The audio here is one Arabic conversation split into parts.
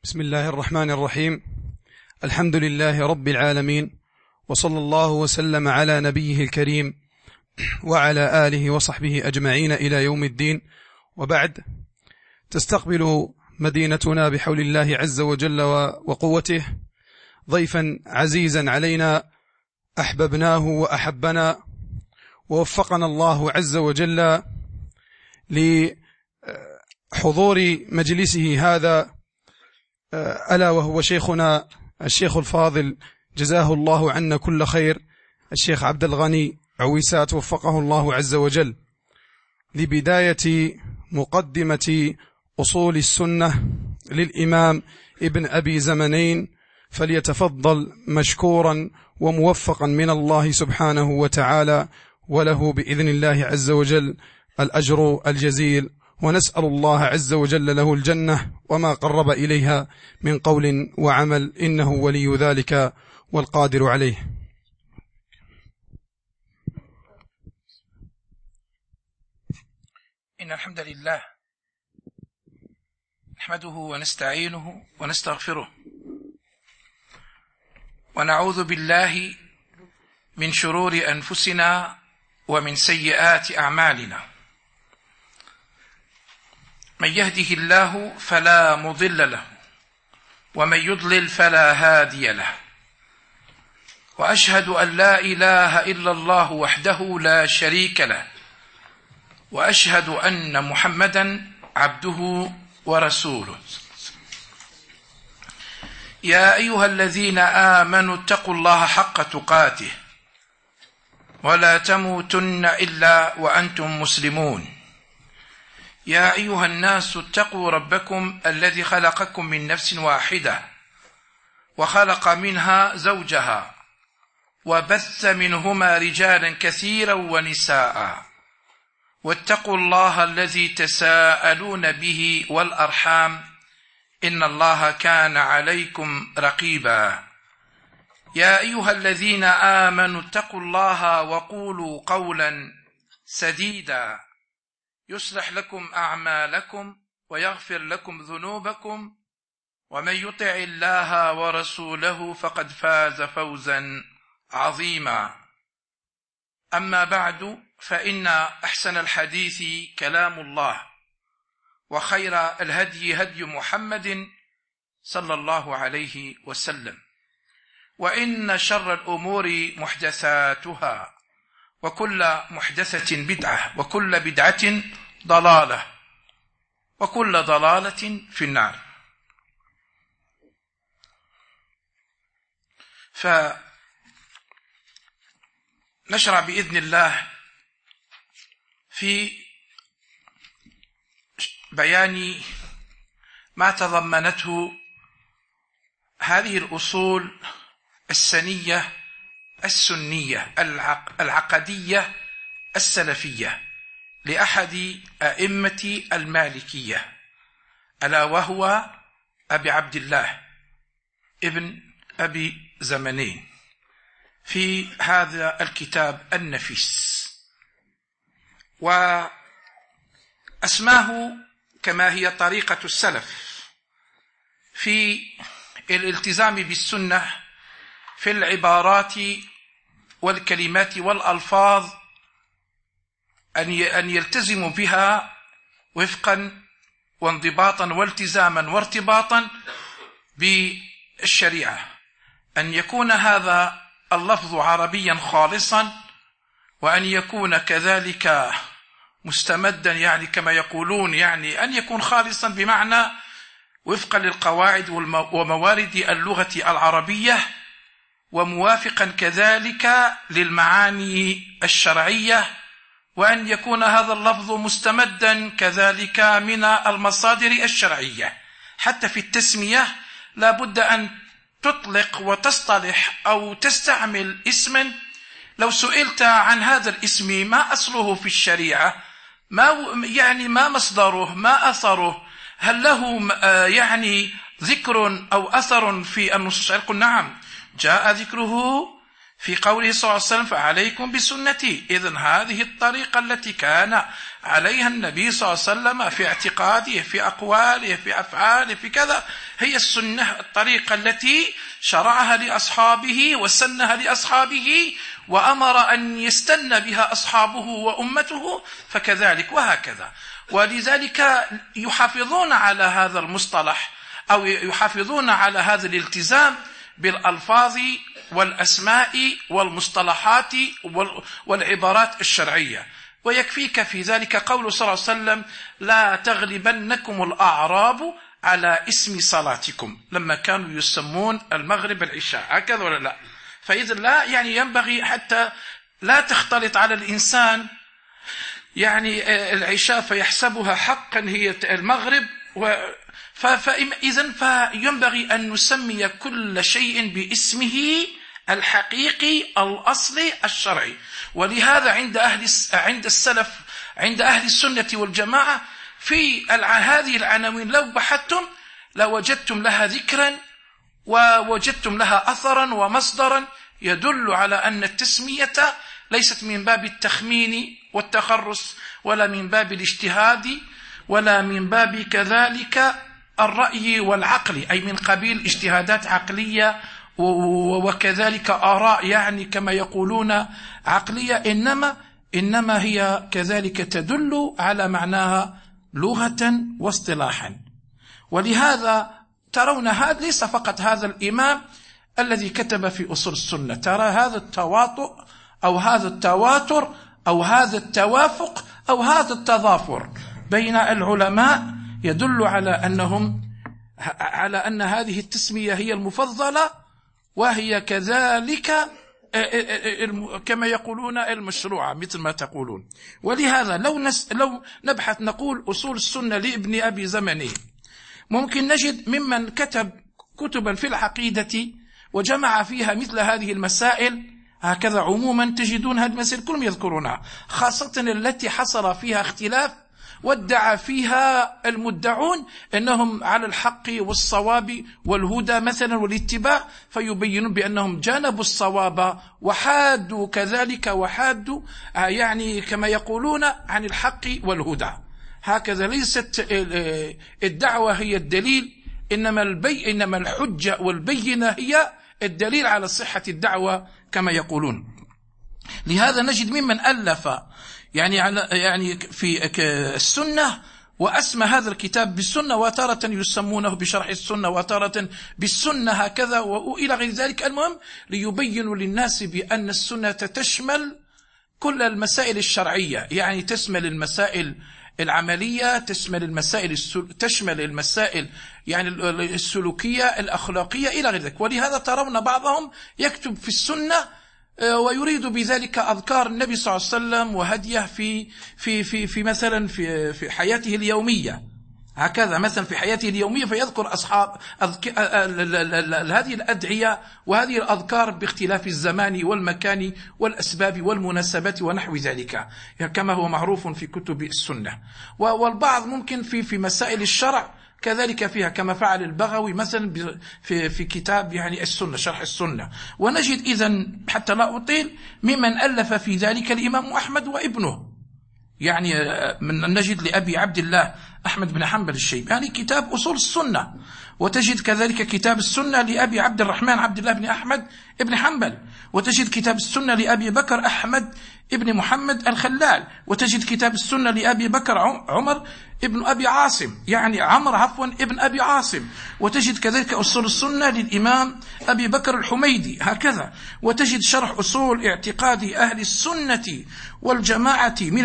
بسم الله الرحمن الرحيم. الحمد لله رب العالمين، وصلى الله وسلم على نبيه الكريم وعلى آله وصحبه أجمعين إلى يوم الدين. وبعد، تستقبل مدينتنا بحول الله عز وجل وقوته ضيفا عزيزا علينا أحببناه وأحبنا، ووفقنا الله عز وجل لحضور مجلسه هذا، ألا وهو شيخنا الشيخ الفاضل جزاه الله عنا كل خير، الشيخ عبد الغني عويسات وفقه الله عز وجل، لبداية مقدمة أصول السنة للإمام ابن أبي زمنين، فليتفضل مشكورا وموفقا من الله سبحانه وتعالى، وله بإذن الله عز وجل الأجر الجزيل، ونسأل الله عز وجل له الجنة وما قرب إليها من قول وعمل، إنه ولي ذلك والقادر عليه. إن الحمد لله نحمده ونستعينه ونستغفره، ونعوذ بالله من شرور أنفسنا ومن سيئات أعمالنا. من يهده الله فلا مضل له، ومن يضلل فلا هادي له، وأشهد أن لا إله إلا الله وحده لا شريك له، وأشهد أن محمدا عبده ورسوله. يا أيها الذين آمنوا اتقوا الله حق تقاته ولا تموتن إلا وأنتم مسلمون. يا أيها الناس اتقوا ربكم الذي خلقكم من نفس واحدة، وخلق منها زوجها، وبث منهما رجالا كثيرا ونساء، واتقوا الله الذي تساءلون به والأرحام، إن الله كان عليكم رقيبا. يا أيها الذين آمنوا اتقوا الله وقولوا قولا سديدا يصلح لكم أعمالكم ويغفر لكم ذنوبكم، ومن يطع الله ورسوله فقد فاز فوزا عظيما. أما بعد، فإن أحسن الحديث كلام الله، وخير الهدي هدي محمد صلى الله عليه وسلم، وإن شر الأمور محدثاتها، وكل محدثة بدعة، وكل بدعة ضلالة، وكل ضلالة في النار. فنشرع بإذن الله في بيان ما تضمنته هذه الأصول السنية السنية العقدية السلفية لأحد أئمة المالكية، ألا وهو أبي عبد الله ابن أبي زمنين، في هذا الكتاب النفيس. وأسماه كما هي طريقة السلف في الالتزام بالسنة في العبارات والكلمات والألفاظ، أن يلتزموا بها وفقا وانضباطا والتزاما وارتباطا بالشريعة، أن يكون هذا اللفظ عربيا خالصا، وأن يكون كذلك مستمدا، يعني كما يقولون، يعني أن يكون خالصا بمعنى وفقا للقواعد وموارد اللغة العربية، وموافقا كذلك للمعاني الشرعية، وأن يكون هذا اللفظ مستمدا كذلك من المصادر الشرعية. حتى في التسمية لا بد أن تطلق وتصطلح أو تستعمل اسما، لو سئلت عن هذا الاسم ما أصله في الشريعة، ما مصدره، ما أثره، هل له ذكر أو أثر في النصوص؟ يقول نعم، جاء ذكره في قوله صلى الله عليه وسلم فعليكم بسنتي. إذن هذه الطريقة التي كان عليها النبي صلى الله عليه وسلم في اعتقاده، في أقواله، في أفعاله، في كذا، هي السنة، الطريقة التي شرعها لأصحابه وسنها لأصحابه وأمر أن يستن بها أصحابه وأمته، فكذلك وهكذا. ولذلك يحافظون على هذا المصطلح أو يحافظون على هذا الالتزام بالألفاظ والأسماء والمصطلحات والعبارات الشرعية. ويكفيك في ذلك قول صلى الله عليه وسلم لا تغلبنكم الأعراب على اسم صلاتكم، لما كانوا يسمون المغرب العشاء، هكذا ولا لا؟ فإذا لا يعني ينبغي حتى لا تختلط على الإنسان يعني العشاء فيحسبها حقا هي المغرب، فإذن فينبغي أن نسمي كل شيء باسمه الحقيقي الأصلي الشرعي. ولهذا عند السلف، عند أهل السنة والجماعة، في هذه العناوين لو بحثتم لوجدتم لها ذكرا ووجدتم لها أثرا ومصدرا يدل على أن التسمية ليست من باب التخمين والتخرص ولا من باب الاجتهاد ولا من باب كذلك الرأي والعقل، أي من قبيل اجتهادات عقلية وكذلك آراء يعني كما يقولون عقلية، إنما هي كذلك تدل على معناها لغة واصطلاحا. ولهذا ترون هذا ليس فقط هذا الإمام الذي كتب في أصول السنة، ترى هذا التواطؤ أو هذا التواتر أو هذا التوافق أو هذا التضافر بين العلماء يدل على أن هذه التسمية هي المفضلة، وهي كذلك كما يقولون المشروعة مثل ما تقولون. ولهذا لو نبحث نقول أصول السنة لابن أبي زمنه، ممكن نجد ممن كتب كتبا في العقيدة وجمع فيها مثل هذه المسائل، هكذا عموما تجدون هذه المسائل كلهم يذكرونها، خاصة التي حصل فيها اختلاف وادعى فيها المدعون أنهم على الحق والصواب والهدى مثلا والاتباع، فيبينون بأنهم جانبوا الصواب وحادوا كذلك وحادوا يعني كما يقولون عن الحق والهدى. هكذا ليست الدعوة هي الدليل، إنما الحجة والبينة هي الدليل على صحة الدعوة كما يقولون. لهذا نجد ممن ألف يعني في السنة وأسمى هذا الكتاب بالسنة، وتارة يسمونه بشرح السنة وتارة بالسنة هكذا وإلى غير ذلك. المهم ليبينوا للناس بأن السنة تشمل كل المسائل الشرعية، يعني تشمل المسائل العملية، تشمل المسائل يعني السلوكية الأخلاقية إلى غير ذلك. ولهذا ترون بعضهم يكتب في السنة ويريد بذلك أذكار النبي صلى الله عليه وسلم وهديه في مثلا في حياته اليومية، هكذا مثلا في حياته اليومية فيذكر أصحاب هذه الأدعية وهذه الأذكار باختلاف الزمان والمكان والأسباب والمناسبات ونحو ذلك كما هو معروف في كتب السنة. والبعض ممكن في مسائل الشرع كذلك فيها كما فعل البغوي مثلا في كتاب يعني السنة شرح السنة. ونجد إذن حتى لا أطيل ممن ألف في ذلك الإمام أحمد وابنه، يعني من نجد لأبي عبد الله أحمد بن حنبل الشيباني كتاب أصول السنة، وتجد كذلك كتاب السنة لأبي عبد الرحمن عبد الله بن أحمد بن حنبل، وتجد كتاب السنة لأبي بكر أحمد ابن محمد الخلال، وتجد كتاب السنة لأبي بكر عمر ابن أبي عاصم يعني ابن أبي عاصم، وتجد كذلك أصول السنة للإمام أبي بكر الحميدي هكذا، وتجد شرح أصول اعتقاد أهل السنة والجماعة من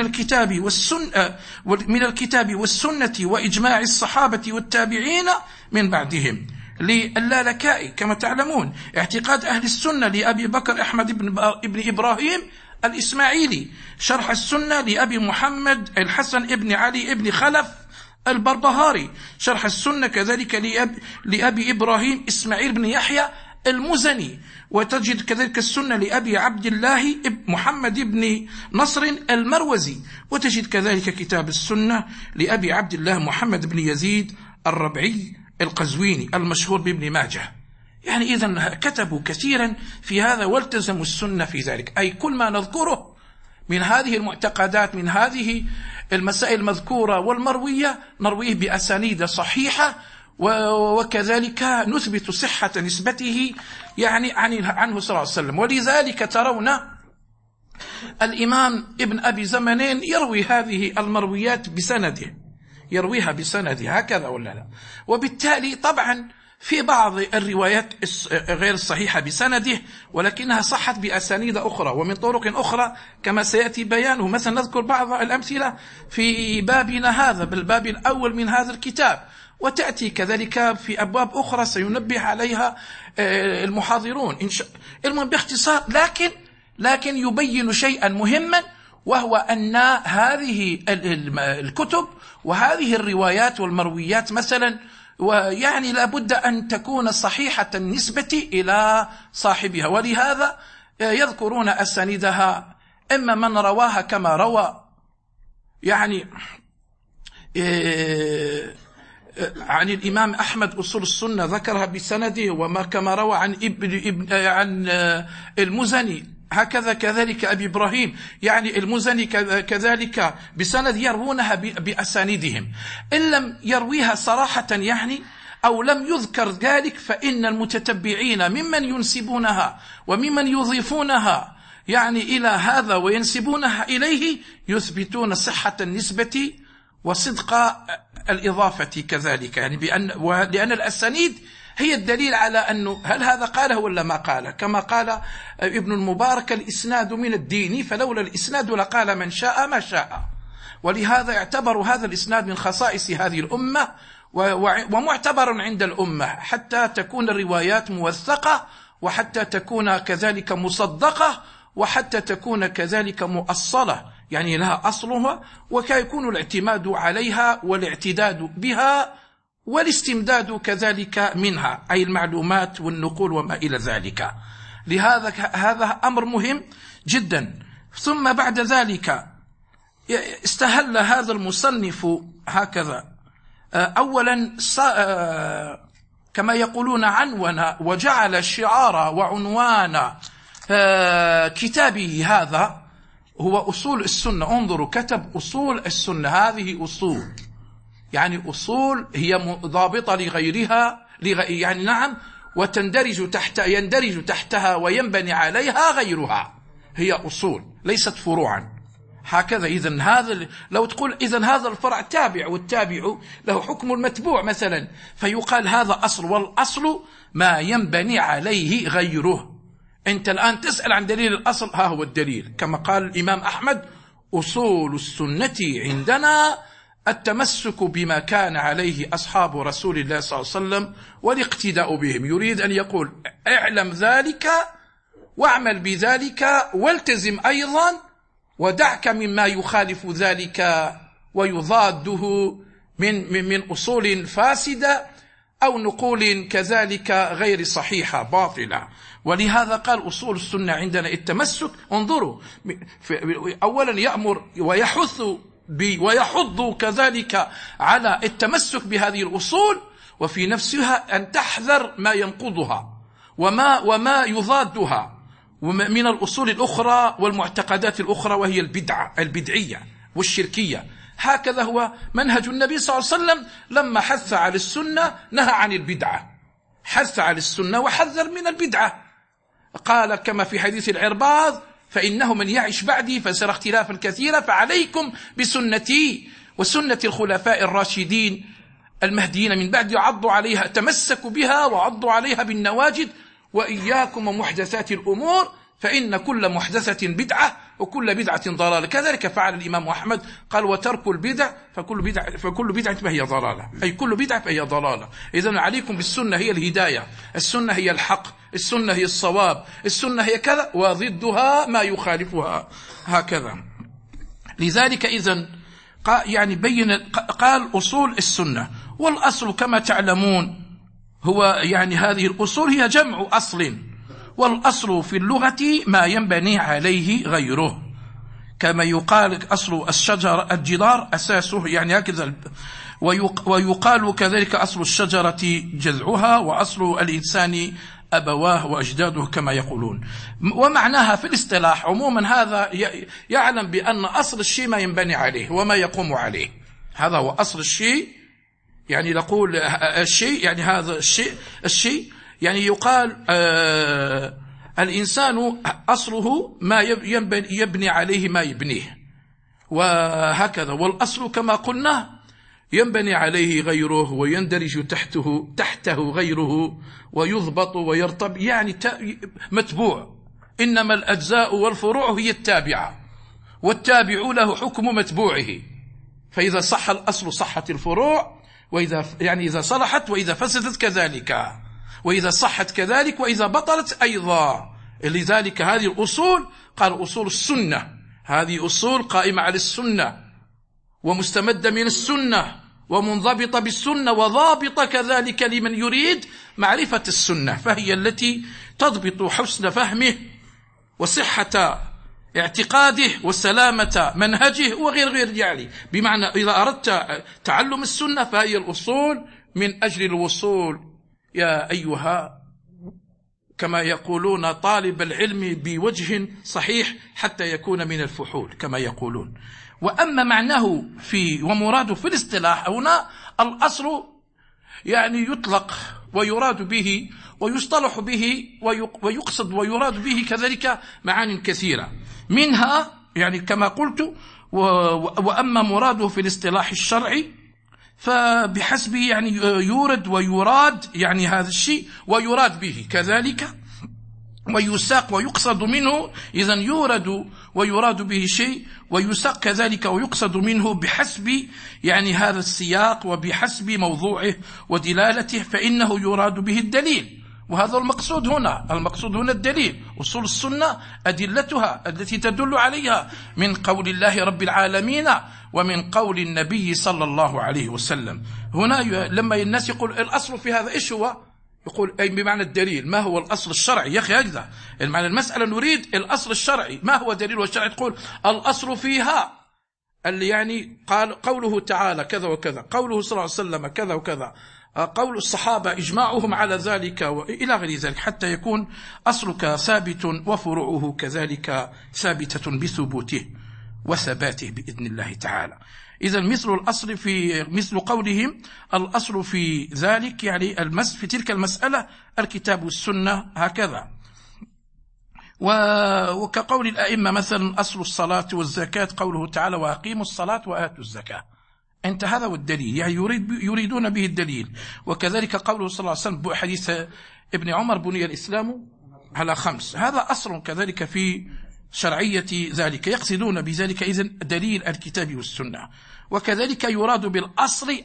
الكتاب والسنة وإجماع الصحابة والتابعين من بعدهم للالكائي كما تعلمون. اعتقاد أهل السنة لأبي بكر أحمد ابن إبراهيم الإسماعيلي، شرح السنة لأبي محمد الحسن ابن علي ابن خلف البربهاري، شرح السنة كذلك لأبي إبراهيم إسماعيل بن يحيى المزني، وتجد كذلك السنة لأبي عبد الله محمد بن نصر المروزي، وتجد كذلك كتاب السنة لأبي عبد الله محمد بن يزيد الربعي القزويني المشهور بابن ماجه. يعني إذن كتبوا كثيرا في هذا والتزموا السنة في ذلك، أي كل ما نذكره من هذه المعتقدات، من هذه المسائل المذكورة والمروية، نرويه بأسانيد صحيحة، وكذلك نثبت صحة نسبته يعني عنه صلى الله عليه وسلم. ولذلك ترون الإمام ابن أبي زمنين يروي هذه المرويات بسنده، يرويها بسنده هكذا ولا لا؟ وبالتالي طبعا في بعض الروايات غير الصحيحة بسنده ولكنها صحت بأسانيد أخرى ومن طرق أخرى كما سيأتي بيانه. مثلا نذكر بعض الأمثلة في بابنا هذا، بالباب الأول من هذا الكتاب، وتأتي كذلك في أبواب أخرى سينبه عليها المحاضرون المهم باختصار. لكن يبين شيئا مهما، وهو أن هذه الكتب وهذه الروايات والمرويات مثلا ويعني لابد أن تكون صحيحة النسبة إلى صاحبها، ولهذا يذكرون أسانيدها، إما من رواها كما روى يعني عن الإمام أحمد أصول السنة ذكرها بسنده، وما كما روى عن عن المزني هكذا، كذلك أبي إبراهيم يعني المزني كذلك بسند، يروونها بأسانيدهم. إن لم يرويها صراحة يعني أو لم يذكر ذلك، فإن المتتبعين ممن ينسبونها وممن يضيفونها يعني إلى هذا وينسبونها إليه يثبتون صحة النسبة وصدق الإضافة كذلك، يعني لأن الأسانيد هي الدليل على أنه هل هذا قاله ولا ما قاله. كما قال ابن المبارك: الإسناد من الدين، فلولا الإسناد لقال من شاء ما شاء. ولهذا يعتبر هذا الإسناد من خصائص هذه الأمة ومعتبر عند الأمة، حتى تكون الروايات موثقة، وحتى تكون كذلك مصدقة، وحتى تكون كذلك مؤصلة، يعني لها أصلها، وكيكون الاعتماد عليها والاعتداد بها والاستمداد كذلك منها، أي المعلومات والنقول وما إلى ذلك. لهذا هذا أمر مهم جدا. ثم بعد ذلك استهل هذا المصنف هكذا، أولا كما يقولون عنون وجعل شعار وعنوان كتابه هذا هو أصول السنة. انظروا، كتب أصول السنة، هذه أصول يعني أصول هي ضابطة لغيرها يعني نعم، يندرج تحتها وينبني عليها غيرها، هي أصول ليست فروعا هكذا. إذن هذا لو تقول إذن هذا الفرع تابع، والتابع له حكم المتبوع مثلا، فيقال هذا أصل، والأصل ما ينبني عليه غيره. أنت الآن تسأل عن دليل الأصل، ها هو الدليل، كما قال الإمام أحمد: أصول السنة عندنا التمسك بما كان عليه أصحاب رسول الله صلى الله عليه وسلم والاقتداء بهم. يريد أن يقول: اعلم ذلك واعمل بذلك، والتزم أيضا، ودعك مما يخالف ذلك ويضاده من أصول فاسدة أو نقول كذلك غير صحيحة باطلة. ولهذا قال: أصول السنة عندنا التمسك. انظروا، أولا يأمر ويحض كذلك على التمسك بهذه الأصول، وفي نفسها أن تحذر ما ينقضها وما يضادها من الأصول الأخرى والمعتقدات الأخرى، وهي البدعية والشركية. هكذا هو منهج النبي صلى الله عليه وسلم، لما حث على السنة نهى عن البدعة، حث على السنة وحذر من البدعة. قال كما في حديث العرباض: فإنه من يعش بعدي فسيرى اختلافا كثيرا، فعليكم بسنتي وسنة الخلفاء الراشدين المهديين من بعد، يعضوا عليها، تمسكوا بها وعضوا عليها بالنواجد، وإياكم ومحدثات الأمور، فإن كل محدثة بدعة وكل بدعة ضلالة. كذلك فعل الإمام أحمد، قال: وترك البدع فكل بدعة فهي ضلالة، أي كل بدعة فهي ضلالة. إذن عليكم بالسنة، هي الهداية، السنة هي الحق، السنة هي الصواب، السنة هي كذا، وضدها ما يخالفها هكذا. لذلك إذن يعني قال أصول السنة. والأصل كما تعلمون هو يعني هذه الأصول هي جمع أصل، والأصل في اللغة ما ينبني عليه غيره، كما يقال أصل الشجر الجدار أساسه، يعني هكذا. ويقال كذلك أصل الشجرة جذعها، وأصل الإنسان أبواه وأجداده كما يقولون. ومعناها في الاصطلاح عموما هذا يعلم بأن أصل الشيء ما ينبني عليه وما يقوم عليه، هذا هو أصل الشيء. يعني نقول الشيء يعني هذا الشيء يعني يقال الإنسان أصله ما يبني عليه ما يبنيه، وهكذا. والأصل كما قلنا ينبني عليه غيره ويندرج تحته غيره ويضبط ويرتب، يعني متبوع. إنما الأجزاء والفروع هي التابعة، والتابع له حكم متبوعه. فإذا صح الأصل صحت الفروع، وإذا يعني إذا صلحت، وإذا فسدت كذلك، وإذا صحت كذلك، وإذا بطلت أيضا. لذلك هذه الأصول قال أصول السنة، هذه أصول قائمة على السنة ومستمدة من السنة ومنضبطة بالسنة وضابطة كذلك لمن يريد معرفة السنة، فهي التي تضبط حسن فهمه وصحة اعتقاده وسلامة منهجه وغير يعني. بمعنى إذا أردت تعلم السنة فهي الأصول من أجل الوصول يا أيها كما يقولون طالب العلم بوجه صحيح حتى يكون من الفحول كما يقولون. وأما معناه ومراده في الاصطلاح هنا الأصل يعني يطلق ويراد به ويصطلح به ويقصد ويراد به كذلك معان كثيرة، منها يعني كما قلت وأما مراده في الاصطلاح الشرعي فبحسبه يعني يورد ويراد يعني هذا الشيء ويراد به كذلك ويساق ويقصد منه. إذن يورد ويراد به شيء ويساق كذلك ويقصد منه بحسب يعني هذا السياق وبحسب موضوعه ودلالته، فإنه يراد به الدليل. وهذا المقصود هنا، المقصود هنا الدليل. أصول السنة أدلتها التي تدل عليها من قول الله رب العالمين ومن قول النبي صلى الله عليه وسلم. هنا لما الناس يقول الأصل في هذا إيش هو؟ يقول أي بمعنى الدليل. ما هو الأصل الشرعي؟ يا أخي هكذا المعنى المسألة، نريد الأصل الشرعي. ما هو دليل الشرعي؟ تقول الأصل فيها اللي يعني قال قوله تعالى كذا وكذا، قوله صلى الله عليه وسلم كذا وكذا، قول الصحابة إجماعهم على ذلك وإلى غير ذلك، حتى يكون أصلك ثابت وفروعه كذلك ثابتة بثبوته وثباته بإذن الله تعالى. إذا مثل قولهم الأصل في ذلك يعني في تلك المسألة الكتاب والسنة هكذا. وكقول الأئمة مثلا أصل الصلاة والزكاة قوله تعالى وأقيموا الصلاة وآتوا الزكاة، انت هذا والدليل يعني يريدون به الدليل. وكذلك قوله صلى الله عليه وسلم بحديث ابن عمر بني الإسلام على 5، هذا أصل كذلك في شرعية ذلك، يقصدون بذلك إذن دليل الكتاب والسنة. وكذلك يراد بالأصل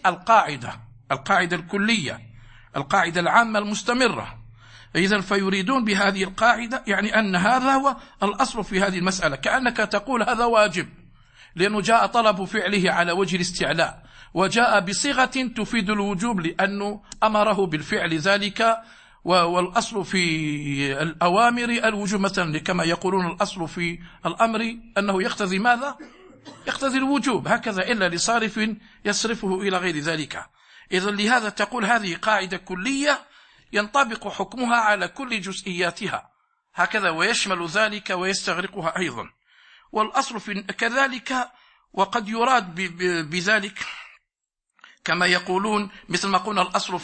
القاعدة الكلية، القاعدة العامة المستمرة. إذن فيريدون بهذه القاعدة يعني أن هذا هو الأصل في هذه المسألة، كأنك تقول هذا واجب لأنه جاء طلب فعله على وجه الاستعلاء، وجاء بصيغة تفيد الوجوب لأنه أمره بالفعل ذلك. والأصل في الأوامر الوجوب مثلا، كما يقولون الأصل في الأمر أنه يقتضي ماذا؟ يقتضي الوجوب هكذا، إلا لصارف يصرفه إلى غير ذلك. إذن لهذا تقول هذه قاعدة كلية ينطبق حكمها على كل جزئياتها هكذا، ويشمل ذلك ويستغرقها أيضا. والأصل في كذلك، وقد يراد بذلك كما يقولون مثل ما قلنا الأصل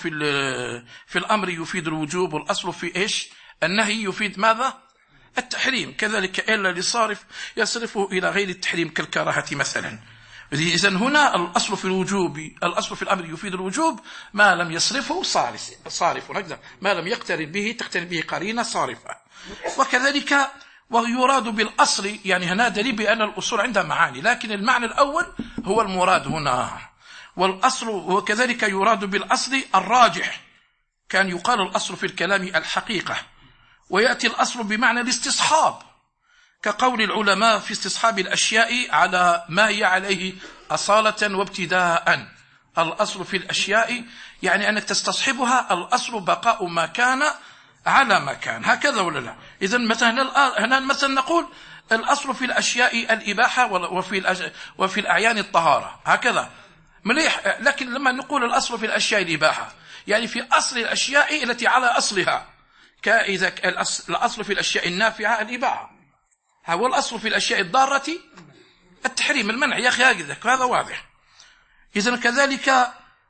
في الأمر يفيد الوجوب، والأصل في إيش؟ النهي يفيد ماذا؟ التحريم كذلك، إلا لصارف يصرفه إلى غير التحريم كالكراهة مثلا. إذن هنا الأصل في الوجوب، الأصل في الأمر يفيد الوجوب ما لم يصرفه صارف هكذا، ما لم تقترن به قرينة صارفة. وكذلك ويراد بالأصل يعني هنا دليل بأن الأصول عندها معاني، لكن المعنى الأول هو المراد هنا. والأصل وكذلك يراد بالأصل الراجح، كان يقال الأصل في الكلام الحقيقة، ويأتي الأصل بمعنى الاستصحاب، كقول العلماء في استصحاب الأشياء على ما هي عليه أصالة وابتداء. الأصل في الأشياء يعني أنك تستصحبها، الأصل بقاء ما كان على ما كان هكذا ولا لا؟ إذن هنا مثلا نقول الأصل في الأشياء الإباحة وفي الأعيان الطهارة هكذا. مليح. لكن لما نقول الأصل في الأشياء الإباحة، يعني في أصل الأشياء التي على أصلها، كإذا الأصل في الأشياء النافعة الإباحة، هو الأصل في الأشياء الضارة التحريم، المنع. يا أخي هذا واضح. إذن كذلك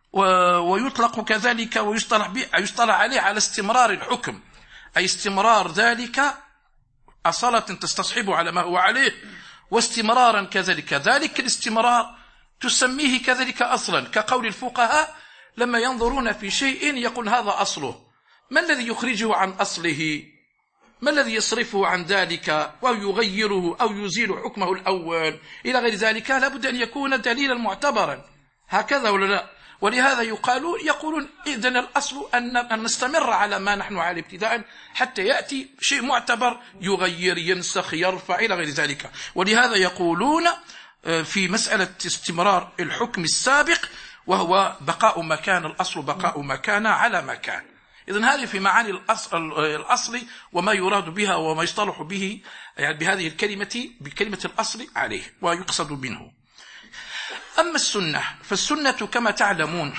ويطلق كذلك ويصطلح عليه على استمرار الحكم، أي استمرار ذلك أصالة تستصحبه على ما هو عليه، واستمرارا كذلك. ذلك الاستمرار تسميه كذلك أصلا، كقول الفقهاء لما ينظرون في شيء يقول هذا أصله، ما الذي يخرجه عن أصله؟ ما الذي يصرفه عن ذلك أو يغيره أو يزيل حكمه الأول إلى غير ذلك؟ لابد أن يكون دليلا معتبرا، هكذا ولا لا؟ ولهذا يقولون إذن الأصل أن نستمر على ما نحن عليه ابتداء حتى يأتي شيء معتبر يغير ينسخ يرفع إلى غير ذلك. ولهذا يقولون في مسألة استمرار الحكم السابق، وهو بقاء ما كان، الأصل بقاء ما كان على ما كان. إذن هذه في معاني الأصل وما يراد بها وما يصطلح به، يعني بهذه الكلمة، بكلمة الأصل عليه ويقصد منه. أما السنة فالسنة كما تعلمون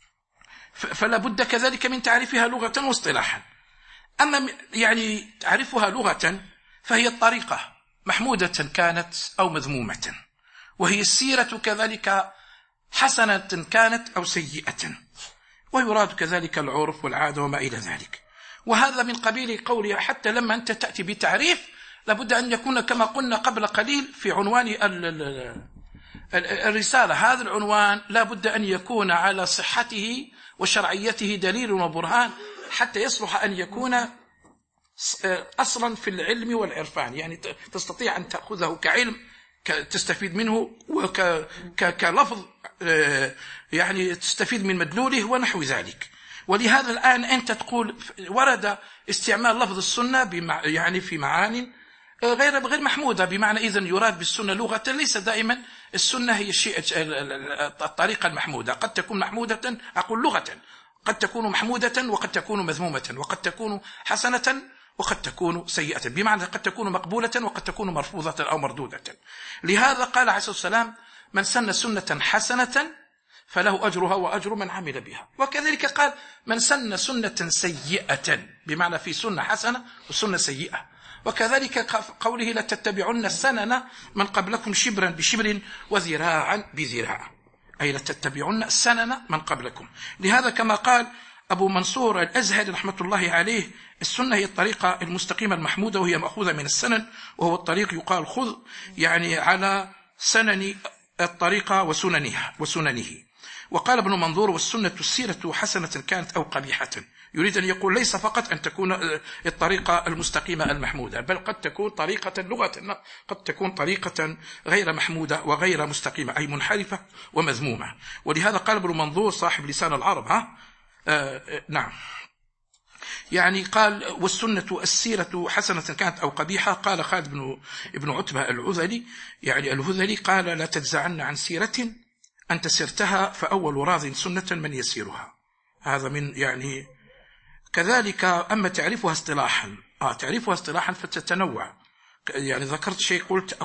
فلا بد كذلك من تعريفها لغة واصطلاحا. أما يعني تعرفها لغة فهي الطريقة، محمودة كانت أو مذمومة، وهي السيرة كذلك حسنة كانت أو سيئة، ويراد كذلك العرف والعادة وما إلى ذلك. وهذا من قبيل قولها، حتى لما أنت تأتي بتعريف لابد أن يكون كما قلنا قبل قليل في عنوان الرسالة، هذا العنوان لابد أن يكون على صحته وشرعيته دليل وبرهان حتى يصلح أن يكون أصلا في العلم والعرفان، يعني تستطيع أن تأخذه كعلم تستفيد منه، كلفظ يعني تستفيد من مدلوله ونحو ذلك. ولهذا الآن أنت تقول ورد استعمال لفظ السنة يعني في معاني غير محمودة، بمعنى إذن يراد بالسنة لغة ليس دائما السنة هي الشيء الطريقة المحمودة، قد تكون محمودة أقول لغة، قد تكون محمودة وقد تكون مذمومة، وقد تكون حسنة وقد تكون سيئة، بمعنى قد تكون مقبولة وقد تكون مرفوضة أو مردودة. لهذا قال عليه الصلاة والسلام من سن سنة حسنة فله أجرها وأجر من عمل بها. وكذلك قال من سن سنة سيئة، بمعنى في سنة حسنة وسنة سيئة. وكذلك قوله لتتبعن السنن من قبلكم شبرا بشبر وذراعا بذراع، أي لتتبعن السنن من قبلكم. لهذا كما قال أبو منصور الأزهري رحمة الله عليه السنة هي الطريقة المستقيمة المحمودة، وهي مأخوذة من السنن، وهو الطريق يقال خذ يعني على سنن الطريقة وسننه. وقال ابن منظور والسنة السيرة حسنة كانت أو قبيحة، يريد أن يقول ليس فقط أن تكون الطريقة المستقيمة المحمودة، بل قد تكون طريقة لغة، قد تكون طريقة غير محمودة وغير مستقيمة، أي منحرفة ومذمومة. ولهذا قال ابن منظور صاحب لسان العرب نعم، يعني قال والسنة السيرة حسنة كانت أو قبيحة. قال خالد ابن عتبة الهذلي قال لا تجزعن عن سيرة أنت سرتها فأول راض سنة من يسيرها. هذا من يعني كذلك. أما تعريفها اصطلاحا تعريفها اصطلاحا فتتنوع، يعني ذكرت شيء قلت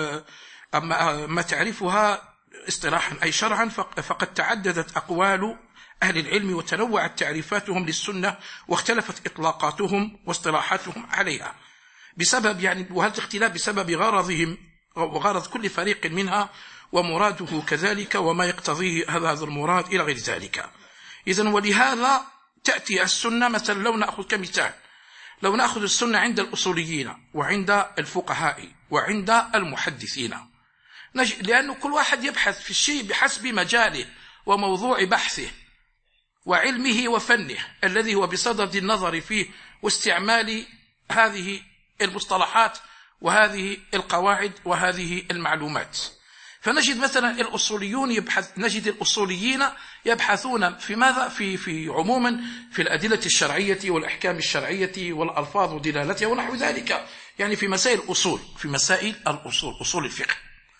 أما تعريفها اصطلاحا أي شرعا فقد تعددت أقوال أهل العلم وتنوعت تعريفاتهم للسنة واختلفت إطلاقاتهم واصطلاحاتهم عليها بسبب وهذا الاختلاف بسبب غرضهم وغرض كل فريق منها ومراده كذلك وما يقتضيه هذا المراد إلى غير ذلك. إذن ولهذا تأتي السنة مثلا لو نأخذ السنة عند الأصوليين وعند الفقهاء وعند المحدثين، لأن كل واحد يبحث في الشيء بحسب مجاله وموضوع بحثه وعلمه وفنه الذي هو بصدد النظر فيه واستعمال هذه المصطلحات وهذه القواعد وهذه المعلومات. فنجد مثلا نجد الأصوليين يبحثون في ماذا؟ في عموما في الأدلة الشرعية والأحكام الشرعية والألفاظ ودلالتها ونحو ذلك، يعني في مسائل الأصول أصول الفقه.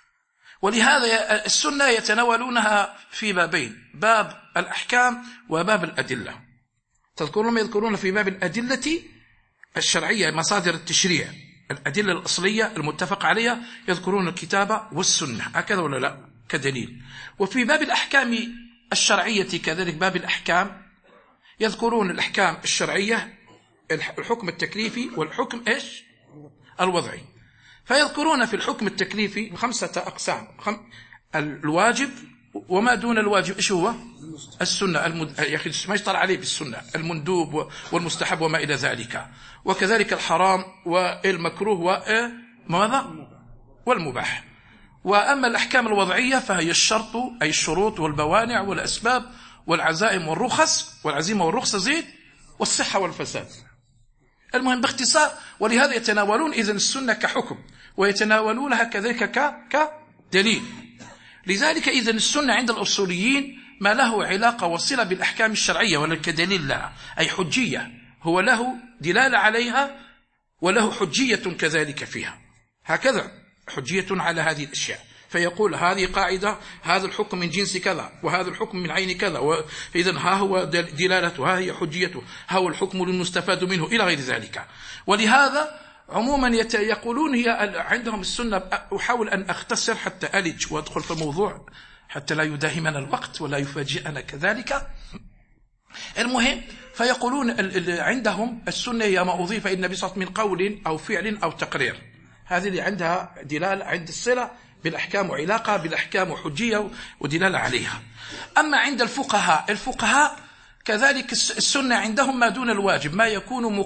ولهذا السنة يتناولونها في بابين، باب الأحكام وباب الأدلة. يذكرون في باب الأدلة الشرعية مصادر التشريع، الأدلة الأصلية المتفق عليها، يذكرون الكتاب والسنة، هكذا ولا لا؟ كدليل. وفي باب الأحكام الشرعية كذلك، باب الأحكام يذكرون الأحكام الشرعية، الحكم التكليفي والحكم إيش الوضعي. فيذكرون في الحكم التكليفي 5 أقسام: الواجب، وما دون الواجب إيش هو؟ السنة، يا أخي ما يشترع عليه بالسنة، المندوب والمستحب وما إلى ذلك، وكذلك الحرام والمكروه وماذا؟ والمباح. وأما الأحكام الوضعية فهي الشرط، أي الشروط والبوانع والأسباب والعزائم والرخص، والعزيمة والرخصة زيد، والصحة والفساد. المهم باختصار، ولهذا يتناولون إذن السنة كحكم، ويتناولونها كذلك كدليل. لذلك إذن السنة عند الأصوليين ما له علاقة وصلة بالأحكام الشرعية ولا كدليل لها، أي حجية، هو له دلالة عليها وله حجية كذلك فيها، هكذا حجية على هذه الأشياء. فيقول هذه قاعدة، هذا الحكم من جنس كذا، وهذا الحكم من عين كذا، فإذن ها هو دلالته، ها هي حجيته، ها هو الحكم المستفاد منه إلى غير ذلك. ولهذا عموما يقولون هي عندهم السنة، أحاول أن أختصر حتى ألج وأدخل في الموضوع حتى لا يداهمنا الوقت ولا يفاجئنا كذلك. المهم فيقولون عندهم السنة هي ما أضيف إلى النبي صلى الله عليه وسلم من قول أو فعل أو تقرير، هذه اللي عندها دلالة عند الصلة بالأحكام وعلاقة بالأحكام وحجية ودلالة عليها. أما عند الفقهاء كذلك السنة عندهم ما دون الواجب، ما يكون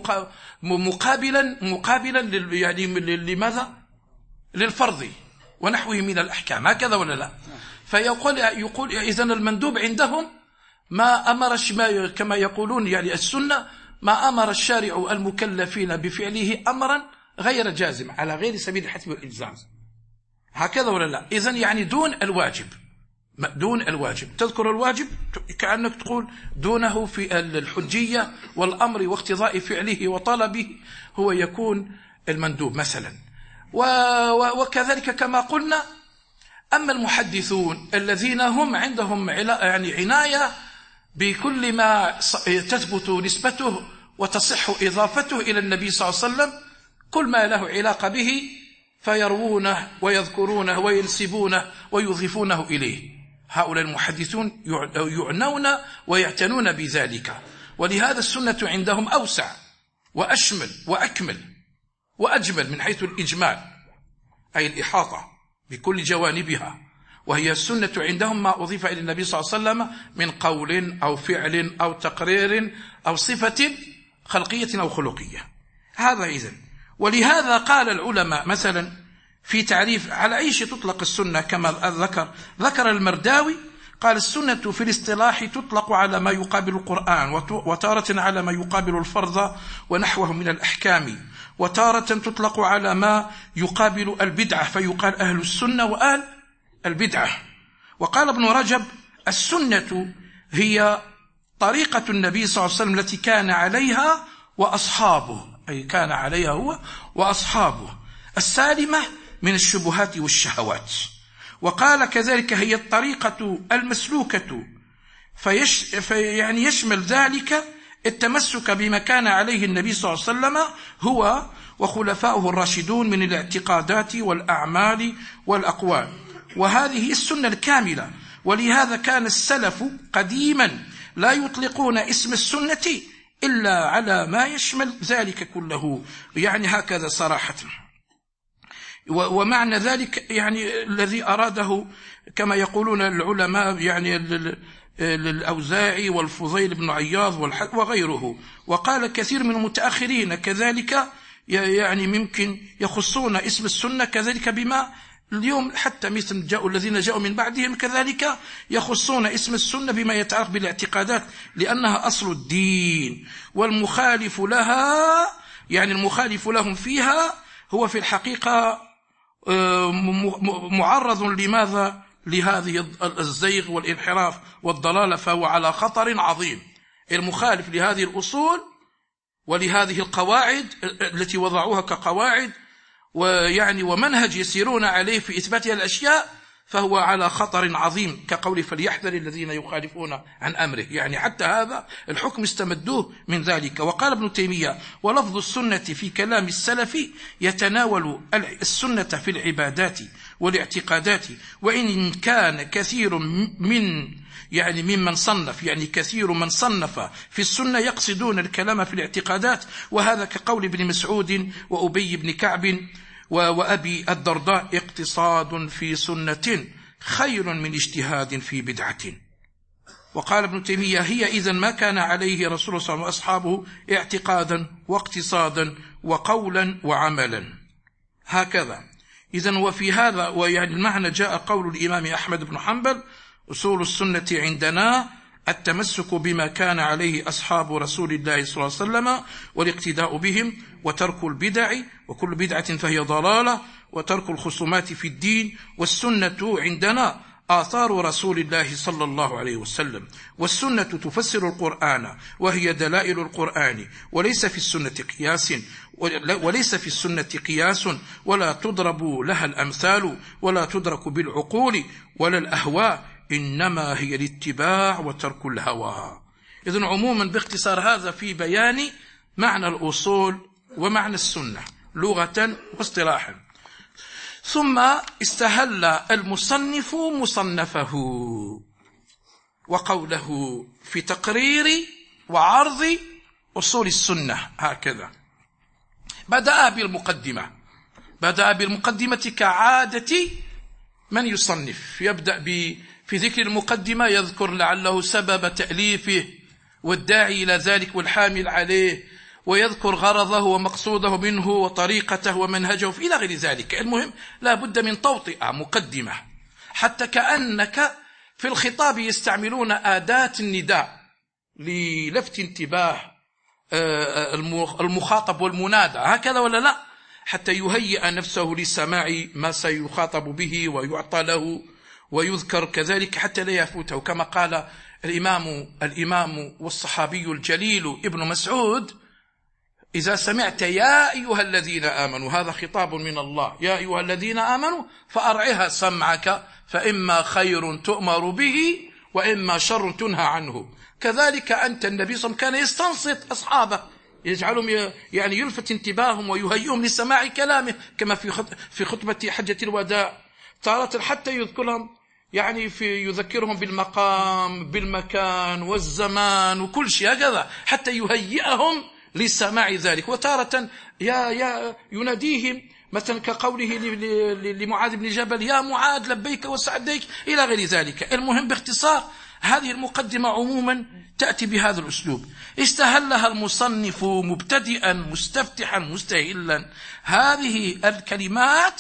مقابلا يعني لماذا؟ للفرض ونحوه من الأحكام، هكذا ولا لا؟ فيقول إذن المندوب عندهم ما أمر كما يقولون يعني السنة ما أمر الشارع المكلفين بفعله أمرا غير جازم على غير سبيل الحتم والإلزام، هكذا ولا لا؟ إذن يعني دون الواجب، تذكر الواجب كأنك تقول دونه في الحجية والأمر واقتضاء فعله وطلبه هو يكون المندوب مثلا. وكذلك كما قلنا، أما المحدثون الذين هم عندهم يعني عناية بكل ما تثبت نسبته وتصح إضافته إلى النبي صلى الله عليه وسلم، كل ما له علاقة به فيروونه ويذكرونه وينسبونه ويضيفونه إليه. هؤلاء المحدثون يعنون ويعتنون بذلك. ولهذا السنة عندهم أوسع وأشمل وأكمل وأجمل من حيث الإجمال، أي الإحاطة بكل جوانبها. وهي السنة عندهم ما أضيف إلى النبي صلى الله عليه وسلم من قول أو فعل أو تقرير أو صفة خلقية أو خلقية، هذا إذن. ولهذا قال العلماء مثلا في تعريف على أي شيء تطلق السنة كما ذكر المرداوي، قال السنة في الاصطلاح تطلق على ما يقابل القرآن، وتارة على ما يقابل الفرض ونحوه من الأحكام، وتارة تطلق على ما يقابل البدعة فيقال أهل السنة وأهل البدعة. وقال ابن رجب السنة هي طريقة النبي صلى الله عليه وسلم التي كان عليها وأصحابه، أي كان عليها هو وأصحابه، السالمة من الشبهات والشهوات. وقال كذلك هي الطريقة المسلوكة، يعني يشمل ذلك التمسك بما كان عليه النبي صلى الله عليه وسلم هو وخلفاؤه الراشدون من الاعتقادات والأعمال والأقوال، وهذه السنة الكاملة. ولهذا كان السلف قديما لا يطلقون اسم السنة إلا على ما يشمل ذلك كله، يعني هكذا صراحة. ومعنى ذلك يعني الذي أراده كما يقولون العلماء يعني للأوزاعي والفضيل بن عياض وغيره. وقال كثير من المتأخرين كذلك يعني ممكن يخصون اسم السنة كذلك بما اليوم حتى مثل الذين جاءوا من بعدهم كذلك يخصون اسم السنة بما يتعلق بالاعتقادات، لأنها أصل الدين، والمخالف لها يعني المخالف لهم فيها هو في الحقيقة معرض لماذا؟ لهذه الزيغ والانحراف والضلال، فهو على خطر عظيم. المخالف لهذه الأصول ولهذه القواعد التي وضعوها كقواعد ويعني ومنهج يسيرون عليه في إثبات الأشياء، فهو على خطر عظيم، كقول فليحذر الذين يخالفون عن أمره، يعني حتى هذا الحكم استمدوه من ذلك. وقال ابن تيمية ولفظ السنة في كلام السلف يتناول السنة في العبادات والاعتقادات. وإن كان كثير ممن صنف، يعني كثير من صنف في السنة يقصدون الكلام في الاعتقادات، وهذا كقول ابن مسعود وأبي بن كعب وأبي الدرداء: اقتصاد في سنة خير من اجتهاد في بدعة. وقال ابن تيمية: هي إذن ما كان عليه رسول الله صلى الله عليه وسلم وأصحابه اعتقادا واقتصادا وقولا وعملا. هكذا. إذن وفي هذا ويعني المعنى جاء قول الإمام أحمد بن حنبل: أصول السنة عندنا التمسك بما كان عليه أصحاب رسول الله صلى الله عليه وسلم والاقتداء بهم، وترك البدع، وكل بدعة فهي ضلالة، وترك الخصومات في الدين. والسنة عندنا آثار رسول الله صلى الله عليه وسلم، والسنة تفسر القرآن وهي دلائل القرآن، وليس في السنة قياس ولا تضرب لها الأمثال ولا تدرك بالعقول ولا الأهواء، إنما هي الاتباع وترك الهوى. إذن عموما باختصار هذا في بيان معنى الأصول ومعنى السنة لغة واصطلاحا. ثم استهل المصنف مصنفه وقوله في تقرير وعرض أصول السنة. هكذا بدأ بالمقدمة كعادة من يصنف، يبدأ في ذكر المقدمة يذكر لعله سبب تأليفه والداعي إلى ذلك والحامل عليه، ويذكر غرضه ومقصوده منه وطريقته ومنهجه إلى غير ذلك. المهم لا بد من توطئة مقدمة، حتى كأنك في الخطاب يستعملون أداة النداء للفت انتباه المخاطب والمنادى، هكذا ولا لا، حتى يهيئ نفسه لسماع ما سيخاطب به ويعطى له ويذكر كذلك حتى لا يفوته. كما قال الإمام والصحابي الجليل ابن مسعود: إذا سمعت يا أيها الذين آمنوا، هذا خطاب من الله، يا أيها الذين آمنوا فأرعها سمعك، فإما خير تؤمر به وإما شر تنهى عنه. كذلك أنت النبي صلى الله عليه وسلم كان يستنصت أصحابه، يجعلهم يعني يلفت انتباههم ويهيئهم لسماع كلامه، كما في خطبة حجة الوداع تارة حتى يذكرهم، يعني يذكرهم بالمقام بالمكان والزمان وكل شيء هكذا حتى يهيئهم لسماع ذلك. وتارة يناديهم مثلا كقوله لمعاذ بن جبل: يا معاذ لبيك وسعديك، إلى غير ذلك. المهم باختصار هذه المقدمة عموما تأتي بهذا الأسلوب. استهلها المصنف مبتدئا مستفتحا مستهلا هذه الكلمات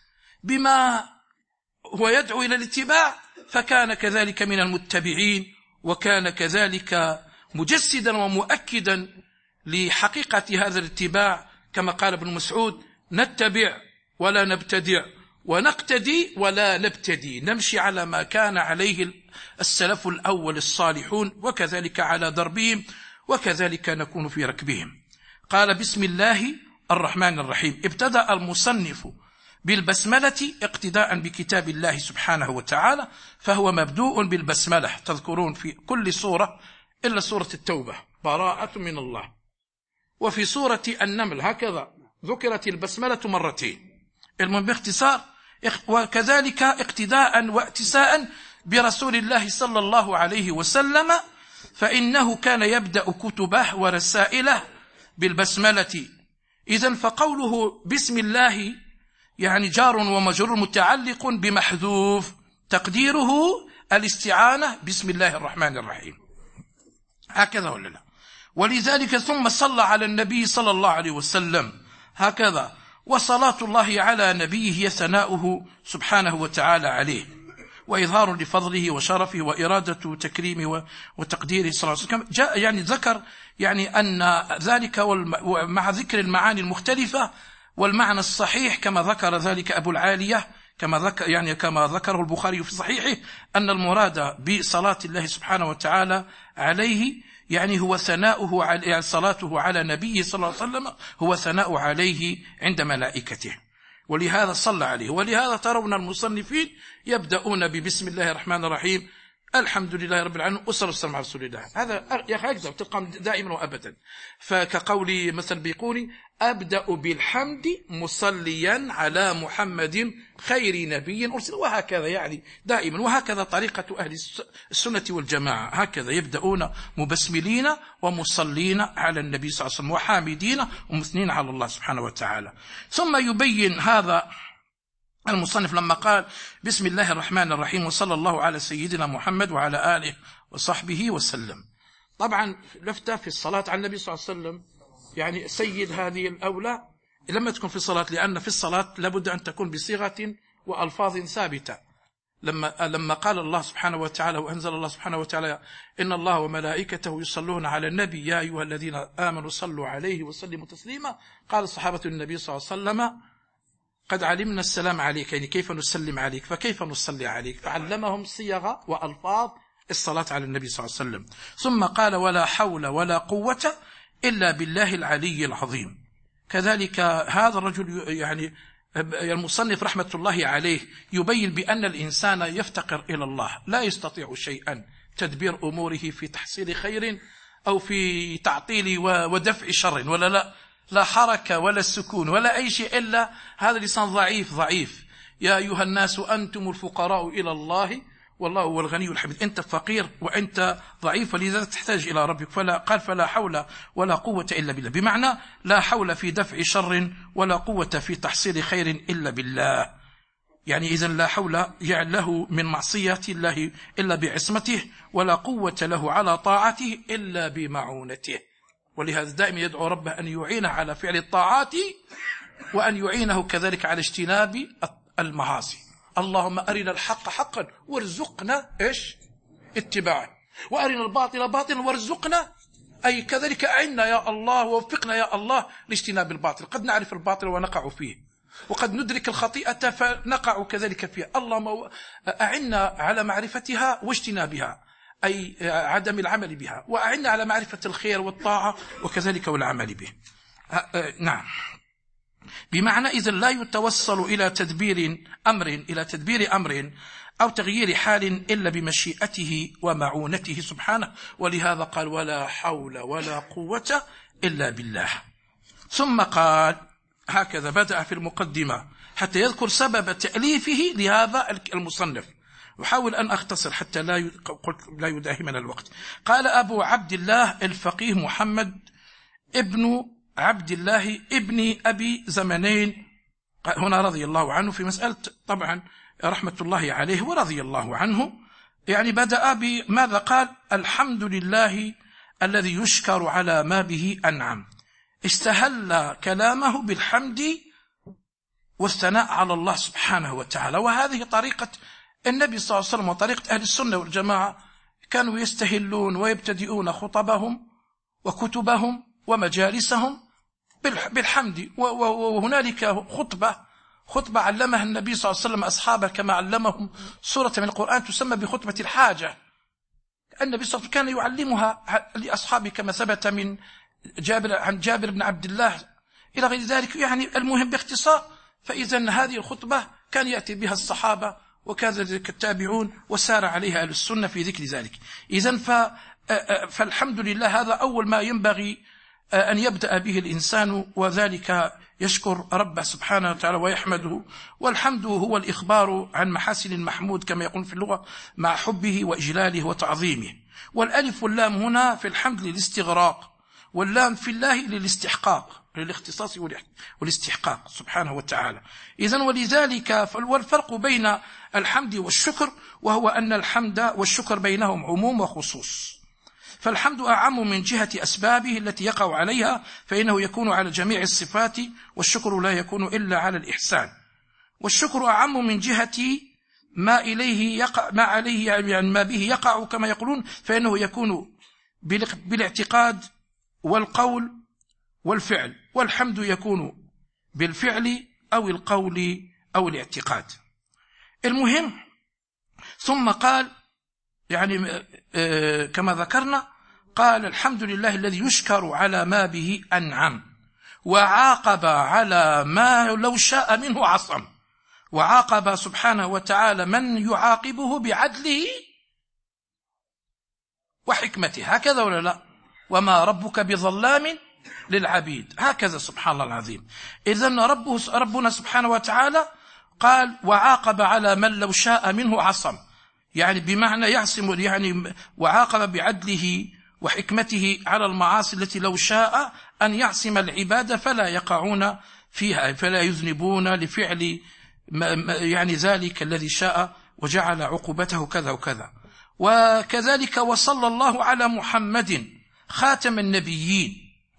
بما هو يدعو إلى الاتباع، فكان كذلك من المتبعين، وكان كذلك مجسدا ومؤكدا لحقيقة هذا الاتباع، كما قال ابن مسعود: نتبع ولا نبتدع، ونقتدي ولا نبتدي، نمشي على ما كان عليه السلف الأول الصالحون، وكذلك على دربهم، وكذلك نكون في ركبهم. قال: بسم الله الرحمن الرحيم. ابتدأ المصنف بالبسملة اقتداء بكتاب الله سبحانه وتعالى، فهو مبدوء بالبسملة. تذكرون في كل سورة إلا سورة التوبة براءة من الله، وفي سورة النمل هكذا ذكرت البسملة مرتين. المهم باختصار، وكذلك اقتداء واتساء برسول الله صلى الله عليه وسلم، فإنه كان يبدأ كتبه ورسائله بالبسملة. إذن فقوله بسم الله يعني جار ومجرور متعلق بمحذوف تقديره الاستعانة بسم الله الرحمن الرحيم، هكذا ولا لا؟ ولذلك ثم صلى على النبي صلى الله عليه وسلم، هكذا. وصلاة الله على نبيه ثناؤه سبحانه وتعالى عليه، وإظهار لفضله وشرفه وإرادة تكريمه وتقديره صلى الله عليه وسلم. جاء يعني ذكر يعني أن ذلك مع ذكر المعاني المختلفة والمعنى الصحيح، كما ذكر ذلك أبو العالية، كما ذكره البخاري في صحيحه، أن المراد بصلاة الله سبحانه وتعالى عليه يعني هو ثناؤه يعني صلاته على نبيه صلى الله عليه وسلم هو ثناء عليه عند ملائكته، ولهذا صلى عليه. ولهذا ترون المصنفين يبدأون ببسم الله الرحمن الرحيم الحمد لله رب العالمين والصلاة والسلام على رسول الله. هذا يا أخي أكثر تلقى دائما وأبدا. فكقولي مثلا بيقولي أبدأ بالحمد مصليا على محمد خير نبي أرسل، وهكذا يعني دائما، وهكذا طريقة أهل السنة والجماعة، هكذا يبدأون مبسملين ومصلين على النبي صلى الله عليه وسلم وحامدين ومثنين على الله سبحانه وتعالى. ثم يبين هذا المصنف لما قال بسم الله الرحمن الرحيم وصلى الله على سيدنا محمد وعلى آله وصحبه وسلم. طبعا لفتة في الصلاة على النبي صلى الله عليه وسلم، يعني سيد هذه الأولى لما تكون في الصلاة، لأن في الصلاة لابد أن تكون بصيغة وألفاظ ثابتة. لما قال الله سبحانه وتعالى وأنزل الله سبحانه وتعالى إن الله وملائكته يصلون على النبي يا أيها الذين آمنوا صلوا عليه وسلموا تسليما، قال الصحابة النبي صلى الله عليه وسلم قد علمنا السلام عليك، يعني كيف نسلم عليك، فكيف نصلي عليك، فعلمهم صيغ وألفاظ الصلاة على النبي صلى الله عليه وسلم. ثم قال ولا حول ولا قوة إلا بالله العلي العظيم. كذلك هذا الرجل يعني المصنف رحمة الله عليه يبين بأن الإنسان يفتقر إلى الله، لا يستطيع شيئا تدبير أموره في تحصيل خير أو في تعطيل ودفع شر، ولا لا حركة ولا السكون ولا أي شيء، إلا هذا الإنسان ضعيف. يا أيها الناس أنتم الفقراء إلى الله والله هو الغني الحميد. أنت فقير وأنت ضعيف، لذا تحتاج إلى ربك. فلا حول ولا قوة إلا بالله، بمعنى لا حول في دفع شر ولا قوة في تحصيل خير إلا بالله. يعني إذن لا حول له من معصية الله إلا بعصمته، ولا قوة له على طاعته إلا بمعونته. ولهذا دائما يدعو ربه أن يعينه على فعل الطاعات، وأن يعينه كذلك على اجتناب المعاصي. اللهم أرنا الحق حقا وارزقنا اتباعه، وأرنا الباطل باطلا وارزقنا، أي كذلك أعنا يا الله ووفقنا يا الله لاجتناب الباطل. قد نعرف الباطل ونقع فيه، وقد ندرك الخطيئة فنقع كذلك فيها. اللهم أعنا على معرفتها واجتنابها، أي عدم العمل بها، وأعنا على معرفة الخير والطاعة وكذلك والعمل به. نعم، بمعنى إذن لا يتوصل إلى تدبير أمر أو تغيير حال إلا بمشيئته ومعونته سبحانه. ولهذا قال ولا حول ولا قوة إلا بالله. ثم قال هكذا بدأ في المقدمة حتى يذكر سبب تأليفه لهذا المصنف. أحاول أن أختصر حتى لا يداهمنا الوقت. قال أبو عبد الله الفقيه محمد ابن عبد الله ابن أبي زمنين هنا رضي الله عنه في مسألة، طبعا رحمة الله عليه ورضي الله عنه، يعني بدأ بماذا قال الحمد لله الذي يشكر على ما به أنعم. استهل كلامه بالحمد والثناء على الله سبحانه وتعالى، وهذه طريقة النبي صلى الله عليه وسلم وطريقة أهل السنة والجماعة. كانوا يستهلون ويبتدئون خطبهم وكتبهم ومجالسهم بالحمد. وهنالك خطبة علمها النبي صلى الله عليه وسلم أصحابه كما علمهم سورة من القرآن تسمى بخطبة الحاجة. النبي صلى الله عليه وسلم كان يعلمها لأصحابه كما ثبت من عن جابر بن عبد الله إلى غير ذلك. يعني المهم باختصار، فإذا هذه الخطبة كان يأتي بها الصحابة وكذلك التابعون وسار عليها أهل السنة في ذكر ذلك. إذن فالحمد لله هذا أول ما ينبغي أن يبدأ به الإنسان، وذلك يشكر ربه سبحانه وتعالى ويحمده. والحمد هو الإخبار عن محاسن المحمود كما يقول في اللغة مع حبه وإجلاله وتعظيمه. والألف واللام هنا في الحمد للاستغراق، واللام في الله للاستحقاق، للاختصاص والاستحقاق سبحانه وتعالى. إذن ولذلك والفرق بين الحمد والشكر وهو أن الحمد والشكر بينهم عموم وخصوص. فالحمد أعم من جهة أسبابه التي يقع عليها، فإنه يكون على جميع الصفات، والشكر لا يكون إلا على الإحسان. والشكر أعم من جهة ما إليه يقع، ما عليه يعني ما به يقع كما يقولون، فإنه يكون بالاعتقاد والقول والفعل، والحمد يكون بالفعل أو القول أو الاعتقاد. المهم ثم قال يعني كما ذكرنا قال الحمد لله الذي يشكر على ما به أنعم، وعاقب على ما لو شاء منه عصم. وعاقب سبحانه وتعالى من يعاقبه بعدله وحكمته، هكذا ولا لا؟ وما ربك بظلام للعبيد، هكذا سبحان الله العظيم. إذن ربنا سبحانه وتعالى قال وعاقب على من لو شاء منه عصم، يعني بمعنى يعصم، يعني وعاقب بعدله وحكمته على المعاصي التي لو شاء أن يعصم العباد فلا يقعون فيها، فلا يذنبون لفعل يعني ذلك الذي شاء وجعل عقوبته كذا وكذا. وكذلك وصلى الله على محمد خاتم النبيين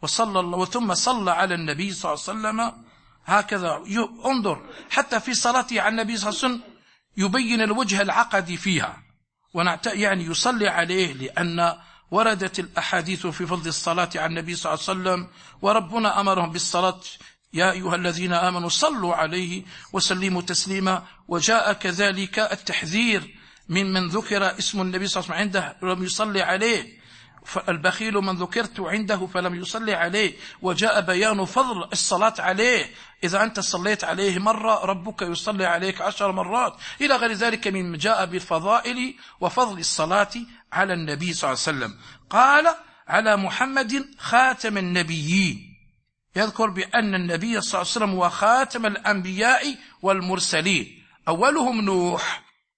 وثم صلى على النبي صلى الله عليه وسلم، هكذا انظر حتى في صلاته على النبي صلى الله عليه وسلم يبين الوجه العقدي فيها، يعني يصلي عليه، لأن وردت الأحاديث في فضل الصلاة على النبي صلى الله عليه وسلم، وربنا أمرهم بالصلاة يا أيها الذين آمنوا صلوا عليه وسلموا تسليما. وجاء كذلك التحذير من ذكر اسم النبي صلى الله عليه وسلم عنده لم يصلي عليه، البخيل من ذكرت عنده فلم يصلي عليه. وجاء بيان فضل الصلاة عليه، إذا أنت صليت عليه مرة ربك يصلي عليك 10 مرات، إلى غير ذلك من جاء بالفضائل وفضل الصلاة على النبي صلى الله عليه وسلم. قال على محمد خاتم النبيين، يذكر بأن النبي صلى الله عليه وسلم هو خاتم الأنبياء والمرسلين، أولهم نوح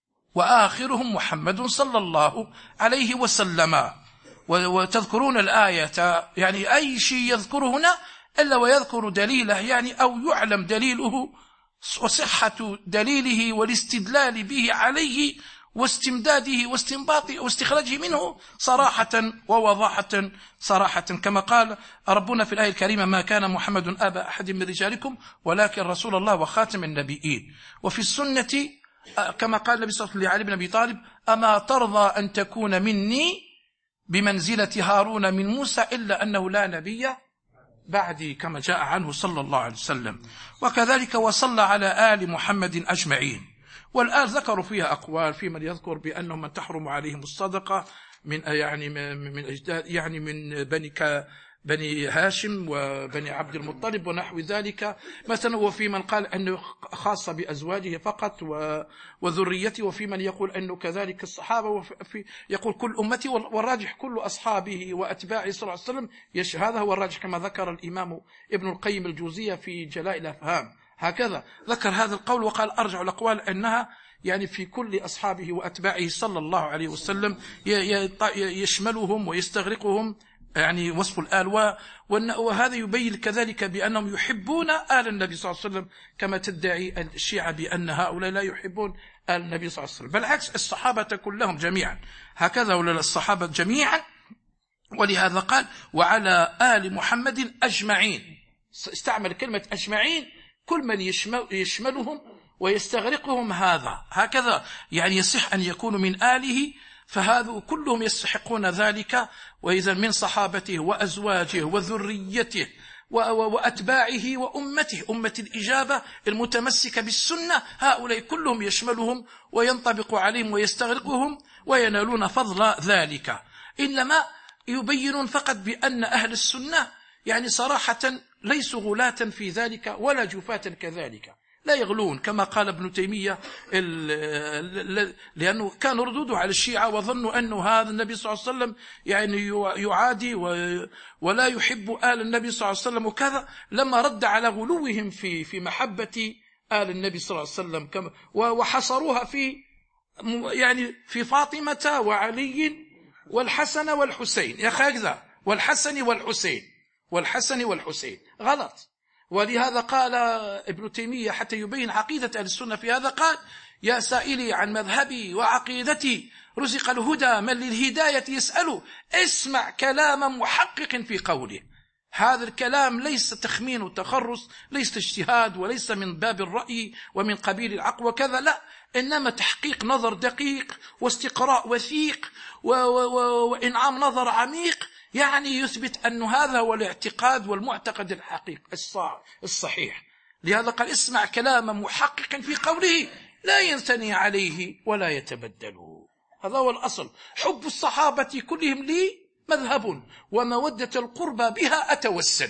وآخرهم محمد صلى الله عليه وسلم. وتذكرون الآية، يعني أي شيء يذكره هنا إلا ويذكر دليله، يعني أو يعلم دليله وصحة دليله والاستدلال به عليه واستمداده واستنباطه واستخراجه منه صراحة ووضاحة صراحة، كما قال ربنا في الآية الكريمة ما كان محمد أبا أحد من رجالكم ولكن رسول الله وخاتم النبيين. وفي السنة كما قال النبي صلى الله عليه وسلم لعلي بن أبي طالب أما ترضى أن تكون مني بمنزلة هارون من موسى إلا أنه لا نبي بعدي، كما جاء عنه صلى الله عليه وسلم. وكذلك وصلى على آل محمد أجمعين. والآن ذكروا فيها أقوال، في من يذكر بأنهم من تحرم عليهم الصدقة من يعني من بني هاشم وبني عبد المطلب ونحو ذلك مثلا، وفي من قال أنه خاصة بأزواجه فقط وذريته، وفي من يقول أنه كذلك الصحابة، وفي يقول كل أمتي، والراجح كل أصحابه وأتباعه صلى الله عليه وسلم، هذا هو الراجح كما ذكر الإمام ابن القيم الجوزية في جلاء الأفهام، هكذا ذكر هذا القول وقال أرجع الأقوال أنها يعني في كل أصحابه وأتباعه صلى الله عليه وسلم يشملهم ويستغرقهم، يعني وصف الآل. وهذا يبين كذلك بأنهم يحبون آل النبي صلى الله عليه وسلم، كما تدعي الشيعة بأن هؤلاء لا يحبون آل النبي صلى الله عليه وسلم، بالعكس الصحابة كلهم جميعا، هكذا ولا الصحابة جميعا. ولهذا قال وعلى آل محمد أجمعين، استعمل كلمة أجمعين، كل من يشملهم ويستغرقهم، هكذا يعني يصح أن يكونوا من آله، فهذا كلهم يستحقون ذلك. وإذا من صحابته وأزواجه وذريته وأتباعه وأمته، أمة الإجابة المتمسكة بالسنة، هؤلاء كلهم يشملهم وينطبق عليهم ويستغرقهم وينالون فضل ذلك. إنما يبينون فقط بأن أهل السنة يعني صراحة ليسوا غلاة في ذلك ولا جفاة كذلك، لا يغلون، كما قال ابن تيمية، لأنه كان ردوده على الشيعة وظنوا أنه هذا النبي صلى الله عليه وسلم يعني يعادي ولا يحب آل النبي صلى الله عليه وسلم وكذا، لما رد على غلوهم في محبة آل النبي صلى الله عليه وسلم، وحصروها في فاطمة وعلي والحسن والحسين، يا أخي هكذا، والحسن والحسين غلط. ولهذا قال ابن تيمية حتى يبين عقيدة أهل السنة في هذا، قال يا سائلي عن مذهبي وعقيدتي رزق الهدى من للهداية يسأل، اسمع كلام محقق في قوله. هذا الكلام ليس تخمين وتخرص، ليس اجتهاد، وليس من باب الرأي ومن قبيل العقل وكذا، لا، إنما تحقيق نظر دقيق واستقراء وثيق وإنعام نظر عميق، يعني يثبت أن هذا هو الاعتقاد والمعتقد الحقيقي الصحيح. لهذا قال اسمع كلام محقق في قوله لا ينثني عليه ولا يتبدل. هذا هو الأصل. حب الصحابة كلهم لي مذهب، ومودة القربى بها أتوسل،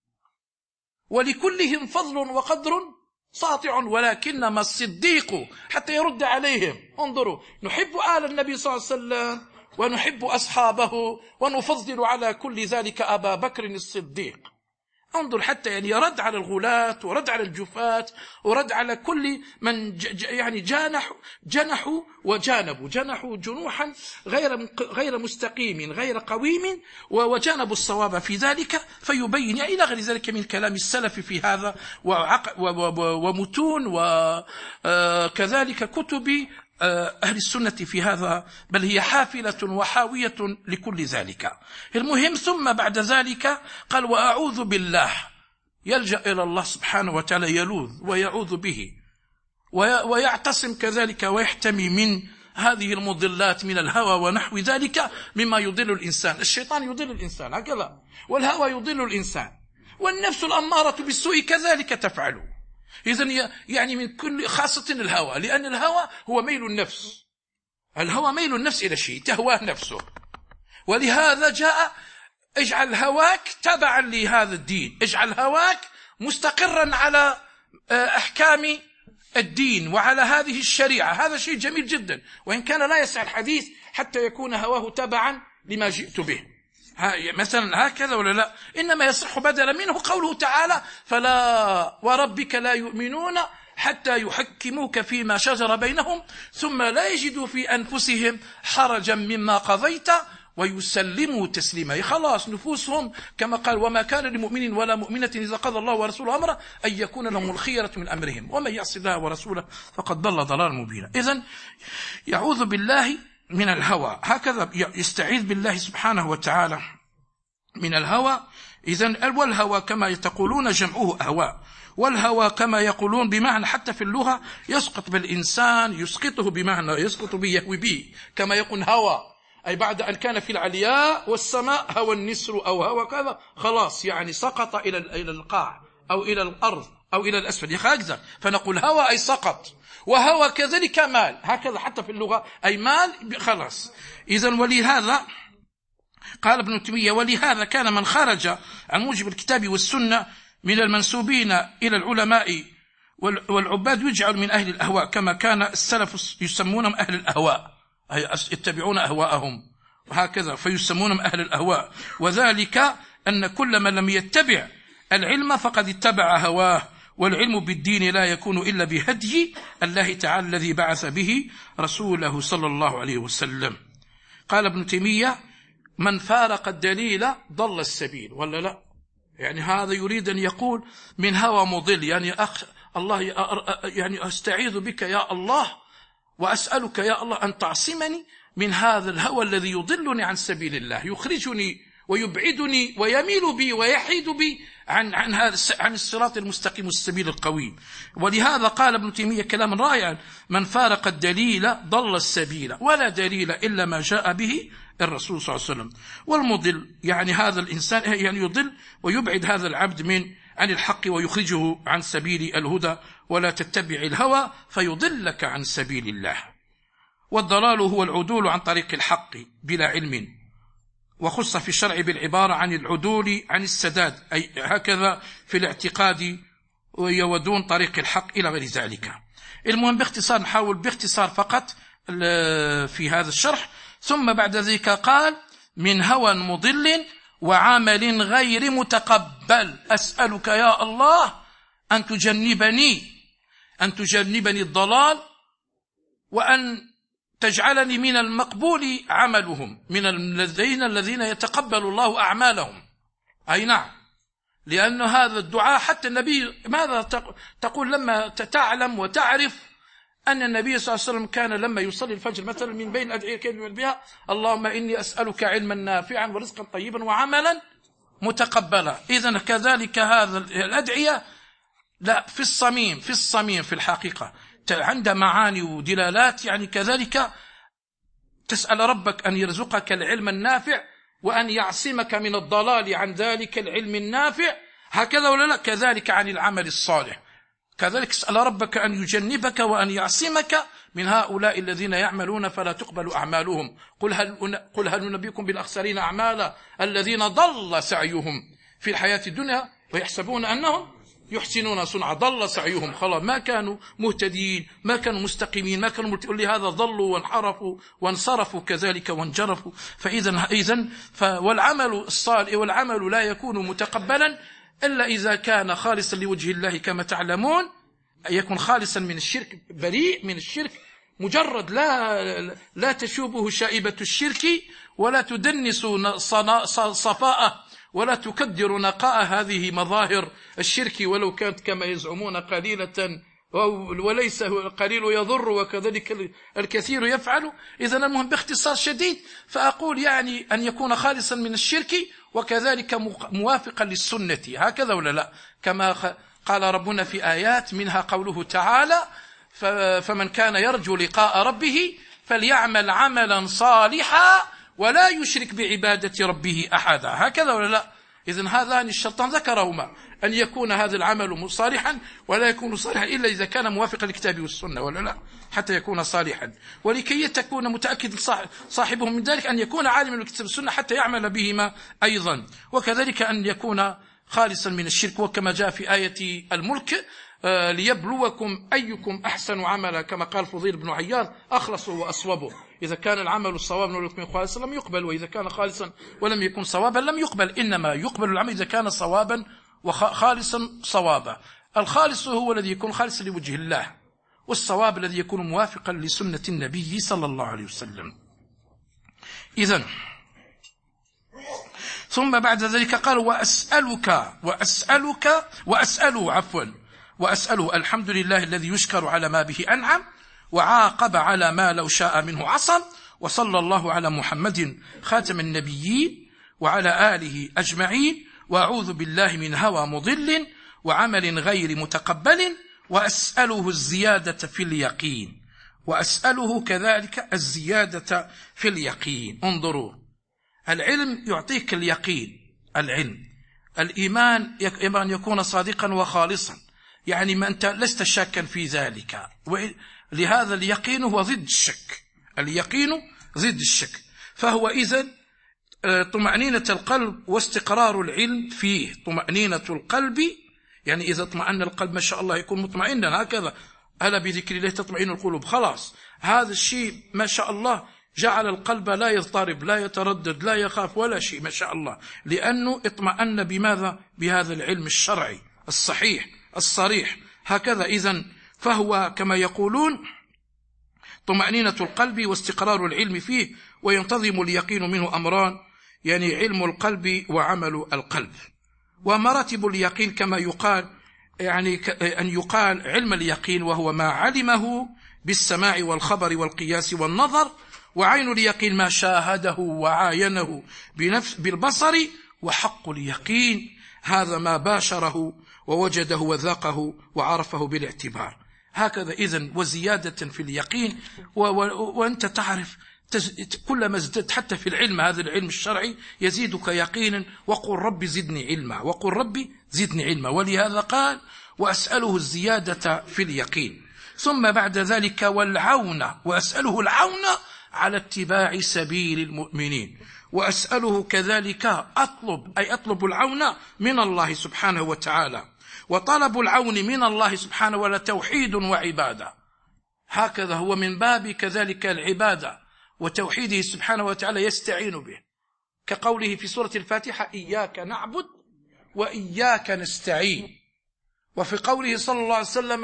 ولكلهم فضل وقدر ساطع، ولكنما الصديق حتى يرد عليهم. انظروا، نحب آل النبي صلى الله عليه وسلم ونحب أصحابه ونفضل على كل ذلك أبا بكر الصديق. انظر حتى يعني يرد على الغلاة ورد على الجفاة ورد على كل من يعني جنحوا وجانبوا جنوحا غير مستقيم غير قويم وجانبوا الصواب في ذلك، فيبين إلى غير ذلك من كلام السلف في هذا ومتون وكذلك كتب أهل السنة في هذا، بل هي حافلة وحاوية لكل ذلك. المهم ثم بعد ذلك قال وأعوذ بالله، يلجأ إلى الله سبحانه وتعالى، يلوذ ويعوذ به ويعتصم كذلك ويحتمي من هذه المضلات من الهوى ونحو ذلك مما يضل الإنسان. الشيطان يضل الإنسان هكذا، والهوى يضل الإنسان، والنفس الأمارة بالسوء كذلك تفعل. إذن يعني من كل خاصة الهوى، لأن الهوى هو ميل النفس، الهوى ميل النفس إلى شيء تهواه نفسه، ولهذا جاء اجعل هواك تبعا لهذا الدين، اجعل هواك مستقرا على أحكام الدين وعلى هذه الشريعة. هذا شيء جميل جدا، وإن كان لا يسع الحديث حتى يكون هواه تبعا لما جئت به مثلا هكذا ولا لا، إنما يصح بدلا منه قوله تعالى فلا وربك لا يؤمنون حتى يحكموك فيما شجر بينهم ثم لا يجدوا في أنفسهم حرجا مما قضيت ويسلموا تسليما. خلاص نفوسهم كما قال وما كان لمؤمن ولا مؤمنة إذا قضى الله ورسوله أمره أن يكون لهم الخيرة من أمرهم ومن يعص الله ورسوله فقد ضل ضلالا مبينا. إذن يعوذ بالله من الهوى، هكذا يستعيذ بالله سبحانه وتعالى من الهوى. إذن والهوى كما تقولون جمعه أهواء، والهوى كما يقولون بمعنى حتى في اللغة يسقط بالإنسان، يسقطه بمعنى يسقط به يهوي به، كما يقول هوى أي بعد أن كان في العلياء والسماء هوى النسر أو هوى كذا، خلاص يعني سقط إلى القاع أو إلى الأرض أو إلى الأسفل هكذا، فنقول هوى أي سقط، وهوى كذلك مال، هكذا حتى في اللغة أي مال خلاص. إذن ولهذا قال ابن تيمية ولهذا كان من خرج عن موجب الكتاب والسنة من المنسوبين إلى العلماء والعباد يجعل من أهل الأهواء، كما كان السلف يسمونهم أهل الأهواء أي يتبعون أهواءهم وهكذا فيسمونهم أهل الأهواء، وذلك أن كل من لم يتبع العلم فقد اتبع هواه، والعلم بالدين لا يكون إلا بهدي الله تعالى الذي بعث به رسوله صلى الله عليه وسلم. قال ابن تيمية من فارق الدليل ضل السبيل، ولا لا؟ يعني هذا يريد أن يقول من هوى مضل، يعني الله يعني أستعيذ بك يا الله وأسألك يا الله أن تعصمني من هذا الهوى الذي يضلني عن سبيل الله، يخرجني ويبعدني ويميل بي ويحيد بي عن الصراط المستقيم والسبيل القويم. ولهذا قال ابن تيمية كلاما رائعا من فارق الدليل ضل السبيل ولا دليل إلا ما جاء به الرسول صلى الله عليه وسلم. والمضل يعني هذا الإنسان يعني يضل ويبعد هذا العبد عن الحق ويخرجه عن سبيل الهدى، ولا تتبع الهوى فيضلك عن سبيل الله. والضلال هو العدول عن طريق الحق بلا علم، وخص في الشرع بالعبارة عن العدول عن السداد، أي هكذا في الاعتقاد ويودون طريق الحق إلى غير ذلك. المهم باختصار نحاول باختصار فقط في هذا الشرح. ثم بعد ذلك قال من هوى مضل وعمل غير متقبل، أسألك يا الله أن تجنبني الضلال، وأن تجعلني من المقبول عملهم، من الذين يتقبل الله أعمالهم. أي نعم، لأن هذا الدعاء حتى النبي ماذا تقول لما تعلم وتعرف أن النبي صلى الله عليه وسلم كان لما يصلي الفجر مثلا من بين أدعية كلمة بها اللهم إني أسألك علما نافعا ورزقا طيبا وعملا متقبلا. إذن كذلك هذا الأدعية لا في الصميم في الحقيقة عند معاني ودلالات، يعني كذلك تسأل ربك أن يرزقك العلم النافع وأن يعصمك من الضلال عن ذلك العلم النافع، هكذا ولا لا؟ كذلك عن العمل الصالح، كذلك اسأل ربك أن يجنبك وأن يعصمك من هؤلاء الذين يعملون فلا تقبل أعمالهم. قل هل ننبئكم بالأخسرين أعمالا الذين ضل سعيهم في الحياة الدنيا ويحسبون أنهم يحسنون صنعا ضل سعيهم، خلاص ما كانوا مهتدين، ما كانوا مستقيمين، ما كانوا لهذا ضلوا وانحرفوا وانصرفوا كذلك وانجرفوا. فإذا والعمل الصالح والعمل لا يكون متقبلا إلا إذا كان خالصا لوجه الله كما تعلمون، يكون خالصا من الشرك، بريء من الشرك، مجرد لا تشوبه شائبة الشرك ولا تدنس صفاءه ولا تكدر نقاء هذه مظاهر الشرك ولو كانت كما يزعمون قليلة، وليس القليل يضر وكذلك الكثير يفعل. إذن المهم باختصار شديد فأقول يعني أن يكون خالصا من الشرك وكذلك موافقا للسنة، هكذا ولا لا؟ كما قال ربنا في آيات منها قوله تعالى: فمن كان يرجو لقاء ربه فليعمل عملا صالحا ولا يشرك بعبادة ربه أحدا، هكذا ولا لا؟ إذن هذان الشرطان ذكرهما، أن يكون هذا العمل صالحا ولا يكون صالحا إلا إذا كان موافقا للكتاب والسنة ولا لا، حتى يكون صالحا. ولكي تكون متأكد صاحبه من ذلك أن يكون عالما بالكتاب والسنة حتى يعمل بهما أيضا، وكذلك أن يكون خالصا من الشرك، وكما جاء في آية الملك: ليبلوكم أيكم أحسن عملا، كما قال فضيل بن عياض: أخلصه وأصوبه. إذا كان العمل صوابا ولم يكن خالصا لم يقبل، وإذا كان خالصا ولم يكن صوابا لم يقبل. إنما يقبل العمل إذا كان صوابا وخالصا صوابا. الخالص هو الذي يكون خالصا لوجه الله، والصواب الذي يكون موافقا لسنة النبي صلى الله عليه وسلم. إذن ثم بعد ذلك قال: وأسأله الحمد لله الذي يشكر على ما به أنعم وعاقب على ما لو شاء منه عصم، وصلى الله على محمد خاتم النبيين وعلى آله أجمعين، وأعوذ بالله من هوى مضل وعمل غير متقبل، وأسأله الزيادة في اليقين، وأسأله كذلك الزيادة في اليقين. انظروا، العلم يعطيك اليقين، الإيمان أن يكون صادقا وخالصا، يعني ما أنت لست شاكا في ذلك، لهذا اليقين هو ضد الشك، اليقين ضد الشك. فهو إذن طمأنينة القلب واستقرار العلم فيه. طمأنينة القلب يعني إذا اطمأن القلب ما شاء الله يكون مطمئنا، هكذا: ألا بذكر الله تطمئن القلوب. خلاص هذا الشيء ما شاء الله جعل القلب لا يضطرب لا يتردد لا يخاف ولا شيء ما شاء الله، لأنه اطمأن بماذا؟ بهذا العلم الشرعي الصحيح الصريح، هكذا. إذن فهو كما يقولون طمأنينة القلب واستقرار العلم فيه، وينتظم اليقين منه أمران، يعني علم القلب وعمل القلب. ومراتب اليقين كما يقال، يعني أن يقال علم اليقين وهو ما علمه بالسماع والخبر والقياس والنظر، وعين اليقين ما شاهده وعاينه بالبصر، وحق اليقين هذا ما باشره ووجده وذاقه وعرفه بالاعتبار، هكذا. إذن وزيادة في اليقين، وأنت تعرف كلما ازددت حتى في العلم، هذا العلم الشرعي يزيدك يقينا، وقل ربي زدني علما، وقل ربي زدني علما. ولهذا قال: وأسأله الزيادة في اليقين. ثم بعد ذلك والعون، وأسأله العون على اتباع سبيل المؤمنين. وأسأله كذلك أطلب العون من الله سبحانه وتعالى. وطلب العون من الله سبحانه وتعالى توحيد وعبادة، هكذا هو من باب كذلك العبادة وتوحيده سبحانه وتعالى يستعين به، كقوله في سورة الفاتحة: إياك نعبد وإياك نستعين. وفي قوله صلى الله عليه وسلم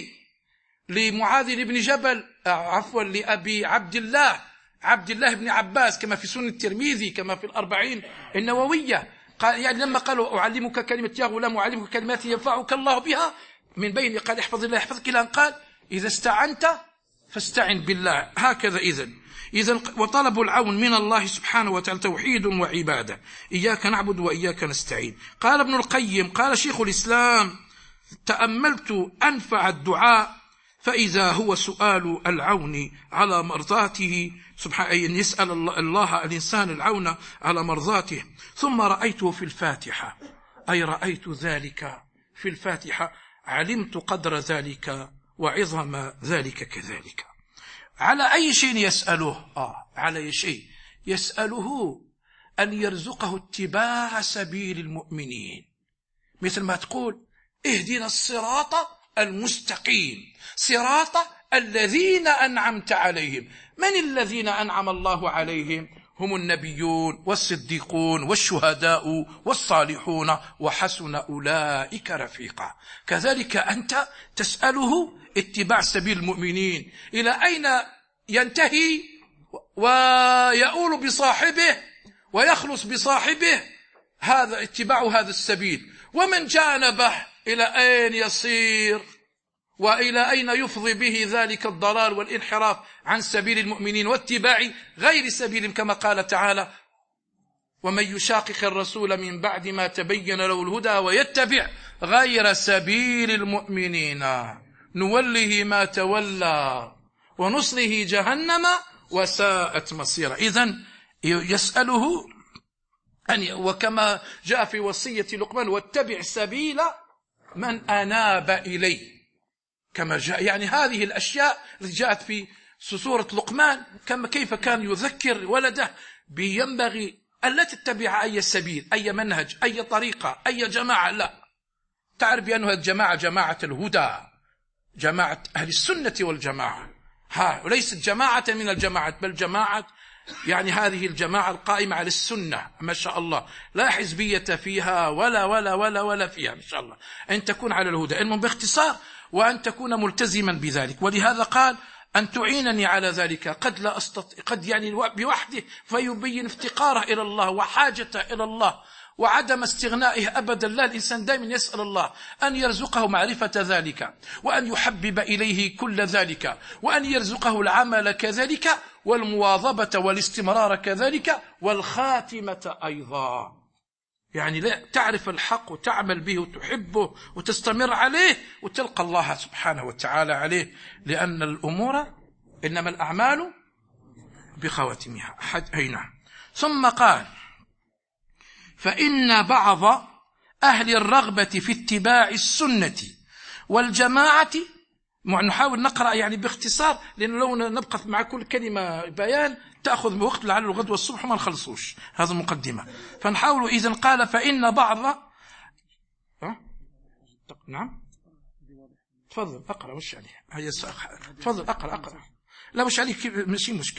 لمعاذ بن جبل لأبي عبد الله بن عباس، كما في سنن الترمذي كما في الأربعين النووية، قال يعني لما قالوا: أعلمك كلمة يا غلام أعلمك كلمات ينفعك الله بها، من بين قال: احفظ الله يحفظك، إلى أن قال: إذا استعنت فاستعن بالله، هكذا. إذن وطلب العون من الله سبحانه وتعالى توحيد وعبادة، إياك نعبد وإياك نستعين. قال ابن القيم، قال شيخ الإسلام: تأملت أنفع الدعاء فإذا هو سؤال العون على مرضاته سبحانه، أن يسأل الله الإنسان العون على مرضاته. ثم رأيته في الفاتحة، أي رأيت ذلك في الفاتحة، علمت قدر ذلك وعظم ذلك كذلك. على أي شيء يسأله؟ على أي شيء يسأله؟ أن يرزقه اتباع سبيل المؤمنين، مثل ما تقول اهدنا الصراط المستقيم صراط الذين أنعمت عليهم. من الذين أنعم الله عليهم؟ هم النبيون والصديقون والشهداء والصالحون وحسن أولئك رفيقا. كذلك أنت تسأله اتباع سبيل المؤمنين إلى أين ينتهي ويؤول بصاحبه ويخلص بصاحبه، هذا اتباع هذا السبيل. ومن جانبه إلى أين يصير وإلى أين يفضي به ذلك الضلال والانحراف عن سبيل المؤمنين واتباع غير سبيلهم، كما قال تعالى: ومن يشاقق الرسول من بعد ما تبين له الهدى ويتبع غير سبيل المؤمنين نوله ما تولى ونصله جهنم وساءت مصيرا. إذن يسأله وكما جاء في وصية لقمان: واتبع سبيل من أناب إليه، كما جاء. يعني هذه الأشياء التي جاءت في سورة لقمان كيف كان يذكر ولده بينبغي ألا تتبع أي سبيل، أي منهج، أي طريقة، أي جماعة، لا، تعرف بأنها الجماعة جماعة الهدى، جماعة أهل السنة والجماعة، وليست جماعة من الجماعات، بل جماعة يعني هذه الجماعة القائمة على السنة ما شاء الله، لا حزبية فيها ولا فيها ما شاء الله، أن تكون على الهدى. المهم باختصار وأن تكون ملتزما بذلك. ولهذا قال: أن تعينني على ذلك، قد لا أستطيع، قد يعني بوحده، فيبين افتقاره إلى الله وحاجته إلى الله وعدم استغنائه أبدا. لا، الإنسان دائما يسأل الله أن يرزقه معرفة ذلك، وأن يحبب إليه كل ذلك، وأن يرزقه العمل كذلك، والمواظبة والاستمرار كذلك، والخاتمة أيضا. يعني لا تعرف الحق وتعمل به وتحبه وتستمر عليه وتلقى الله سبحانه وتعالى عليه، لأن الأمور إنما الأعمال بخواتمها. نعم. ثم قال: فإن بعض أهل الرغبة في اتباع السنة والجماعة، نحاول نقرأ يعني باختصار، لأن لو نبقى مع كل كلمة بيان تأخذ بوقت لعل الغد والصبح وما نخلصوش، هذا المقدمة. فنحاول. إذن قال: فإن بعض نعم تفضل أقرأ، وش عليه؟ تفضل أقرأ. لا وش عليك، ماشي مشكل.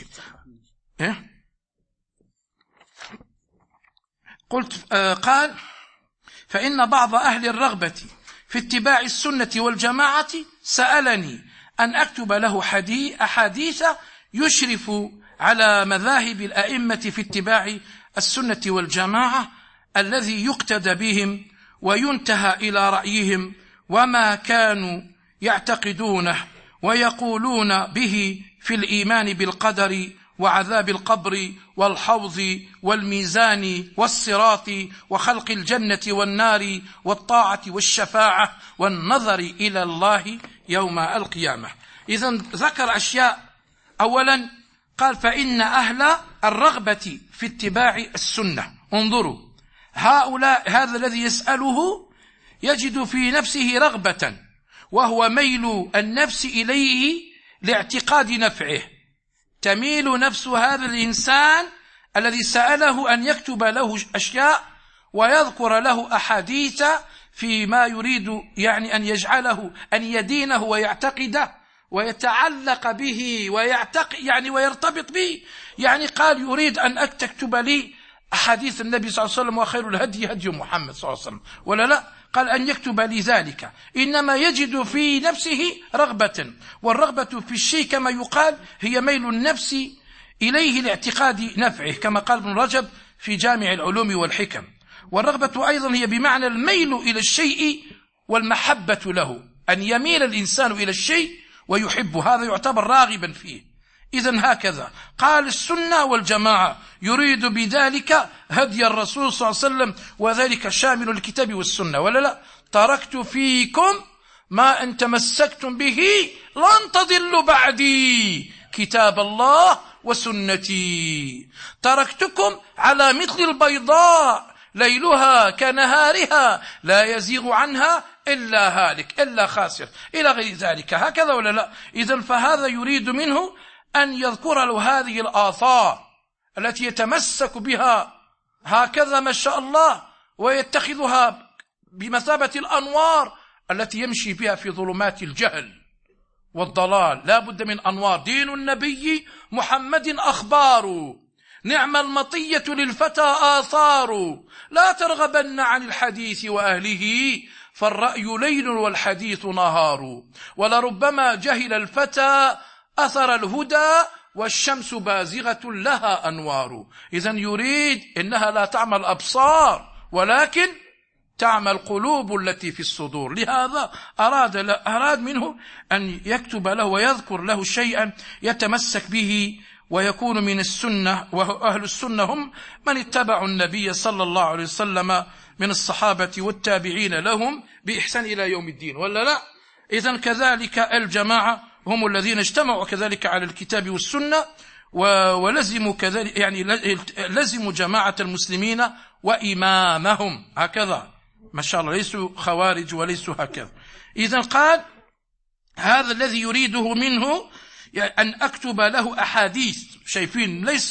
قلت قال: فإن بعض أهل الرغبة في اتباع السنة والجماعة سألني أن أكتب له أحاديث يشرف على مذاهب الأئمة في اتباع السنة والجماعة، الذي يقتدى بهم وينتهى إلى رأيهم وما كانوا يعتقدونه ويقولون به في الإيمان بالقدر وعذاب القبر والحوض والميزان والصراط وخلق الجنة والنار والطاعة والشفاعة والنظر إلى الله يوم القيامة. إذن ذكر أشياء. أولا قال: فإن أهل الرغبة في اتباع السنة، انظروا، هؤلاء هذا الذي يسأله يجد في نفسه رغبة، وهو ميل النفس إليه لاعتقاد نفعه. تميل نفس هذا الإنسان الذي سأله أن يكتب له أشياء ويذكر له أحاديث فيما يريد يعني أن يجعله أن يدينه ويعتقده ويتعلق به يعني ويرتبط به. يعني قال: يريد أن تكتب لي أحاديث النبي صلى الله عليه وسلم، وخير الهدي هدي محمد صلى الله عليه وسلم، ولا لا؟ قال: أن يكتب لي ذلك. إنما يجد في نفسه رغبة، والرغبة في الشيء كما يقال هي ميل النفس إليه لاعتقاد نفعه، كما قال ابن رجب في جامع العلوم والحكم. والرغبة أيضا هي بمعنى الميل إلى الشيء والمحبة له، أن يميل الإنسان إلى الشيء ويحب، هذا يعتبر راغبا فيه. إذن هكذا قال: السنة والجماعة يريد بذلك هدي الرسول صلى الله عليه وسلم، وذلك شامل الكتاب والسنة، ولا لا؟ تركت فيكم ما أن تمسكتم به لن تضلوا بعدي، كتاب الله وسنتي. تركتكم على مثل البيضاء ليلها كنهارها لا يزيغ عنها إلا هالك إلا خاسر، إلى غير ذلك. هكذا ولا لا؟ إذن فهذا يريد منه أن يذكر له هذه الآثار التي يتمسك بها هكذا ما شاء الله، ويتخذها بمثابة الأنوار التي يمشي بها في ظلمات الجهل والضلال. لا بد من أنوار. دين النبي محمد أخبار، نعم المطية للفتى آثار. لا ترغبن عن الحديث وأهله، فالرأي ليل والحديث نهار. ولربما جهل الفتى أثر الهدى، والشمس بازغة لها أنوار. إذن يريد إنها لا تعمل أبصار، ولكن تعمل القلوب التي في الصدور. لهذا أراد منه أن يكتب له ويذكر له شيئا يتمسك به ويكون من السنة. وأهل السنة هم من اتبعوا النبي صلى الله عليه وسلم من الصحابة والتابعين لهم بإحسان إلى يوم الدين، ولا لا؟ إذن كذلك الجماعة هم الذين اجتمعوا كذلك على الكتاب والسنة، ولزموا كذلك يعني لزموا جماعة المسلمين وإمامهم هكذا، ما شاء الله، ليسوا خوارج وليسوا هكذا. إذن قال هذا الذي يريده منه أن أكتب له أحاديث. شايفين ليس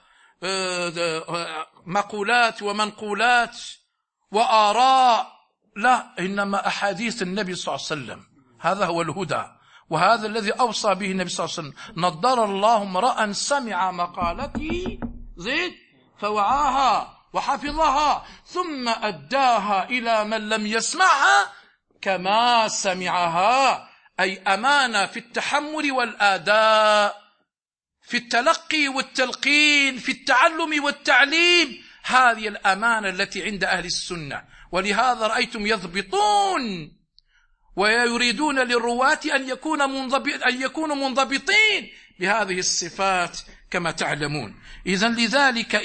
مقولات ومنقولات وآراء، لا، إنما أحاديث النبي صلى الله عليه وسلم. هذا هو الهدى، وهذا الذي أوصى به النبي صلى الله عليه وسلم. نضر الله امرأ سمع مقالتي زيد فوعاها وحفظها ثم أداها إلى من لم يسمعها كما سمعها، أي أمانة في التحمل والآداء، في التلقي والتلقين، في التعلم والتعليم. هذه الأمانة التي عند أهل السنة. ولهذا رأيتم يضبطون ويريدون للرواة أن يكونوا منضبطين بهذه الصفات كما تعلمون. إذن لذلك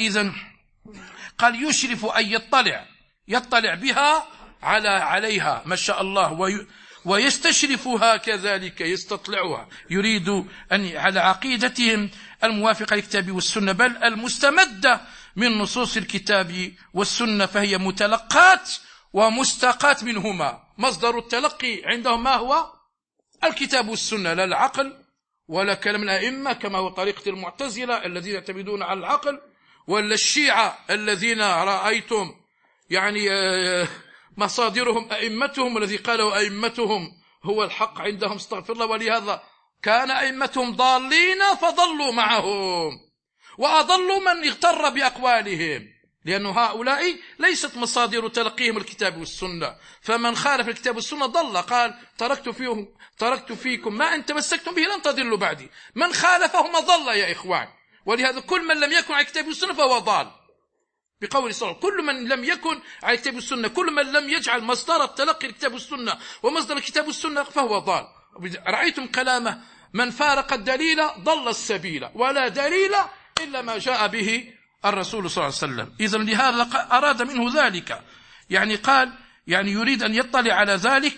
قال يشرف أن يطلع بها عليها، ما شاء الله، ويستشرفها كذلك، يستطلعها. يريد أن على عقيدتهم الموافقة للكتاب والسنة، بل المستمدة من نصوص الكتاب والسنة، فهي متلقات ومستقات منهما. مصدر التلقي عندهم ما هو؟ الكتاب والسنة، لا العقل ولا كلام الأئمة كما هو طريقة المعتزلة الذين يعتمدون على العقل، ولا الشيعة الذين رأيتم يعني مصادرهم أئمتهم، والذي قالوا أئمتهم هو الحق عندهم، استغفر الله. ولهذا كان أئمتهم ضالين فضلوا معهم، وأضلوا من اغتر بأقوالهم، لأن هؤلاء ليست مصادر تلقيهم الكتاب والسنة. فمن خالف الكتاب والسنة ضل. قال تركت فيكم ما إن تمسكتم به لن تضلوا بعدي. من خالفهم ضل يا إخوان. ولهذا كل من لم يكن على الكتاب والسنة فهو ضال، بقول صلى الله عليه وسلم. كل من لم يكن على الكتاب والسنة، كل من لم يجعل مصدر التلقي الكتاب والسنة ومصدر الكتاب والسنة فهو ضال. رأيتم كلامه: من فارق الدليل ضل السبيل، ولا دليل إلا ما جاء به الرسول صلى الله عليه وسلم. إذن لهذا أراد منه ذلك، يعني قال يعني يريد أن يطلع على ذلك،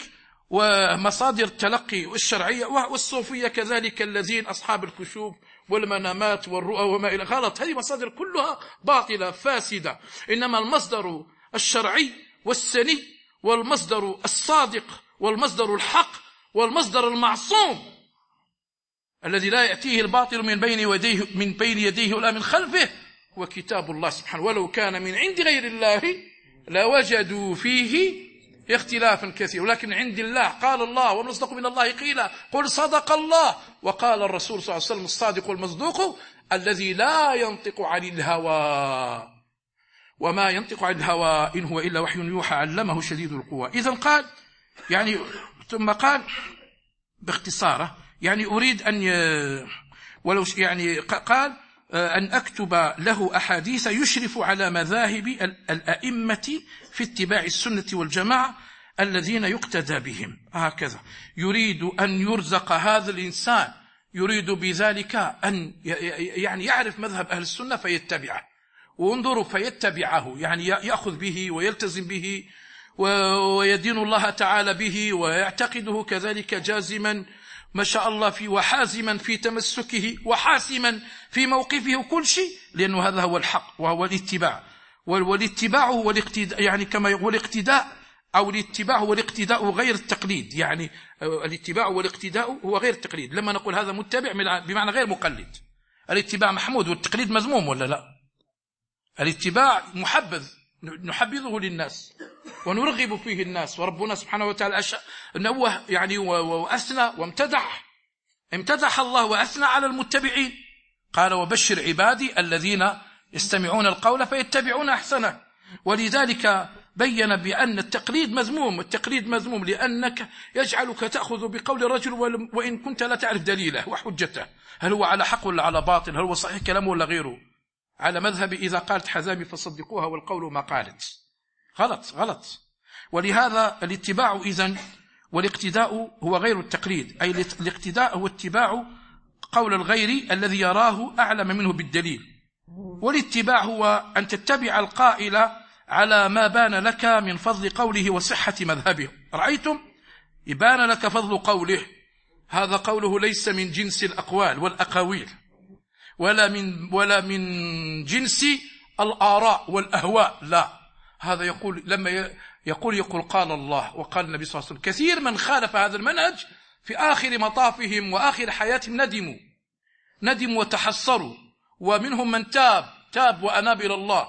ومصادر التلقي والشرعية والصوفية كذلك، الذين أصحاب الكشوف والمنامات والرؤى وما إلى غلط. هذه مصادر كلها باطلة فاسدة. إنما المصدر الشرعي والسني والمصدر الصادق والمصدر الحق والمصدر المعصوم الذي لا يأتيه الباطل من بين يديه ولا من خلفه هو كتاب الله سبحانه. ولو كان من عند غير الله لوجدوا فيه اختلافا كثيرا، ولكن عند الله قال الله ومن أصدق من الله قيلا قل صدق الله. وقال الرسول صلى الله عليه وسلم الصادق المصدوق الذي لا ينطق عن الهوى وما ينطق عن الهوى إن هو إلا وحي يوحى علمه شديد القوى. إذن قال يعني ثم قال باختصاره يعني أريد أن ولو يعني قال أن أكتب له أحاديث يشرف على مذاهب الأئمة في اتباع السنة والجماعة الذين يقتدى بهم. هكذا يريد أن يرزق هذا الإنسان، يريد بذلك أن يعني يعرف مذهب أهل السنة فيتبعه، وانظروا فيتبعه، يعني يأخذ به ويلتزم به ويدين الله تعالى به ويعتقده كذلك جازما ما شاء الله فيه، وحازما في تمسكه وحاسما في موقفه وكل شيء، لأنه هذا هو الحق وهو الاتباع. والاتباع هو الاقتداء، يعني كما يقول الاقتداء أو الاتباع هو الاقتداء غير التقليد. يعني الاتباع والاقتداء هو غير التقليد. لما نقول هذا متبع بمعنى غير مقلد. الاتباع محمود والتقليد مذموم ولا لا؟ الاتباع محبذ نحبذه للناس، ونرغب فيه الناس. وربنا سبحانه وتعالى نوه يعني وأثنى امتدح الله وأثنى على المتبعين، قال وبشر عبادي الذين يستمعون القول فيتبعون أحسنه. ولذلك بين بأن التقليد مذموم، التقليد مذموم لأنك يجعلك تأخذ بقول رجل وإن كنت لا تعرف دليله وحجته، هل هو على حق ولا على باطل، هل هو صحيح كلامه ولا غيره. على مذهب إذا قالت حزامي فصدقوها والقول ما قالت. غلط. ولهذا الاتباع إذن والاقتداء هو غير التقليد، أي الاقتداء هو اتباع قول الغير الذي يراه أعلم منه بالدليل. والاتباع هو أن تتبع القائل على ما بان لك من فضل قوله وصحة مذهبه. رأيتم؟ يبان لك فضل قوله، هذا قوله ليس من جنس الأقوال والأقاويل ولا من جنس الآراء والأهواء، لا، هذا يقول لما يقول قال الله وقال النبي صلى الله عليه وسلم. كثير من خالف هذا المنهج في آخر مطافهم وآخر حياتهم ندموا وتحسروا، ومنهم من تاب وأناب إلى الله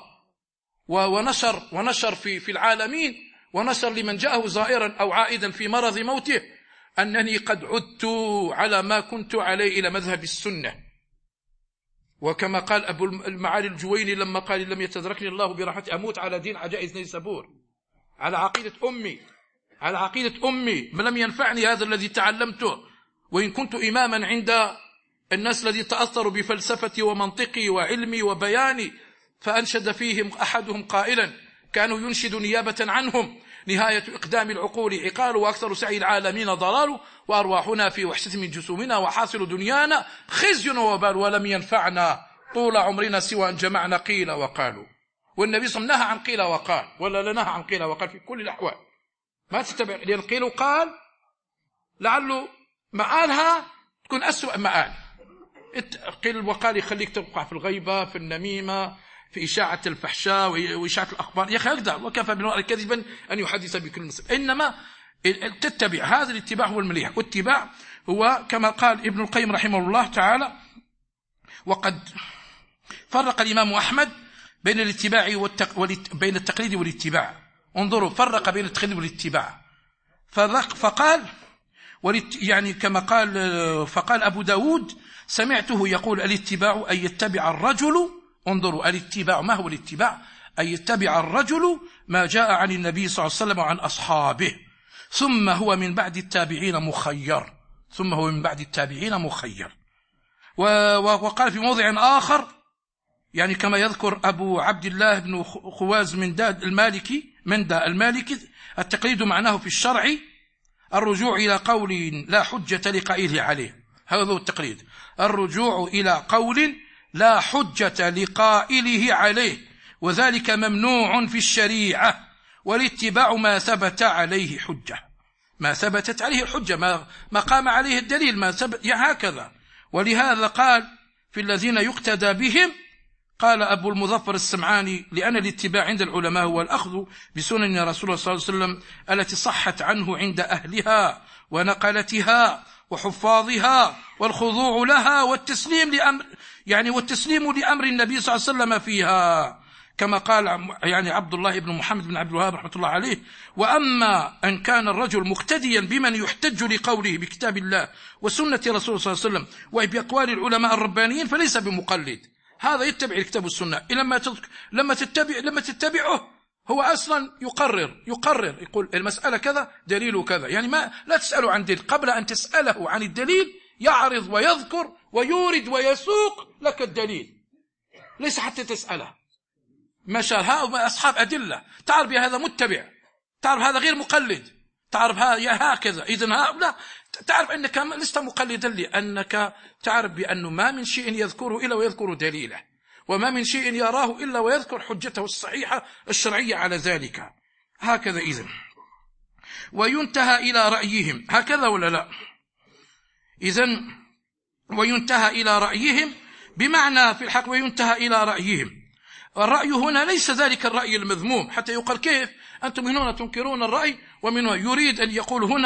ونشر في العالمين، ونشر لمن جاءه زائرا أو عائدا في مرض موته أنني قد عدت على ما كنت عليه إلى مذهب السنة. وكما قال أبو المعالي الجويني لما قال لم يتدركني الله برحمته أموت على دين عجائز نيسابور، على عقيدة أمي ما لم ينفعني هذا الذي تعلمته، وإن كنت إماما عند الناس الذي تأثروا بفلسفتي ومنطقي وعلمي وبياني. فأنشد فيهم أحدهم قائلا كانوا ينشد نيابة عنهم: نهاية إقدام العقول عقال، وأكثر سعي العالمين ضلال، وأرواحنا في وحشة من جسومنا، وحاصل دنيانا خزي ووبال، ولم ينفعنا طول عمرنا سوى أن جمعنا قيل وقالوا. والنبي صلى الله عليه وسلم نهى عن قيل وقال، ولا نهى عن قيل وقال في كل الأحوال، ما تتبع، لأن قيل وقال لعله مآلها تكون أسوأ مآل. قيل وقال يخليك توقع في الغيبة، في النميمة، في إشاعة الفحشاء وإشاعة الأخبار. يا أخي أقدر، وكفى بالمرء كذبا أن يحدث بكل مسلم. إنما تتبع، هذا الاتباع هو المليح. والاتباع هو كما قال ابن القيم رحمه الله تعالى: وقد فرق الإمام أحمد بين الاتباع بين التقليد والاتباع. انظروا، فرق بين التقليد والاتباع، فقال يعني كما فقال أبو داود: سمعته يقول الاتباع أن يتبع الرجل. انظروا، الاتباع ما هو الاتباع؟ أن يتبع الرجل ما جاء عن النبي صلى الله عليه وسلم وعن أصحابه، ثم هو من بعد التابعين مخير. وقال في موضع آخر يعني كما يذكر أبو عبد الله بن خواز مندى المالكي: التقليد معناه في الشرع الرجوع إلى قول لا حجة لقائله عليه. هذا هو التقليد، الرجوع إلى قول لا حجة لقائله عليه، وذلك ممنوع في الشريعة. والاتباع ما ثبت عليه حجة، ما ثبتت عليه الحجة، ما قام عليه الدليل، ما ثبت، هكذا. ولهذا قال في الذين يقتدى بهم، قال أبو المظفر السمعاني: لأن الاتباع عند العلماء هو الأخذ بسنن رسول الله صلى الله عليه وسلم التي صحت عنه عند أهلها ونقلتها وحفاظها، والخضوع لها والتسليم لأمر النبي صلى الله عليه وسلم فيها، كما قال يعني عبد الله بن محمد بن عبد الوهاب رحمة الله عليه: وأما أن كان الرجل مقتديا بمن يحتج لقوله بكتاب الله وسنة رسول الله صلى الله عليه وسلم وبأقوال العلماء الربانيين فليس بمقلد، هذا يتبع الكتاب والسنة. لما تتبعه هو أصلا يقرر يقول المسألة كذا دليل كذا، يعني لا تسأله عن دليل، قبل أن تسأله عن الدليل يعرض ويذكر ويورد ويسوق لك الدليل، ليس حتى تسأله. ما شاء الله أصحاب أدلة، تعرف هذا متبع، تعرف هذا غير مقلد، تعرف هكذا. إذن هؤلاء تعرف أنك لست مقلدا، لأنك تعرف بأنه ما من شيء يذكره إلا ويذكر دليله، وما من شيء يراه إلا ويذكر حجته الصحيحة الشرعية على ذلك. هكذا. إذن وينتهى إلى رأيهم، هكذا ولا لا؟ إذن وينتهى إلى رأيهم بمعنى في الحق وينتهى إلى رأيهم. الرأي هنا ليس ذلك الرأي المذموم، حتى يقال كيف أنتم هنا تنكرون الرأي، ومن يريد أن يقول هنا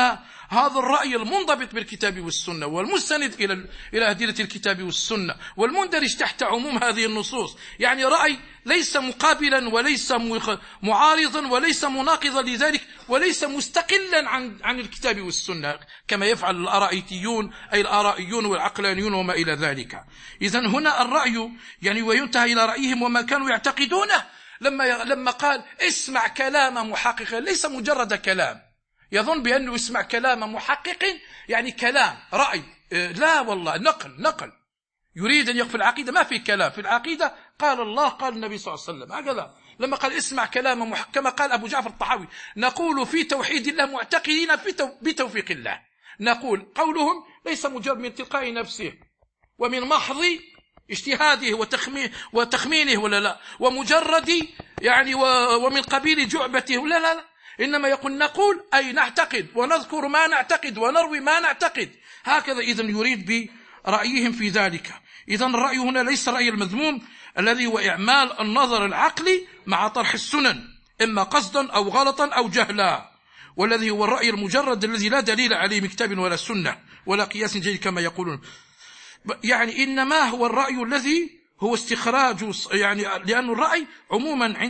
هذا الرأي المنضبط بالكتاب والسنة والمستند إلى أدلة الكتاب والسنة والمندرج تحت عموم هذه النصوص، يعني رأي ليس مقابلا وليس معارضا وليس مناقضا لذلك وليس مستقلا عن الكتاب والسنة كما يفعل الآرائيون أي الآرائيون والعقلانيون وما إلى ذلك. إذن هنا الرأي يعني وينتهى إلى رأيهم وما كانوا يعتقدونه. لما قال اسمع كلام محقق، ليس مجرد كلام يظن بأنه يسمع كلام محقق يعني كلام رأي، لا والله، نقل يريد أن يقف العقيدة، ما في كلام في العقيدة، قال الله قال النبي صلى الله عليه وسلم هكذا. لما قال اسمع كلام كما قال أبو جعفر الطحاوي نقول في توحيد الله معتقدين بتوفيق الله، نقول قولهم ليس مجرد من تلقاء نفسه ومن محض اجتهاده وتخمينه ولا لا، ومجرد يعني ومن قبيل جعبته ولا لا، إنما نقول أي نعتقد ونذكر ما نعتقد ونروي ما نعتقد هكذا. إذن يريد برأيهم في ذلك. إذن الرأي هنا ليس الرأي المذموم الذي هو إعمال النظر العقلي مع طرح السنن إما قصدا أو غلطا أو جهلا، والذي هو الرأي المجرد الذي لا دليل عليه من كتاب ولا سنة ولا قياس جيد كما يقولون، يعني إنما هو الرأي الذي هو استخراج، يعني لأن الرأي عموما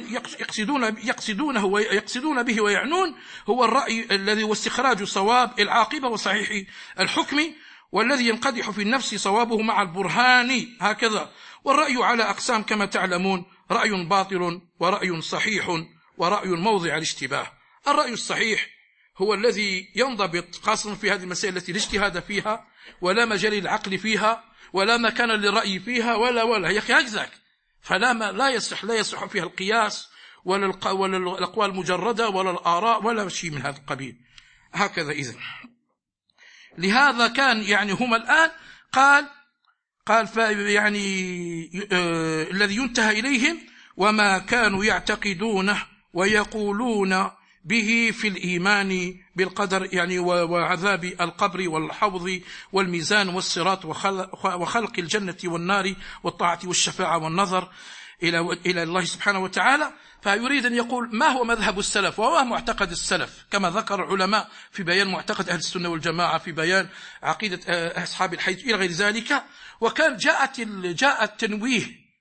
يقصدون به ويعنون هو الرأي الذي هو استخراج صواب العاقبة وصحيح الحكم، والذي ينقدح في النفس صوابه مع البرهان هكذا. والرأي على أقسام كما تعلمون، رأي باطل ورأي صحيح ورأي موضع الاشتباه. الرأي الصحيح هو الذي ينضبط خاصة في هذه المسائل التي لا اجتهاد فيها ولا مجال للعقل فيها ولا مكان للرأي فيها ولا يا أخي هكذاك، لا يصح فيها القياس ولا الأقوال المجردة ولا الآراء ولا شيء من هذا القبيل هكذا. إذن لهذا كان يعني هم الآن قال يعني الذي ينتهى إليهم وما كانوا يعتقدونه ويقولون به في الإيمان بالقدر، يعني وعذاب القبر والحوض والميزان والصراط وخلق الجنة والنار والطاعة والشفاعة والنظر إلى الله سبحانه وتعالى. فيريد أن يقول ما هو مذهب السلف وما هو معتقد السلف كما ذكر العلماء في بيان معتقد أهل السنة والجماعة، في بيان عقيدة أصحاب الحديث إلى غير ذلك. وكان جاء التنويه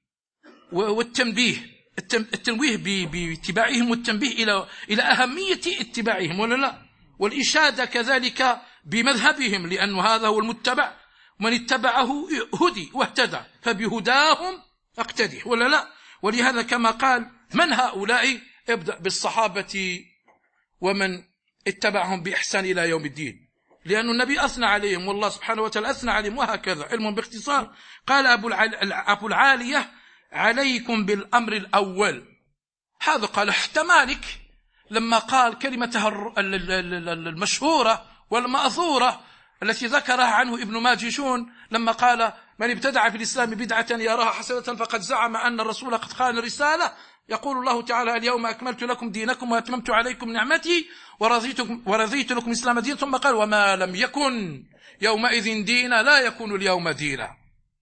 والتنبيه، التنويه باتباعهم والتنبيه إلى أهمية اتباعهم ولا لا، والإشادة كذلك بمذهبهم لأن هذا هو المتبع، من اتبعه هدي واهتدى فبهداهم اقتدي ولا لا. ولهذا كما قال من هؤلاء، ابدأ بالصحابة ومن اتبعهم بإحسان إلى يوم الدين، لأن النبي أثنى عليهم والله سبحانه وتعالى أثنى عليهم وهكذا. علم باختصار قال أبو العالية عليكم بالأمر الأول، هذا قال حتى مالك لما قال كلمته المشهورة والمأثورة التي ذكرها عنه ابن ماجشون لما قال من ابتدع في الإسلام بدعة يراها حسنة فقد زعم أن الرسول قد خان الرسالة. يقول الله تعالى اليوم أكملت لكم دينكم وأتممت عليكم نعمتي ورضيت لكم الإسلام دينا، ثم قال وما لم يكن يومئذ دينا لا يكون اليوم دينا،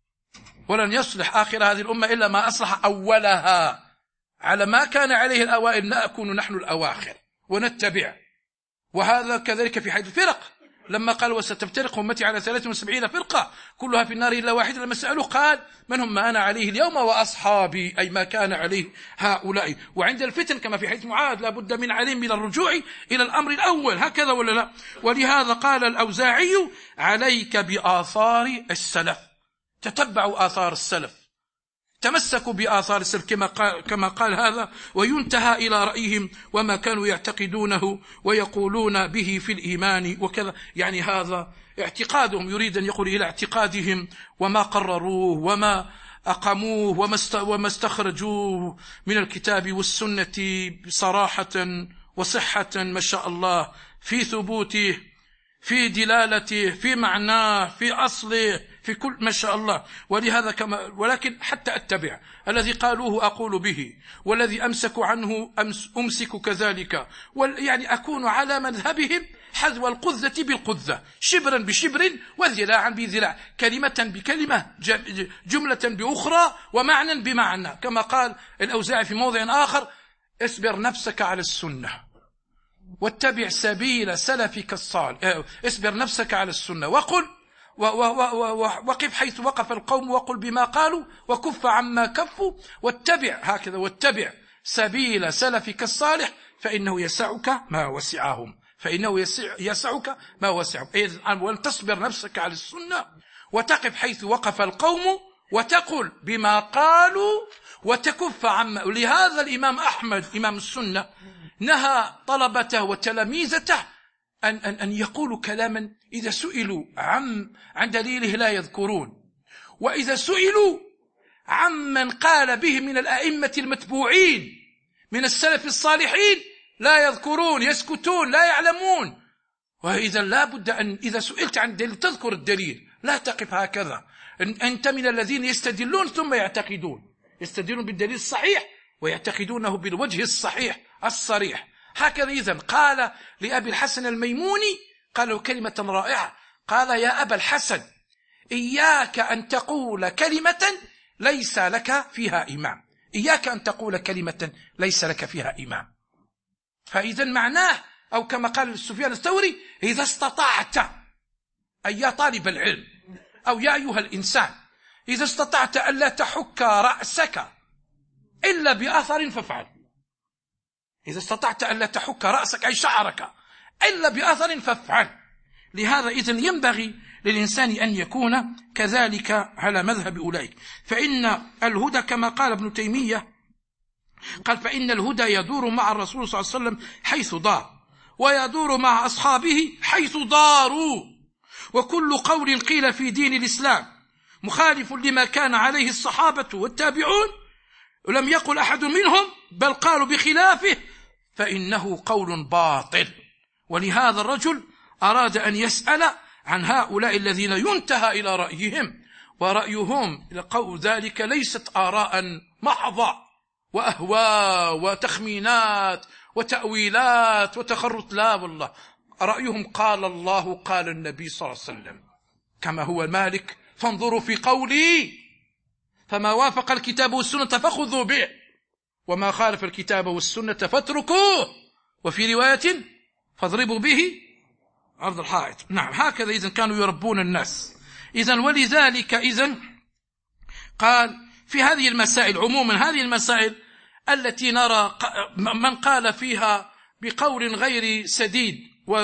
ولن يصلح آخر هذه الأمة إلا ما أصلح أولها، على ما كان عليه الأوائل نكون نحن الأواخر ونتبع. وهذا كذلك في حديث الفرق لما قال وستفترق أمتي على 73 فرقة كلها في النار إلا واحدة، لما سألوا قال من هم ما أنا عليه اليوم وأصحابي، أي ما كان عليه هؤلاء. وعند الفتن كما في حديث معاذ لا بد من علم من الرجوع إلى الأمر الأول هكذا ولا لا. ولهذا قال الأوزاعي عليك بآثار السلف، تتبعوا آثار السلف، تمسكوا بآثار السلف كما قال هذا. وينتهى إلى رأيهم وما كانوا يعتقدونه ويقولون به في الإيمان وكذا، يعني هذا اعتقادهم، يريد أن يقول إلى اعتقادهم وما قرروه وما أقاموه وما استخرجوه من الكتاب والسنة بصراحة وصحة ما شاء الله، في ثبوته في دلالته في معناه في أصله في كل ما شاء الله. ولهذا ولكن حتى أتبع الذي قالوه أقول به، والذي أمسكوا عنه أمسك كذلك، يعني أكون على مذهبهم حذو القذة بالقذة، شبرا بشبر وذراعا بذراع، كلمة بكلمة، جملة بأخرى ومعنى بمعنى، كما قال الأوزاعي في موضع آخر اصبر نفسك على السنة واتبع سبيل سلفك الصالح، اصبر نفسك على السنة وقل وقف حيث وقف القوم وقل بما قالوا وكف عما كفوا واتبع هكذا، واتبع سبيل سلفك الصالح فإنه يسعك ما وسعهم، فإنه يسعك ما وسعهم. وأن تصبر نفسك على السنة وتقف حيث وقف القوم وتقل بما قالوا وتكف عما. لهذا الإمام أحمد إمام السنة نهى طلبته وتلاميذته أن يقولوا كلاما إذا سئلوا عن دليله لا يذكرون، وإذا سئلوا عمن قال به من الأئمة المتبوعين من السلف الصالحين لا يذكرون، يسكتون لا يعلمون. وإذا لا بد أن إذا سئلت عن دليل تذكر الدليل، لا تقف هكذا. أنت من الذين يستدلون ثم يستدلون بالدليل الصحيح ويعتقدونه بالوجه الصحيح الصريح. هكذا إذن قال لأبي الحسن الميموني، قال له كلمة رائعة، قال يا أبا الحسن إياك أن تقول كلمة ليس لك فيها إمام، إياك أن تقول كلمة ليس لك فيها إمام. فإذا معناه أو كما قال سفيان الثوري إذا استطعت، أي يا طالب العلم أو يا أيها الإنسان، إذا استطعت ألا تحك رأسك إلا بأثر فافعل. إذا استطعت ألا تحك رأسك أي شعرك إلا بأثر فافعل. لهذا إذن ينبغي للإنسان أن يكون كذلك على مذهب أولئك. فإن الهدى كما قال ابن تيمية قال فإن الهدى يدور مع الرسول صلى الله عليه وسلم حيث دار، ويدور مع أصحابه حيث داروا، وكل قول قيل في دين الإسلام مخالف لما كان عليه الصحابة والتابعون ولم يقل أحد منهم بل قالوا بخلافه فإنه قول باطل. ولهذا الرجل أراد أن يسأل عن هؤلاء الذين ينتهى إلى رأيهم، ورأيهم لقول ذلك ليست آراء محضة وأهواء وتخمينات وتأويلات وتخرط، لا والله رأيهم قال الله قال النبي صلى الله عليه وسلم، كما هو مالك فانظروا في قولي فما وافق الكتاب والسنة فخذوا به وما خالف الكتاب والسنة فاتركوه، وفي رواية فاضربوا به عرض الحائط. نعم هكذا إذن كانوا يربون الناس. إذن ولذلك إذن قال في هذه المسائل عموما، هذه المسائل التي نرى من قال فيها بقول غير سديد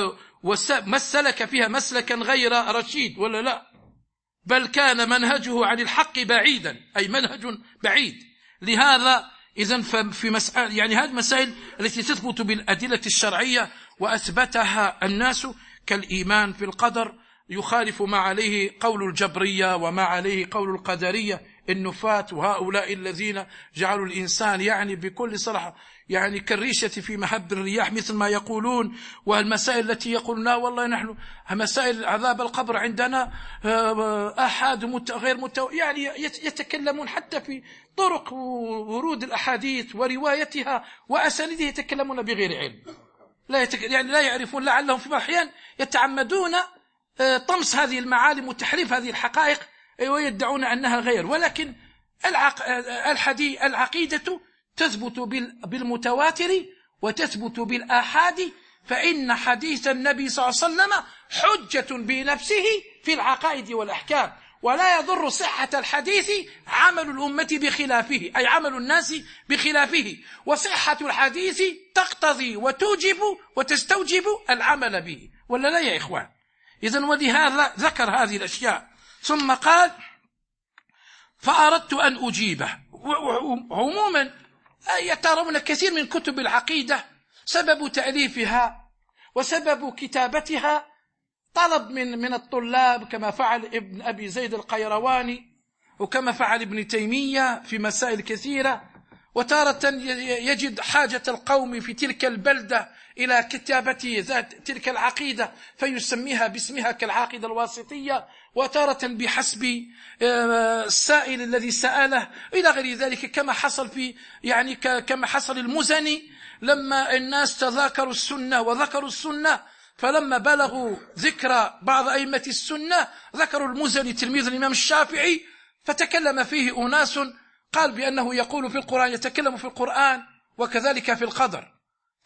ومسلك فيها مسلكا غير رشيد ولا لا، بل كان منهجه عن الحق بعيدا، أي منهج بعيد. لهذا إذن في مسألة يعني هذه المسائل التي تثبت بالأدلة الشرعية وأثبتها الناس كالإيمان في القدر يخالف ما عليه قول الجبرية وما عليه قول القدرية النفاة، وهؤلاء الذين جعلوا الإنسان يعني بكل صراحة يعني كالريشة في مهب الرياح مثل ما يقولون. والمسائل التي يقولون والله نحن مسائل عذاب القبر عندنا أحد غير يعني يتكلمون حتى في طرق ورود الأحاديث وروايتها وأسانيدها يتكلمون بغير علم، يعني لا يعرفون، لعلهم في الأحيان يتعمدون طمس هذه المعالم وتحريف هذه الحقائق ويدعون أنها غير. ولكن العقيدة تثبت بالمتواتر وتثبت بالآحاد، فإن حديث النبي صلى الله عليه وسلم حجة بنفسه في العقائد والأحكام، ولا يضر صحة الحديث عمل الأمة بخلافه، أي عمل الناس بخلافه، وصحة الحديث تقتضي وتوجب وتستوجب العمل به، ولا لا يا إخوان؟ إذن ولهذا ذكر هذه الأشياء ثم قال فأردت أن أجيبه. عموما يترون كثير من كتب العقيدة سبب تأليفها وسبب كتابتها طلب من الطلاب كما فعل ابن أبي زيد القيرواني وكما فعل ابن تيمية في مسائل كثيرة، وتارة يجد حاجة القوم في تلك البلدة إلى كتابة ذات تلك العقيدة فيسميها باسمها كالعقيدة الواسطية، وتارة بحسب السائل الذي سأله إلى غير ذلك، كما حصل في يعني كما حصل المزني لما الناس تذاكروا السنة وذكروا السنة، فلما بلغوا ذكر بعض أئمة السنة ذكروا المزني تلميذ الإمام الشافعي، فتكلم فيه أناس قال بأنه يقول في القرآن، يتكلم في القرآن وكذلك في القدر،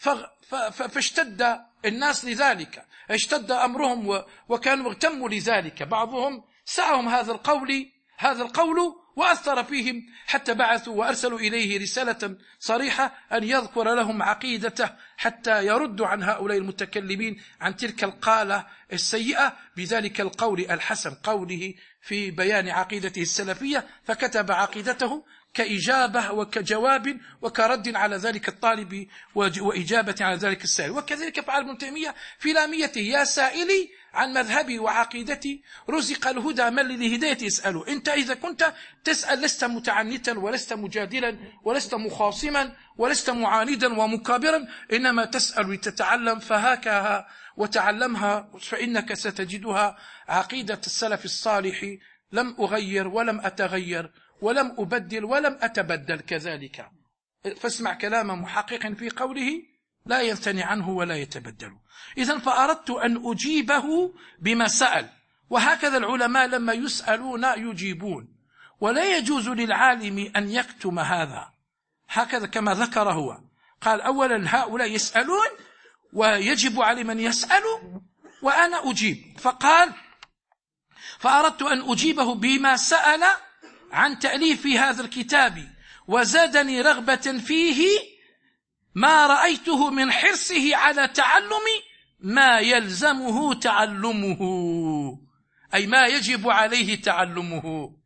فاشتد الناس لذلك، اشتد أمرهم وكانوا اغتموا لذلك. بعضهم سعهم هذا القول وأثر فيهم حتى بعثوا وأرسلوا إليه رسالة صريحة أن يذكر لهم عقيدته حتى يردوا عن هؤلاء المتكلمين عن تلك القالة السيئة بذلك القول الحسن، قوله في بيان عقيدته السلفية، فكتب عقيدته كإجابة وكجواب وكرد على ذلك الطالب وإجابة على ذلك السائل. وكذلك فعل ابن تيمية في لاميته: يا سائلي عن مذهبي وعقيدتي رزق الهدى من للهداية يسأله. أنت إذا كنت تسأل لست متعنتا ولست مجادلا ولست مخاصما ولست معاندا ومكابرا، إنما تسأل لتتعلم، فهاكها وتعلمها فإنك ستجدها عقيدة السلف الصالح، لم أغير ولم أتغير ولم أبدل ولم أتبدل كذلك. فاسمع كلام محقق في قوله لا ينثني عنه ولا يتبدل. إذن فأردت أن أجيبه بما سأل، وهكذا العلماء لما يسألون يجيبون، ولا يجوز للعالم أن يكتم هذا، هكذا كما ذكر هو. قال أولا هؤلاء يسألون ويجب على من يسأل وأنا أجيب، فقال فأردت أن أجيبه بما سأل عن تأليف هذا الكتاب، وزادني رغبة فيه ما رأيته من حرصه على تعلم ما يلزمه تعلمه، أي ما يجب عليه تعلمه.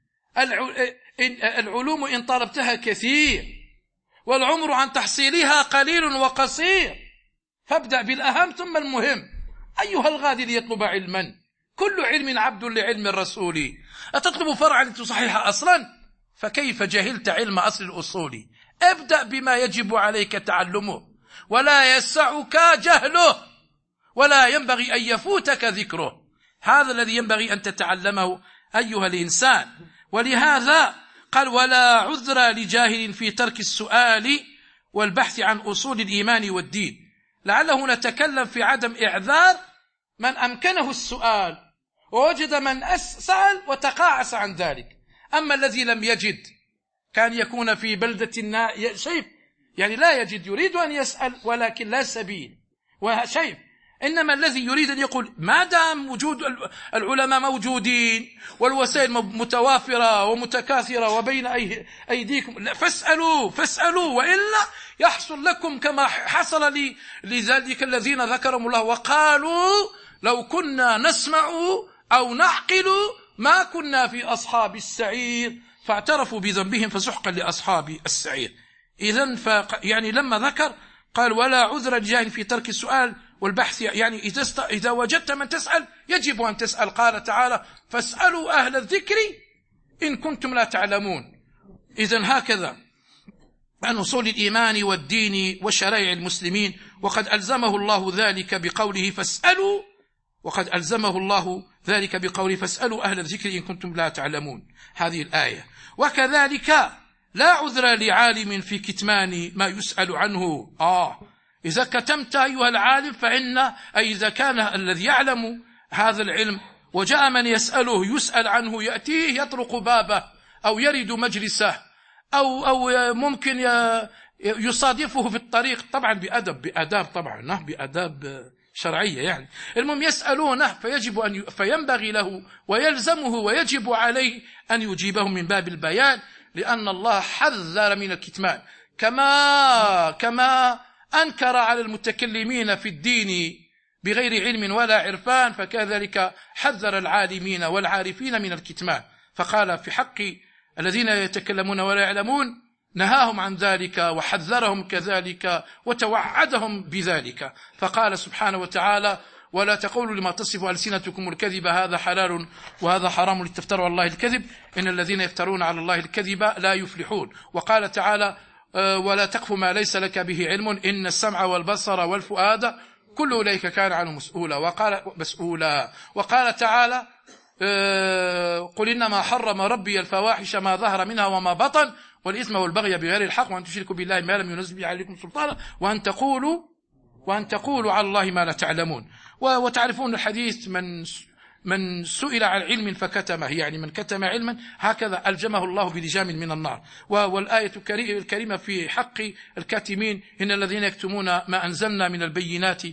العلوم إن طلبتها كثير، والعمر عن تحصيلها قليل وقصير، فابدأ بالأهم ثم المهم. أيها الغادي ليطلب علما، كل علم عبد لعلم الرسول. أتطلب فرعا لتصحيح أصلا، فكيف جهلت علم أصل الأصول؟ ابدأ بما يجب عليك تعلمه، ولا يسعك جهله، ولا ينبغي أن يفوتك ذكره. هذا الذي ينبغي أن تتعلمه أيها الإنسان. ولهذا قال ولا عذر لجاهل في ترك السؤال والبحث عن أصول الإيمان والدين. لعله نتكلم في عدم إعذار من أمكنه السؤال ووجد من سأل وتقاعس عن ذلك. أما الذي لم يجد، كان يكون في بلدة شيء يعني لا يجد، يريد أن يسأل ولكن لا سبيل وشيء. إنما الذي يريد أن يقول ما دام وجود العلماء موجودين والوسائل متوافرة ومتكاثرة وبين أيديكم، فاسألوا وإلا يحصل لكم كما حصل لذلك الذين ذكرهم الله وقالوا لو كنا نسمع أو نعقل ما كنا في أصحاب السعير، فاعترفوا بذنبهم فسحقا لأصحاب السعير. إذن يعني لما ذكر قال ولا عذر لجاهل في ترك السؤال والبحث، يعني إذا وجدت من تسأل يجب أن تسأل. قال تعالى فاسألوا أهل الذكر إن كنتم لا تعلمون. إذن هكذا عن أصول الإيمان والدين وشرائع المسلمين، وقد ألزمه الله ذلك بقوله فاسألوا، وقد ألزمه الله ذلك بقوله فاسألوا أهل الذكر إن كنتم لا تعلمون، هذه الآية. وكذلك لا عذر لعالم في كتمان ما يسأل عنه. إذا كتمت أيها العالم فإن إذا كان الذي يعلم هذا العلم وجاء من يسأله يسأل عنه يأتيه يطرق بابه أو يرد مجلسه أو ممكن يصادفه في الطريق، طبعا بأداب طبعا بأداب شرعية يعني. المهم يسألونه فينبغي له ويلزمه ويجب عليه أن يجيبهم من باب البيان، لأن الله حذر من الكتمان كما أنكر على المتكلمين في الدين بغير علم ولا عرفان، فكذلك حذر العالمين والعارفين من الكتمان. فقال في حق الذين يتكلمون ولا يعلمون نهاهم عن ذلك وحذرهم كذلك وتوعدهم بذلك. فقال سبحانه وتعالى ولا تقولوا لما تصف ألسنتكم الكذب هذا حلال وهذا حرام لتفتروا على الله الكذب إن الذين يفترون على الله الكذب لا يفلحون. وقال تعالى ولا تقف ما ليس لك به علم إن السمع والبصر والفؤاد كل أولئك كان عنه مسؤولا. وقال تعالى قل إنما حرم ربي الفواحش ما ظهر منها وما بطن والإثم والبغي بغير الحق وأن تشركوا بالله ما لم ينزل به عليكم سلطانا وأن تقولوا على الله ما لا تعلمون. وتعرفون الحديث من سئل عن علم فكتمه، يعني من كتم علما هكذا ألجمه الله بلجام من النار. والآية الكريمة في حق الكاتمين: إن الذين يكتمون ما أنزلنا من البينات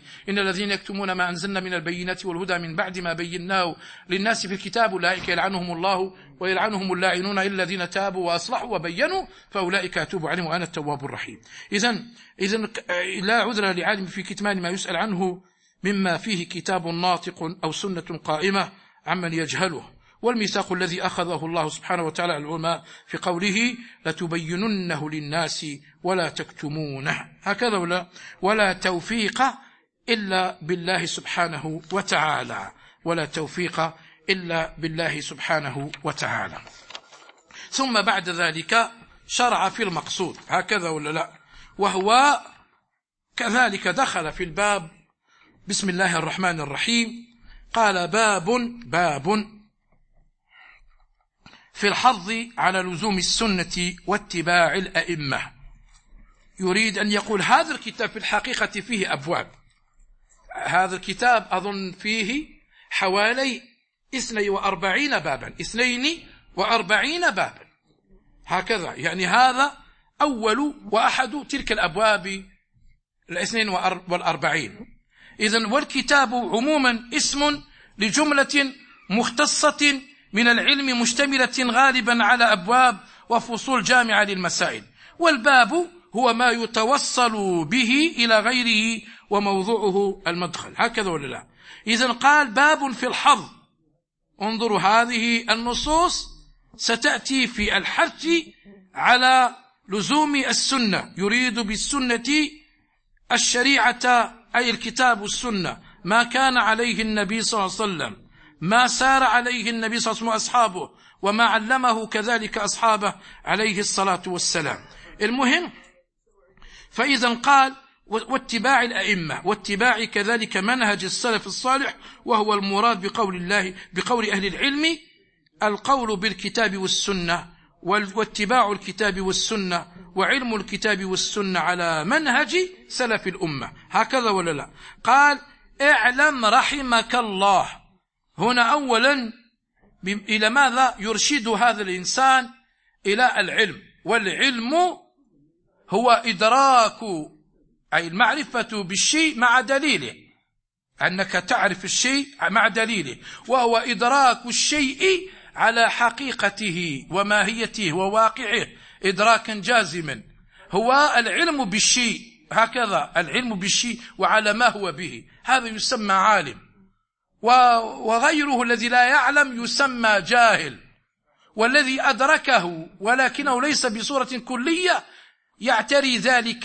والهدى من بعد ما بيناه للناس في الكتاب أولئك يلعنهم الله ويلعنهم اللاعنون إلا الذين تابوا وأصلحوا وبينوا فأولئك أتوب عليهم وأنا التواب الرحيم. إذن لا عذر لعالم في كتمان ما يسأل عنه مما فيه كتاب ناطق أو سنة قائمة عمن يجهله. والميثاق الذي أخذه الله سبحانه وتعالى على العلماء في قوله: لتبيننه للناس ولا تكتمونه، هكذا ولا توفيق إلا بالله سبحانه وتعالى، ولا توفيق إلا بالله سبحانه وتعالى. ثم بعد ذلك شرع في المقصود، هكذا ولا لا؟ وهو كذلك دخل في الباب بسم الله الرحمن الرحيم. قال: باب في الحظ على لزوم السنة واتباع الأئمة. يريد أن يقول هذا الكتاب في الحقيقة فيه أبواب. هذا الكتاب أظن فيه حوالي 42 بابا، 42 بابا هكذا، يعني هذا أول وأحد تلك الأبواب 42. إذن والكتاب عموما اسم لجملة مختصة من العلم مشتملة غالبا على أبواب وفصول جامعة للمسائل، والباب هو ما يتوصل به إلى غيره وموضوعه المدخل، هكذا ولا لا؟ إذن قال باب في الحظ. انظروا هذه النصوص ستأتي في الحث على لزوم السنة. يريد بالسنة الشريعة أي الكتاب والسنة، ما كان عليه النبي صلى الله عليه وسلم، ما سار عليه النبي صلى الله عليه وسلم وأصحابه، وما علمه كذلك أصحابه عليه الصلاة والسلام. المهم، فإذا قال واتباع الأئمة، واتباع كذلك منهج السلف الصالح، وهو المراد بقول أهل العلم القول بالكتاب والسنة، واتباع الكتاب والسنة، وعلم الكتاب والسنة على منهج سلف الأمة، هكذا ولا لا؟ قال: اعلم رحمك الله. هنا أولا إلى ماذا يرشد هذا الإنسان؟ إلى العلم. والعلم هو إدراك، أي المعرفة بالشيء مع دليله، أنك تعرف الشيء مع دليله، وهو إدراك الشيء على حقيقته وماهيته وواقعه إدراكا جازما. هو العلم بالشيء، هكذا العلم بالشيء وعلى ما هو به، هذا يسمى عالم. وغيره الذي لا يعلم يسمى جاهل. والذي أدركه ولكنه ليس بصورة كلية يعتري ذلك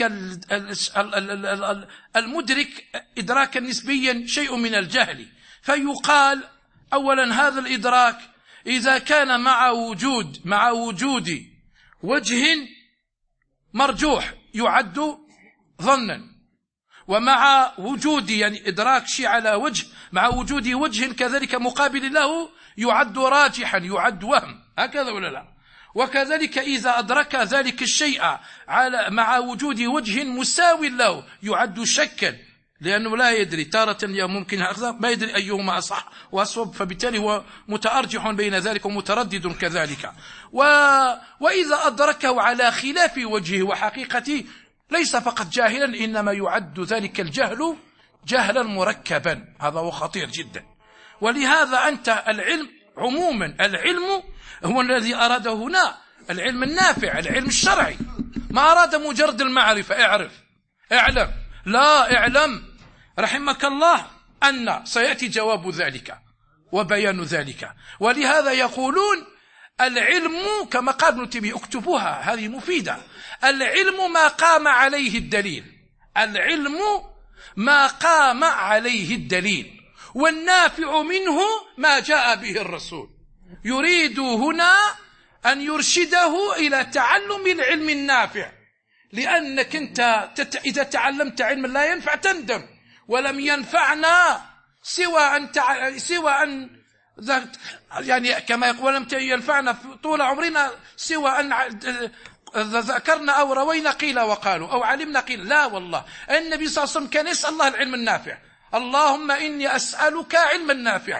المدرك إدراكا نسبيا شيء من الجهل. فيقال أولا هذا الإدراك إذا كان مع وجود وجه مرجوح يعد ظنا، ومع وجود يعني إدراك شيء على وجه مع وجود وجه كذلك مقابل له يعد راجحا، يعد وهم، هكذا ولا لا؟ وكذلك إذا أدرك ذلك الشيء مع وجود وجه مساو له يعد شكا، لأنه لا يدري، تارة ممكن ما يدري أيهما أصح وأصوب، فبالتالي هو متأرجح بين ذلك ومتردد كذلك. وإذا أدركه على خلاف وجهه وحقيقته ليس فقط جاهلا، إنما يعد ذلك الجهل جهلا مركبا، هذا هو خطير جدا. ولهذا أنت العلم عموما، العلم هو الذي أراده هنا العلم النافع، العلم الشرعي، ما أراد مجرد المعرفة. اعلم، لا اعلم رحمك الله أن سيأتي جواب ذلك وبيان ذلك. ولهذا يقولون العلم كما قال ابن تيمية، اكتبوها هذه مفيدة، العلم ما قام عليه الدليل، العلم ما قام عليه الدليل، والنافع منه ما جاء به الرسول. يريد هنا أن يرشده إلى تعلم العلم النافع، لأنك أنت إذا تعلمت علما لا ينفع تندم. ولم ينفعنا سوى أن يعني كما يقول لم ينفعنا طول عمرنا سوى أن ذكرنا أو روينا قيل وقالوا أو علمنا قيل. لا والله، النبي صلى الله عليه وسلم كان يسأل الله العلم النافع، اللهم إني أسألك علما نافعا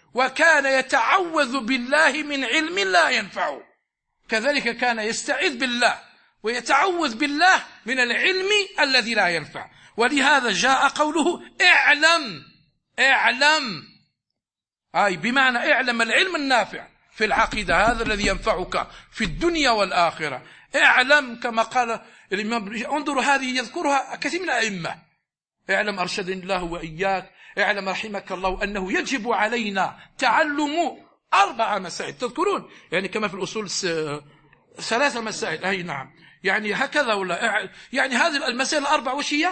وكان يتعوذ بالله من علم لا ينفعه، كذلك كان يستعيذ بالله ويتعوذ بالله من العلم الذي لا ينفع. ولهذا جاء قوله اعلم أي بمعنى اعلم العلم النافع في العقيدة، هذا الذي ينفعك في الدنيا والآخرة. اعلم كما قال الإمام، انظروا هذه يذكرها كثير من الأئمة. اعلم أرشدني الله وإياك، اعلم رحمك الله أنه يجب علينا تعلم 4 مسائل، تذكرون يعني كما في الأصول 3 مسائل، أي نعم، يعني هكذا ولا يعني هذه المسائل 4 وش هي؟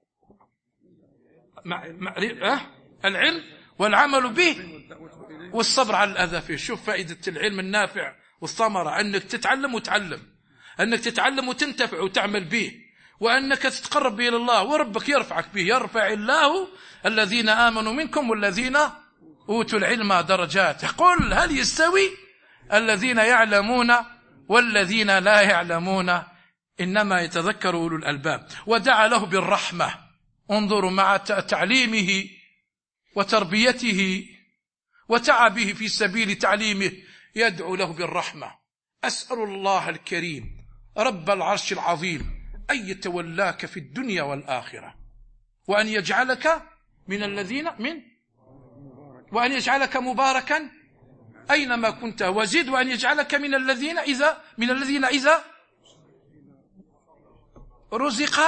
العلم والعمل به والصبر على الأذى فيه. شوف فائدة العلم النافع والثمرة، أنك تتعلم وتعلم، أنك تتعلم وتنتفع وتعمل به، وأنك تتقرب به إلى الله وربك يرفعك به. يرفع الله الذين آمنوا منكم والذين أوتوا العلم درجات. قل هل يستوي الذين يعلمون والذين لا يعلمون، إنما يتذكر أولو الألباب. ودعا له بالرحمة، انظروا مع تعليمه وتربيته وتعبه في سبيل تعليمه يدعو له بالرحمة. أسأل الله الكريم رب العرش العظيم أن يتولاك في الدنيا والآخرة، وأن يجعلك من الذين وأن يجعلك مباركا أينما كنت، وزد وأن يجعلك من الذين إذا رزق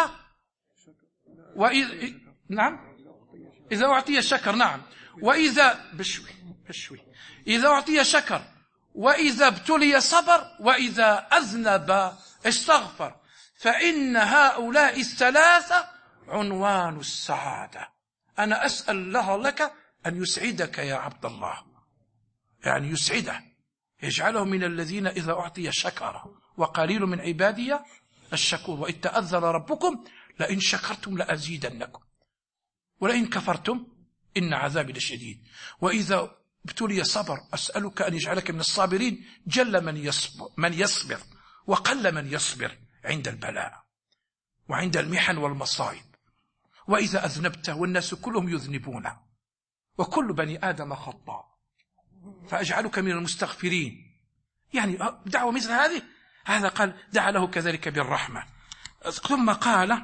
إذا أعطي شكر، نعم، وإذا إذا أعطي شكر، وإذا ابتلي صبر، وإذا أذنب استغفر، فإن هؤلاء الثلاثة عنوان السعادة. أنا أسأل الله لك أن يسعدك يا عبد الله، يعني يسعده، يجعله من الذين إذا أعطي شكر، وقليل من عبادي الشكور، وإذ تأذن ربكم لئن شكرتم لأزيدنكم ولئن كفرتم إن عذابي لشديد. وإذا ابتلي صبر، أسألك أن يجعلك من الصابرين، جل من يصبر وقل من يصبر عند البلاء وعند المحن والمصائب. وإذا أذنبت، والناس كلهم يذنبون وكل بني آدم خطاء، فأجعلك من المستغفرين. يعني دعوة مثل هذه، هذا قال دعا له كذلك بالرحمة. ثم قال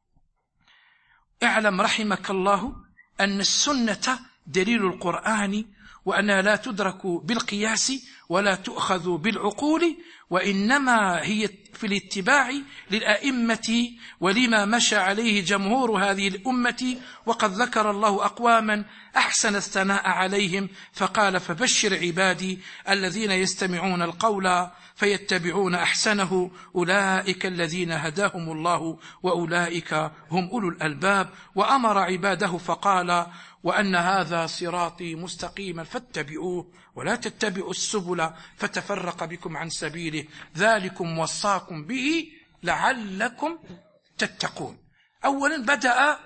اعلم رحمك الله أن السنة دليل القرآن، وأنها لا تدرك بالقياس ولا تؤخذ بالعقول، وإنما هي في الاتباع للأئمة ولما مشى عليه جمهور هذه الأمة. وقد ذكر الله أقواما أحسن الثناء عليهم فقال فبشر عبادي الذين يستمعون القول فيتبعون أحسنه أولئك الذين هداهم الله وأولئك هم أولو الألباب. وأمر عباده فقال وأن هذا صراطي مستقيما فاتبعوه ولا تتبعوا السبل فتفرق بكم عن سبيله ذلكم وصاكم به لعلكم تتقون. أولا بدأ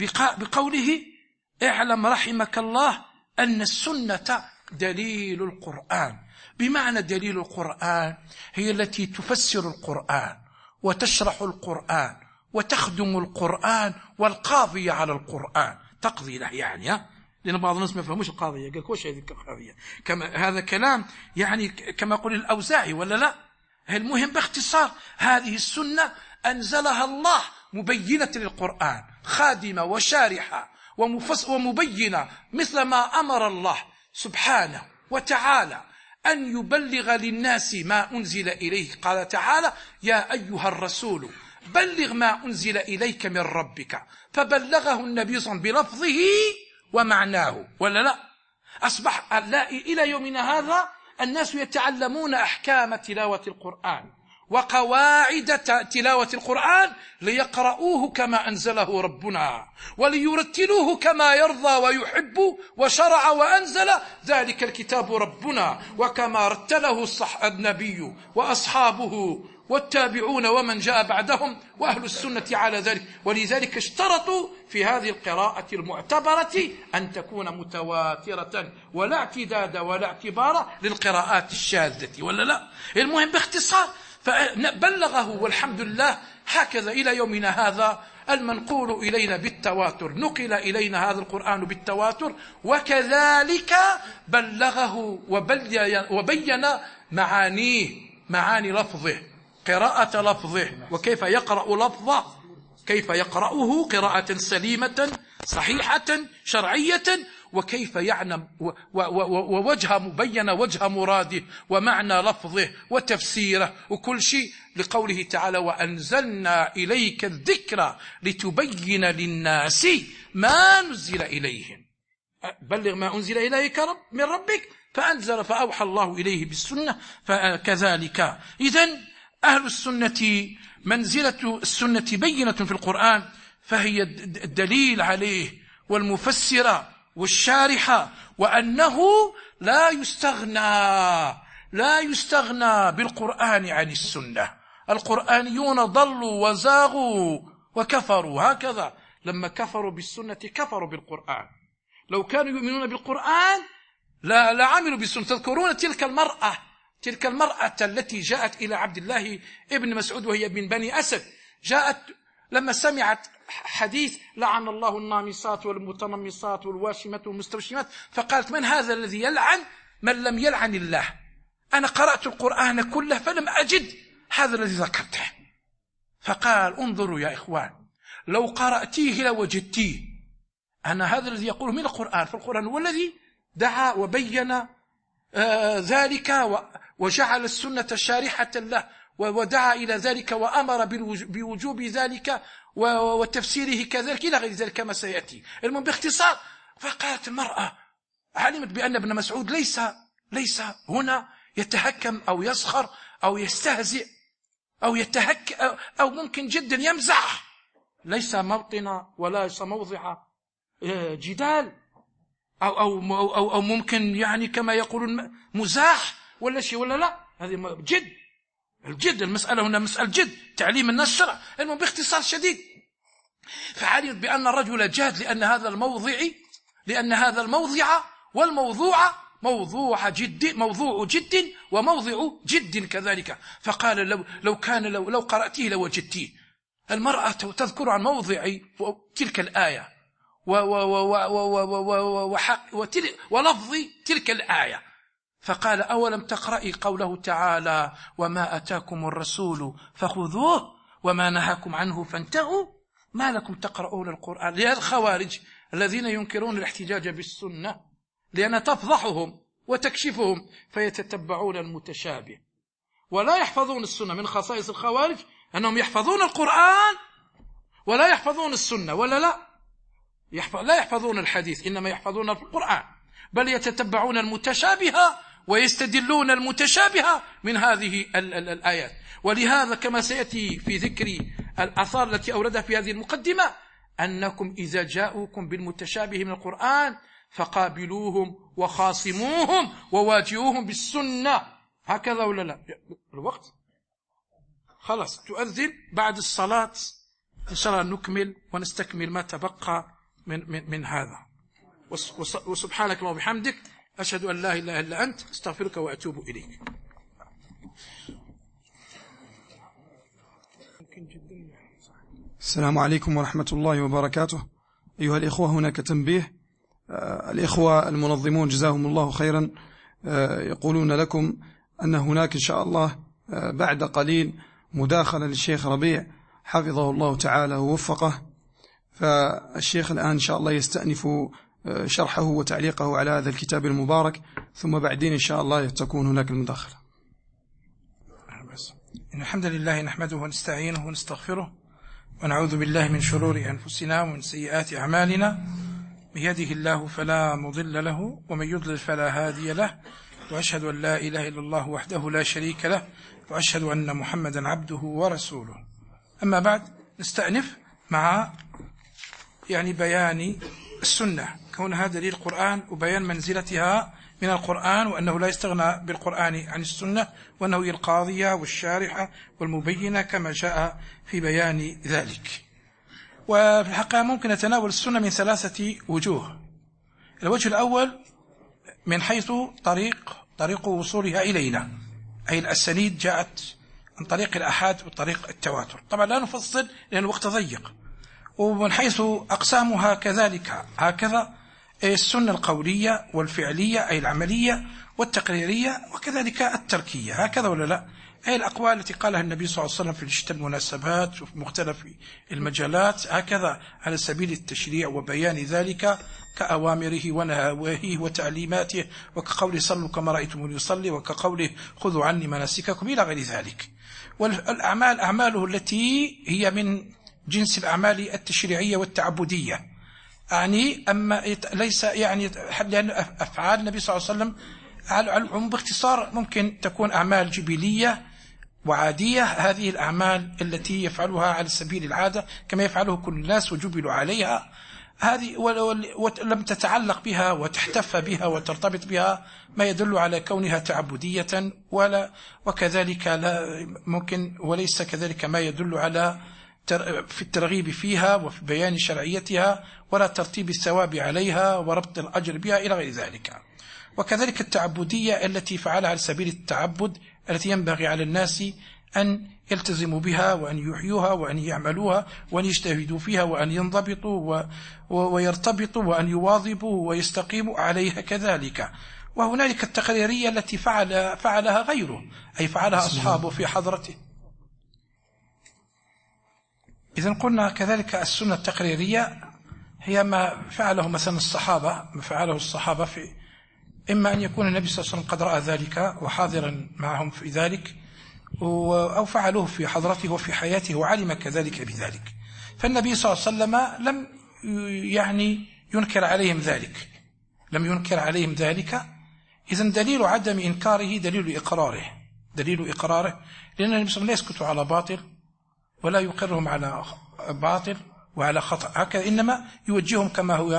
بقوله اعلم رحمك الله أن السنة دليل القرآن. بمعنى دليل القرآن هي التي تفسر القرآن وتشرح القرآن وتخدم القرآن والقاضية على القرآن، تقضي له يعني، لأن بعض الناس ما فهموش القاضية، قال كوش هذه القاضية، كما هذا كلام يعني كما يقول الأوزاعي ولا لا. المهم باختصار هذه السنة أنزلها الله مبينة للقرآن، خادمة وشارحة ومبينة، مثل ما أمر الله سبحانه وتعالى أن يبلغ للناس ما أنزل إليه. قال تعالى يا أيها الرسول بلغ ما أنزل إليك من ربك، فبلغه النبي صلى الله عليه وسلم بلفظه ومعناه ولا لا. أصبح إلى يومنا هذا الناس يتعلمون أحكام تلاوة القرآن وقواعد تلاوة القرآن ليقرؤوه كما أنزله ربنا وليرتلوه كما يرضى ويحب وشرع وأنزل ذلك الكتاب ربنا وكما رتله النبي وأصحابه والتابعون ومن جاء بعدهم وأهل السنة على ذلك. ولذلك اشترطوا في هذه القراءة المعتبرة أن تكون متواترة ولا اعتداد ولا اعتبار للقراءات الشاذة ولا لا. المهم باختصار فبلغه والحمد لله. هكذا إلى يومنا هذا المنقول إلينا بالتواتر، نقل إلينا هذا القرآن بالتواتر، وكذلك بلغه وبين معانيه، معاني لفظه، قراءة لفظه، وكيف يقرأ لفظه، كيف يقرأه قراءة سليمة صحيحة شرعية، وكيف يعلم ووجه مبين وجه مراده ومعنى لفظه وتفسيره وكل شيء، لقوله تعالى: وأنزلنا إليك الذكر لتبين للناس ما نزل إليهم. بلغ ما أنزل إليك من ربك، فأنزل فأوحى الله إليه بالسنة، فكذلك. إذن أهل السنة منزلة السنة بينة في القرآن، فهي الدليل عليه والمفسرة والشارحة، وأنه لا يستغنى بالقرآن عن السنة. القرآنيون ضلوا وزاغوا وكفروا، هكذا لما كفروا بالسنة كفروا بالقرآن. لو كانوا يؤمنون بالقرآن لا عملوا بالسنة. تذكرون تلك المرأة التي جاءت إلى عبد الله ابن مسعود وهي من بني أسد، جاءت لما سمعت حديث: لعن الله النامصات والمتنمصات والواشمات والمستوشمات، فقالت: من هذا الذي يلعن من لم يلعن الله؟ أنا قرأت القرآن كله فلم أجد هذا الذي ذكرته. فقال: انظروا يا إخوان، لو قرأتيه لوجدتيه. أنا هذا الذي يقوله من القرآن، فالقرآن هو الذي دعا وبين ذلك وجعل السنة شارحة له، ودعا إلى ذلك وأمر بوجوب ذلك وتفسيره كذلك إلى غير ذلك كما سيأتي. المهم باختصار، فقالت المرأة علمت بأن ابن مسعود ليس هنا يتهكم أو يسخر أو يستهزئ أو ممكن جدا يمزح، ليس موطن ولا موضع جدال أو ممكن يعني كما يقولون مزاح ولا شيء ولا لا. هذه الجد المسألة هنا مسألة جد، تعليم الناس الشرع. المهم باختصار شديد، فعلمت بأن الرجل جاد لأن هذا الموضع والموضوع موضوع جد وموضع جد كذلك. فقال: لو قرأتيه لوجدتيه. المرأة تذكر عن موضع تلك الآية ولفظ تلك الآية، فقال: أولم تقرأي قوله تعالى: وما أتاكم الرسول فخذوه وما نهاكم عنه فانتهوا، ما لكم تقرؤون القرآن؟ للخوارج الذين ينكرون الاحتجاج بالسنة لأن تفضحهم وتكشفهم، فيتتبعون المتشابه ولا يحفظون السنة. من خصائص الخوارج أنهم يحفظون القرآن ولا يحفظون السنة، ولا لا يحفظون الحديث، إنما يحفظون القرآن، بل يتتبعون المتشابهة ويستدلون المتشابهة من هذه الآيات. ولهذا كما سيأتي في ذكر الآثار التي أوردها في هذه المقدمة، أنكم إذا جاءوكم بالمتشابه من القرآن فقابلوهم وخاصموهم وواجهوهم بالسنة. هكذا ولا لا؟ الوقت خلاص تؤذن، بعد الصلاة إن شاء الله نكمل ونستكمل ما تبقى من هذا. وسبحانك اللهم وبحمدك، أشهد أن لا إله إلا أنت، استغفرك وأتوب إليك. السلام عليكم ورحمة الله وبركاته. أيها الإخوة، هناك تنبيه. الإخوة المنظمون جزاهم الله خيرا يقولون لكم أن هناك إن شاء الله بعد قليل مداخلة للشيخ ربيع حفظه الله تعالى ووفقه، فالشيخ الآن إن شاء الله يستأنف شرحه وتعليقه على هذا الكتاب المبارك، ثم بعدين إن شاء الله تكون هناك المداخلة. إن الحمد لله نحمده ونستعينه ونستغفره ونعوذ بالله من شرور أنفسنا ومن سيئات أعمالنا، من يهده الله فلا مضل له ومن يضلل فلا هادي له، وأشهد أن لا إله إلا الله وحده لا شريك له، وأشهد أن محمدا عبده ورسوله. أما بعد، نستأنف مع بيان السنة، كونها دليل القرآن وبيان منزلتها من القرآن، وأنه لا يستغنى بالقرآن عن السنة، وأنه هي القاضية والشارحة والمبينة كما جاء في بيان ذلك. وفي الحقيقة ممكن نتناول السنة من 3 وجوه. الوجه الأول من حيث طريق وصولها إلينا، أي الأسانيد جاءت عن طريق الأحاد وطريق التواتر. طبعا لا نفصل لأن الوقت ضيق، ومن حيث أقسامها كذلك هكذا السنة القولية والفعلية أي العملية والتقريرية وكذلك التركية، هكذا ولا لا؟ أي الأقوال التي قالها النبي صلى الله عليه وسلم في شتى المناسبات وفي مختلف المجالات، هكذا على سبيل التشريع وبيان ذلك كأوامره ونهيه وتعليماته، وكقوله صلوا كما رأيتموني يصلي، وكقوله خذوا عني مناسككم إلى غير ذلك. والأعمال أعماله التي هي من جنس الأعمال التشريعية والتعبدية، يعني أما ليس يعني لأن أفعال النبي صلى الله عليه وسلم على العموم باختصار ممكن تكون أعمال جبلية وعادية، هذه الأعمال التي يفعلها على سبيل العادة كما يفعله كل الناس وجبلوا عليها، هذه ولم تتعلق بها وتحتف بها وترتبط بها ما يدل على كونها تعبدية، وكذلك لا ممكن وليس كذلك ما يدل على في الترغيب فيها وفي بيان شرعيتها ولا ترتيب الثواب عليها وربط الأجر بها إلى غير ذلك. وكذلك التعبدية التي فعلها على سبيل التعبد التي ينبغي على الناس أن يلتزموا بها وأن يحيوها وأن يعملوها وأن يجتهدوا فيها وأن ينضبطوا ويرتبطوا وأن يواظبوا ويستقيموا عليها كذلك. وهنالك التقريرية التي فعلها غيره، أي فعلها أصحابه في حضرته. إذن قلنا كذلك السنة التقريرية هي ما فعله مثلا الصحابة، ما فعله الصحابة في إما أن يكون النبي صلى الله عليه وسلم قد رأى ذلك وحاضرا معهم في ذلك، أو فعلوه في حضرته وفي حياته وعلم كذلك بذلك، فالنبي صلى الله عليه وسلم لم يعني ينكر عليهم ذلك، لم ينكر عليهم ذلك. إذن دليل عدم إنكاره دليل إقراره، دليل إقراره، لأن النبي صلى الله عليه وسلم لا يسكت على باطل ولا يقرهم على باطل وعلى خطأ، هكذا إنما يوجههم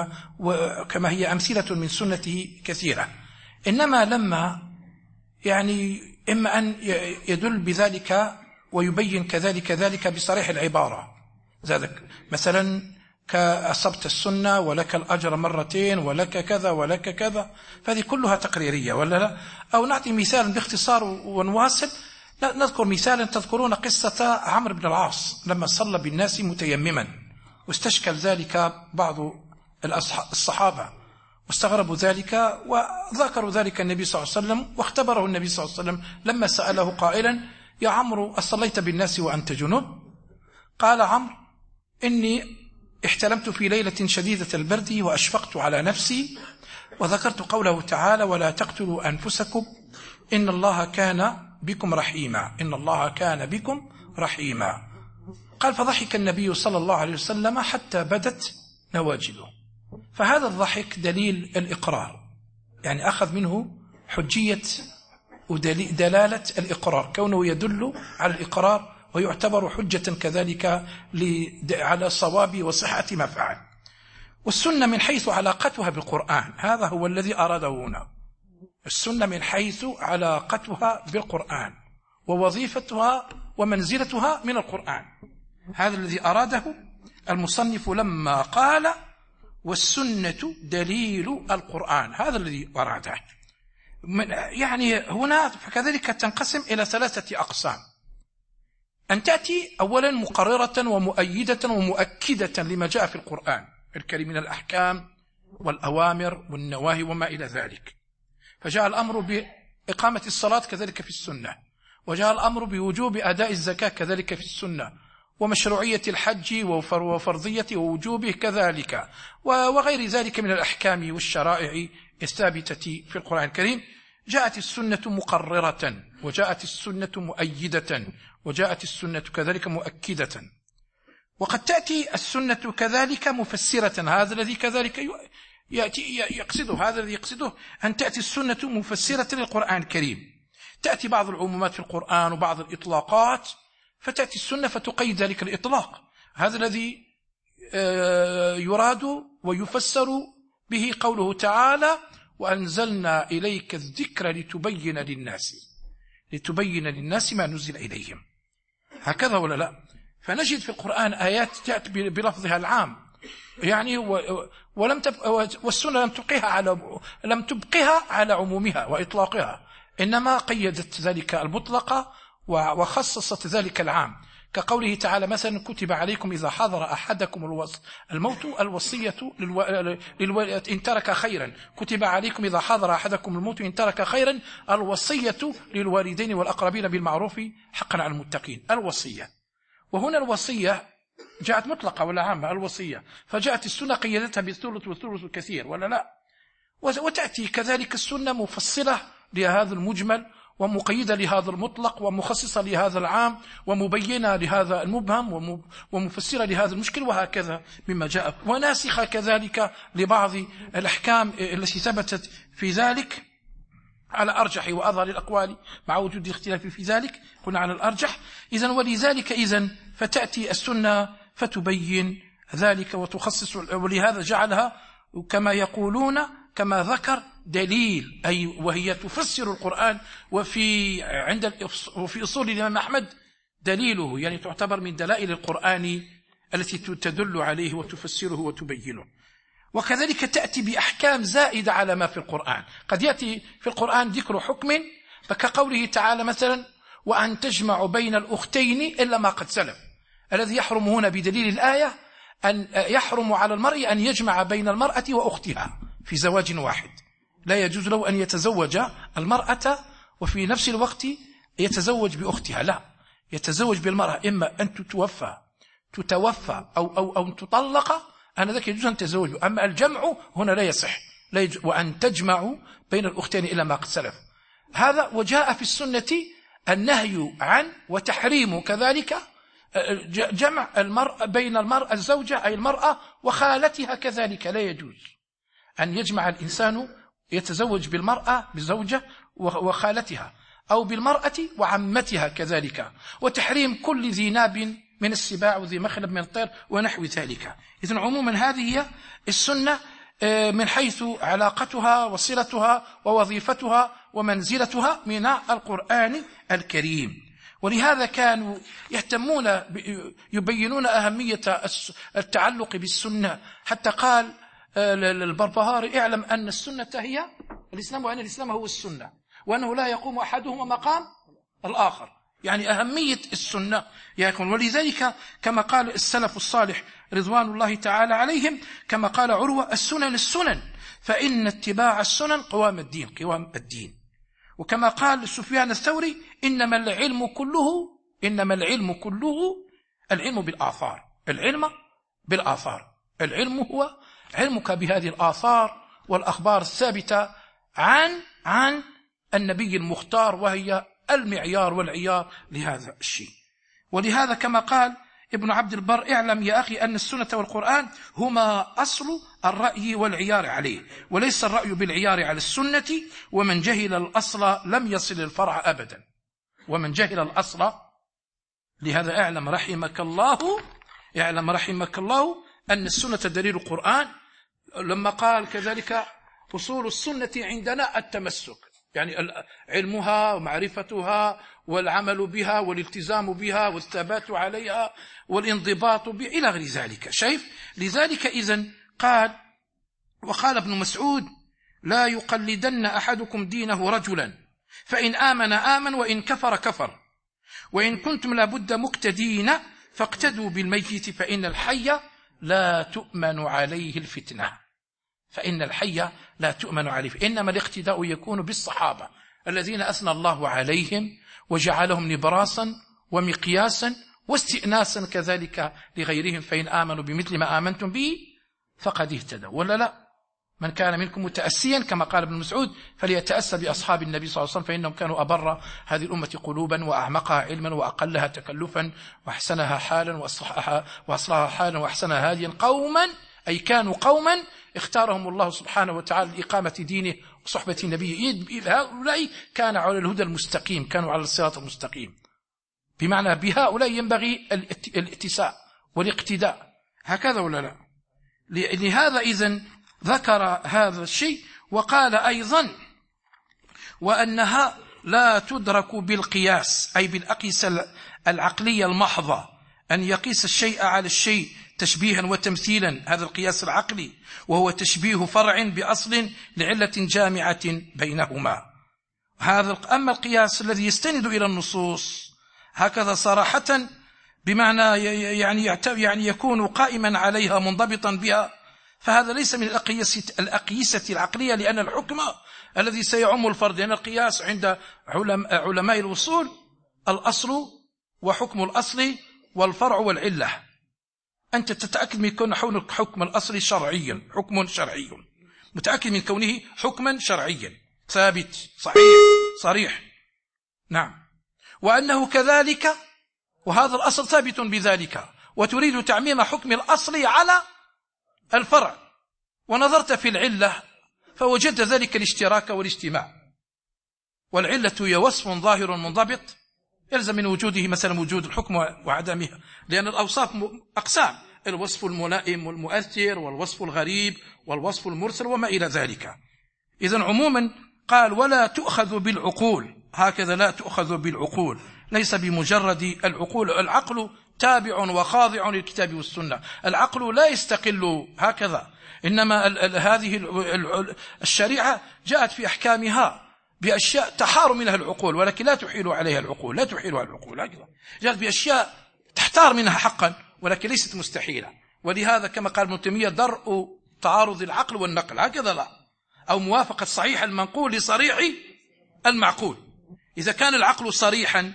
كما هي أمثلة من سنته كثيرة. إنما لما يعني إما أن يدل بذلك ويبين كذلك ذلك بصريح العبارة، ذلك مثلا كأصبت السنة ولك الأجر مرتين ولك كذا ولك كذا، فهذه كلها تقريرية ولا لا؟ أو نعطي مثال باختصار ونواصل، نذكر مثالا. تذكرون قصة عمرو بن العاص لما صلى بالناس متيمما، واستشكل ذلك بعض الصحابة واستغربوا ذلك وذكروا ذلك النبي صلى الله عليه وسلم، واختبره النبي صلى الله عليه وسلم لما سأله قائلا يا عمرو أصليت بالناس وأنت جنب؟ قال عمرو إني احتلمت في ليلة شديدة البرد وأشفقت على نفسي وذكرت قوله تعالى ولا تقتلوا أنفسكم إن الله كان بكم رحيما، إن الله كان بكم رحيما. قال فضحك النبي صلى الله عليه وسلم حتى بدت نواجذه. فهذا الضحك دليل الإقرار، يعني أخذ منه حجية ودلالة الإقرار، كونه يدل على الإقرار ويعتبر حجة كذلك على صواب وصحة ما فعل. والسنة من حيث علاقتها بالقرآن، هذا هو الذي أراده هنا، السنة من حيث علاقتها بالقرآن ووظيفتها ومنزلتها من القرآن، هذا الذي أراده المصنف لما قال والسنة دليل القرآن، هذا الذي أراده. يعني هنا فكذلك تنقسم إلى 3 أقسام، أن تأتي أولا مقررة ومؤيدة ومؤكدة لما جاء في القرآن الكريم من الأحكام والأوامر والنواهي وما إلى ذلك، فجاء الأمر بإقامة الصلاة كذلك في السنة، وجاء الأمر بوجوب أداء الزكاة كذلك في السنة، ومشروعية الحج وفرضية ووجوبه كذلك، وغير ذلك من الأحكام والشرائع الثابتة في القرآن الكريم. جاءت السنة مقررة وجاءت السنة مؤيدة وجاءت السنة كذلك مؤكدة، وقد تأتي السنة كذلك مفسرة، هذا الذي كذلك يقصده، هذا الذي يقصده أن تأتي السنة مفسرة للقرآن الكريم. تأتي بعض العمومات في القرآن وبعض الإطلاقات، فتأتي السنة فتقيد ذلك الإطلاق، هذا الذي يراد ويفسر به قوله تعالى وأنزلنا إليك الذكر لتبين للناس ما نزل إليهم، هكذا ولا لا؟ فنجد في القرآن آيات تأتي بلفظها العام، يعني والسنة لم تبقها على عمومها وإطلاقها، إنما قيدت ذلك المطلق وخصصت ذلك العام. كقوله تعالى مثلا كتب عليكم إذا حضر أحدكم الموت الوصية إن ترك خيرا، كتب عليكم إذا حضر أحدكم الموت إن ترك خيرا الوصية للوالدين والأقربين بالمعروف حقا على المتقين. الوصية، وهنا الوصية جاءت مطلقة ولا عامة؟ الوصية، فجاءت السنة قيدتها بالثلث والثلث الكثير ولا لا؟ وتأتي كذلك السنة مفصلة لهذا المجمل ومقيدة لهذا المطلق ومخصصة لهذا العام ومبينة لهذا المبهم ومفسرة لهذا المشكل، وهكذا مما جاء، وناسخة كذلك لبعض الأحكام التي ثبتت في ذلك على أرجح وأظهر الأقوال مع وجود الاختلاف في ذلك، قلنا على الأرجح. إذن ولذلك فتأتي السنة فتبين ذلك وتخصص، ولهذا جعلها كما يقولون كما ذكر دليل، أي وهي تفسر القرآن، وفي أصول الإمام أحمد دليله، يعني تعتبر من دلائل القرآن التي تدل عليه وتفسره وتبينه. وكذلك تأتي بأحكام زائدة على ما في القرآن. قد يأتي في القرآن ذكر حكم فكقوله تعالى مثلا وأن تجمع بين الأختين إلا ما قد سلف، الذي يحرم هنا بدليل الآية أن يحرم على المرء أن يجمع بين المرأة وأختها في زواج واحد، لا يجوز له أن يتزوج المرأة وفي نفس الوقت يتزوج بأختها، لا، يتزوج بالمرأة إما أن تتوفى أو تطلق، أنا ذلك يجوز أن تتزوج، أما الجمع هنا لا يصح، لا يجوز. وأن تجمعوا بين الأختين إلا ما قد سلف، هذا. وجاء في السنة النهي عن وتحريم كذلك جمع المرأة بين المرأة الزوجة أي المرأة وخالتها، كذلك لا يجوز أن يجمع الإنسان يتزوج بالمرأة بالزوجة وخالتها، أو بالمرأة وعمتها كذلك. وتحريم كل ذي ناب من السباع وذي مخلب من الطير ونحو ذلك. إذن عموما هذه هي السنة من حيث علاقتها وصلتها ووظيفتها ومنزلتها من القرآن الكريم. ولهذا كانوا يهتمون يبينون أهمية التعلق بالسنة، حتى قال البربهاري اعلم أن السنة هي الإسلام، وأن الإسلام هو السنة، وأنه لا يقوم أحدهما مقام الآخر، يعني أهمية السنة يكون. ولذلك كما قال السلف الصالح رضوان الله تعالى عليهم، كما قال عروة السنن فإن اتباع السنن قوام الدين. وكما قال سفيان الثوري إنما العلم كله العلم بالآثار. العلم هو علمك بهذه الآثار والأخبار الثابتة عن النبي المختار، وهي المعيار والعيار لهذا الشيء. ولهذا كما قال ابن عبد البر اعلم يا أخي أن السنة والقرآن هما أصل الرأي والعيار عليه، وليس الرأي بالعيار على السنة، ومن جهل الأصل لم يصل الفرع أبدا. ومن جهل الأصل، لهذا اعلم رحمك الله أن السنة دليل القرآن. لما قال كذلك أصول السنة عندنا التمسك، يعني علمها ومعرفتها والعمل بها والالتزام بها والثبات عليها والانضباط بها إلى غير ذلك. شايف؟ لذلك إذن وقال ابن مسعود لا يقلدن أحدكم دينه رجلا فإن آمن وإن كفر، وإن كنتم لابد مقتدين فاقتدوا بالميت فإن الحي لا تؤمن عليه الفتنة. إنما الاقتداء يكون بالصحابة الذين أثنى الله عليهم وجعلهم نبراسا ومقياسا واستئناسا كذلك لغيرهم، فإن آمنوا بمثل ما آمنتم به فقد اهتدوا. ولا لا؟ من كان منكم متأسيا كما قال ابن مسعود فليتأسى بأصحاب النبي صلى الله عليه وسلم فإنهم كانوا أبر هذه الأمة قلوبا وأعمقها علما وأقلها تكلفا وأحسنها حالا وأصلها حالا وأحسنها هاديا قوما، أي كانوا قوما اختارهم الله سبحانه وتعالى لإقامة دينه وصحبة نبيه. هؤلاء كانوا على الهدى المستقيم، كانوا على الصراط المستقيم، بمعنى بهؤلاء ينبغي الاتساء والاقتداء، هكذا ولا لا؟ لهذا إذن ذكر هذا الشيء. وقال أيضا وأنها لا تدرك بالقياس، أي بالأقيسة العقلية المحضة، أن يقيس الشيء على الشيء تشبيها وتمثيلا، هذا القياس العقلي، وهو تشبيه فرع بأصل لعلة جامعة بينهما. أما القياس الذي يستند إلى النصوص هكذا صراحة بمعنى يعني يكون قائما عليها منضبطا بها، فهذا ليس من الأقيسة العقلية، لأن الحكم الذي سيعم الفرد، لأن القياس عند علماء الوصول الأصل وحكم الأصل والفرع والعلة. أنت تتأكد من كون حكم الأصل شرعيا، حكم شرعي، متأكد من كونه حكما شرعيا ثابت صحيح صريح، نعم، وأنه كذلك، وهذا الأصل ثابت بذلك، وتريد تعميم حكم الأصل على الفرع، ونظرت في العلة فوجدت ذلك الاشتراك والاجتماع، والعلة هي وصف ظاهر منضبط يلزم من وجوده مثلا وجود الحكم وعدمها، لأن الأوصاف أقسام: الوصف الملائم والمؤثر، والوصف الغريب، والوصف المرسل، وما إلى ذلك. إذن عموما قال: ولا تؤخذ بالعقول، هكذا لا تؤخذ بالعقول، ليس بمجرد العقول، العقل تابع وخاضع للكتاب والسنة، العقل لا يستقل هكذا، إنما هذه الشريعة جاءت في أحكامها بأشياء تحار منها العقول، ولكن لا تحيل عليها العقول، لا تحيلها العقول هكذا، جاءت بأشياء تحتار منها حقا ولكن ليست مستحيلة. ولهذا كما قال ابن تيمية: درء تعارض العقل والنقل، هكذا لا، أو موافقة صحيح المنقول لصريح المعقول. إذا كان العقل صريحا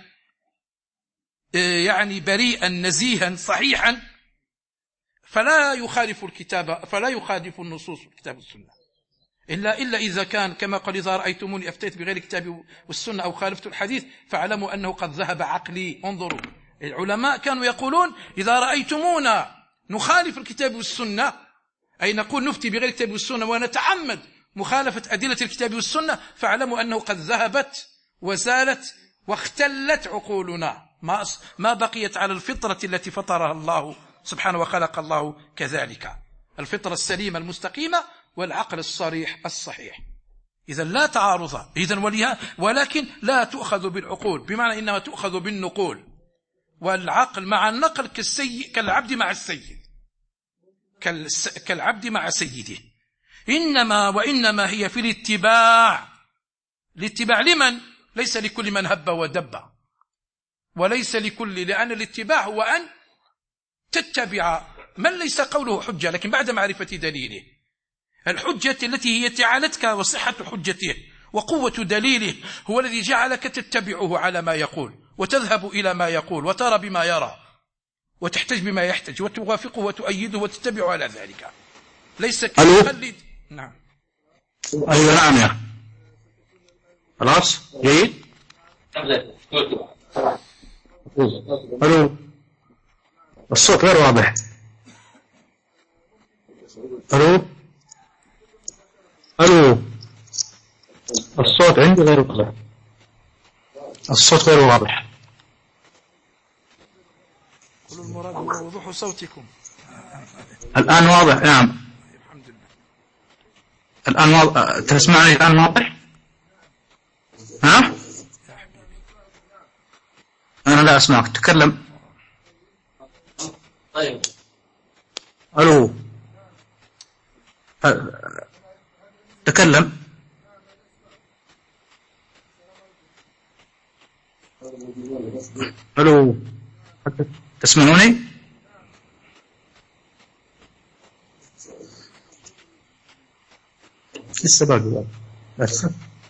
يعني بريئا نزيها صحيحا فلا يخالف الكتاب، فلا يخالف النصوص الكتاب والسنة، إلا إذا كان كما قال: إذا رأيتموني أفتيت بغير الكتاب والسنة أو خالفت الحديث فاعلموا أنه قد ذهب عقلي. انظروا، العلماء كانوا يقولون: إذا رأيتمونا نخالف الكتاب والسنة، أي نقول نفتي بغير الكتاب والسنة ونتعمد مخالفة أدلة الكتاب والسنة، فاعلموا أنه قد ذهبت وزالت واختلت عقولنا، ما بقيت على الفطرة التي فطرها الله سبحانه وخلق الله كذلك، الفطرة السليمة المستقيمة والعقل الصريح الصحيح. إذن لا تعارض، ولكن لا تؤخذ بالعقول، بمعنى إنما تؤخذ بالنقول، والعقل مع النقل كالعبد مع السيد، كالعبد مع سيده. وإنما هي في الاتباع لمن؟ ليس لكل من هب ودب، وليس لكل، لأن الاتباع هو أن تتبع من ليس قوله حجة لكن بعد معرفة دليله، الحجة التي هي جعلتك، وصحة حجته وقوة دليله هو الذي جعلك تتبعه على ما يقول، وتذهب إلى ما يقول، وترى بما يرى، وتحتج بما يحتج، وتوافقه وتؤيده وتتبعه على ذلك، ليس كمقلد. نعم. أيوة نعم يا خلاص جيد. ألو، الصوت غير واضح. ألو، الصوت عندي غير واضح، الصوت غير واضح. قولوا المراد هو وضوح صوتكم. الآن واضح؟ نعم الحمد لله. الآن واضح، تسمعني الآن واضح؟ ها؟ أنا لا أسمعك، تكلم. طيب. ألو، تكلم. ألو، تسمعوني؟ لسه باقي بس.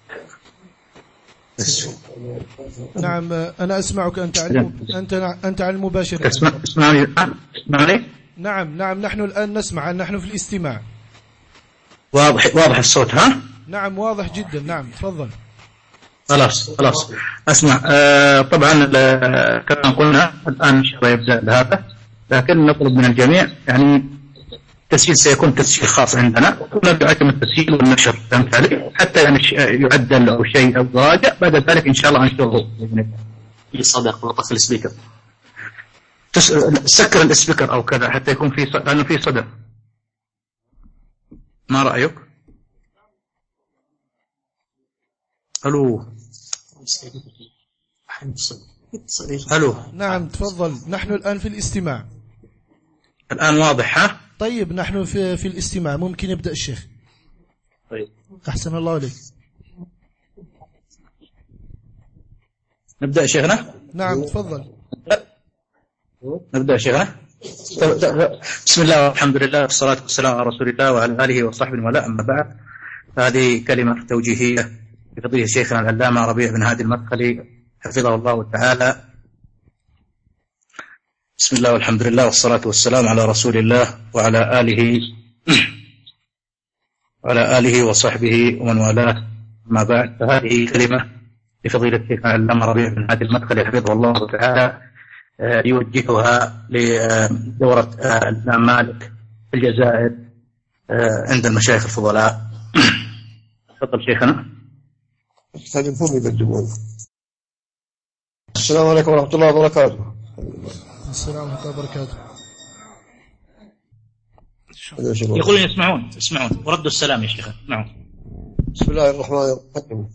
نعم أنا أسمعك، أنت على المباشر. تسمعني الآن؟ تسمعني؟ نعم نحن الآن نسمع، نحن في الاستماع. واضح الصوت ها؟ نعم واضح جدا. نعم تفضل. خلاص أسمع. طبعا كما قلنا الآن إن شاء الله يبدأ هذا، لكن نطلب من الجميع يعني التسجيل سيكون تسجيل خاص عندنا، ونبدأ عدم التسجيل والنشر، فهمت علي؟ حتى يعني يعدل أو شيء أو راجع، بعد ذلك إن شاء الله أنشره. في صدق وطفي السبيكر، سكر السبيكر أو كذا حتى يكون في لأنه في صدى. ما رأيك؟ ألو. ألو. نعم تفضل، نحن الآن في الاستماع. الآن واضح ها؟ طيب نحن في الاستماع، ممكن يبدأ الشيخ. طيب أحسن الله عليك. نبدأ شيخنا؟ نعم تفضل. نبدأ يا شيخ. بسم الله والحمد لله والصلاة والسلام على رسول الله وعلى آله وصحبه ولا أما بعد. هذه كلمة توجيهية لفضيلة شيخنا العلامة ربيع بن هادي المدخلي حفظه الله تعالى. بسم الله والحمد لله والصلاة والسلام على رسول الله وعلى آله وصحبه ومن والاه. أما بعد، فهذه كلمة لفضيلة شيخنا العلامة ربيع بن هادي المدخلي حفظه الله تعالى، يوجهها لدورة الإمام مالك في الجزائر عند المشايخ الفضلاء. تفضل شيخنا. السلام عليكم ورحمة الله وبركاته. السلام ورحمة الله وبركاته. يقولون يسمعون وردوا السلام يا شيخ. نعم. بسم الله الرحمن الرحيم.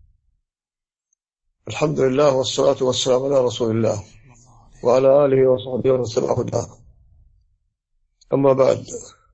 الحمد لله والصلاة والسلام على رسول الله وعلى آله وصحبه ومن تبع هداه. أما بعد،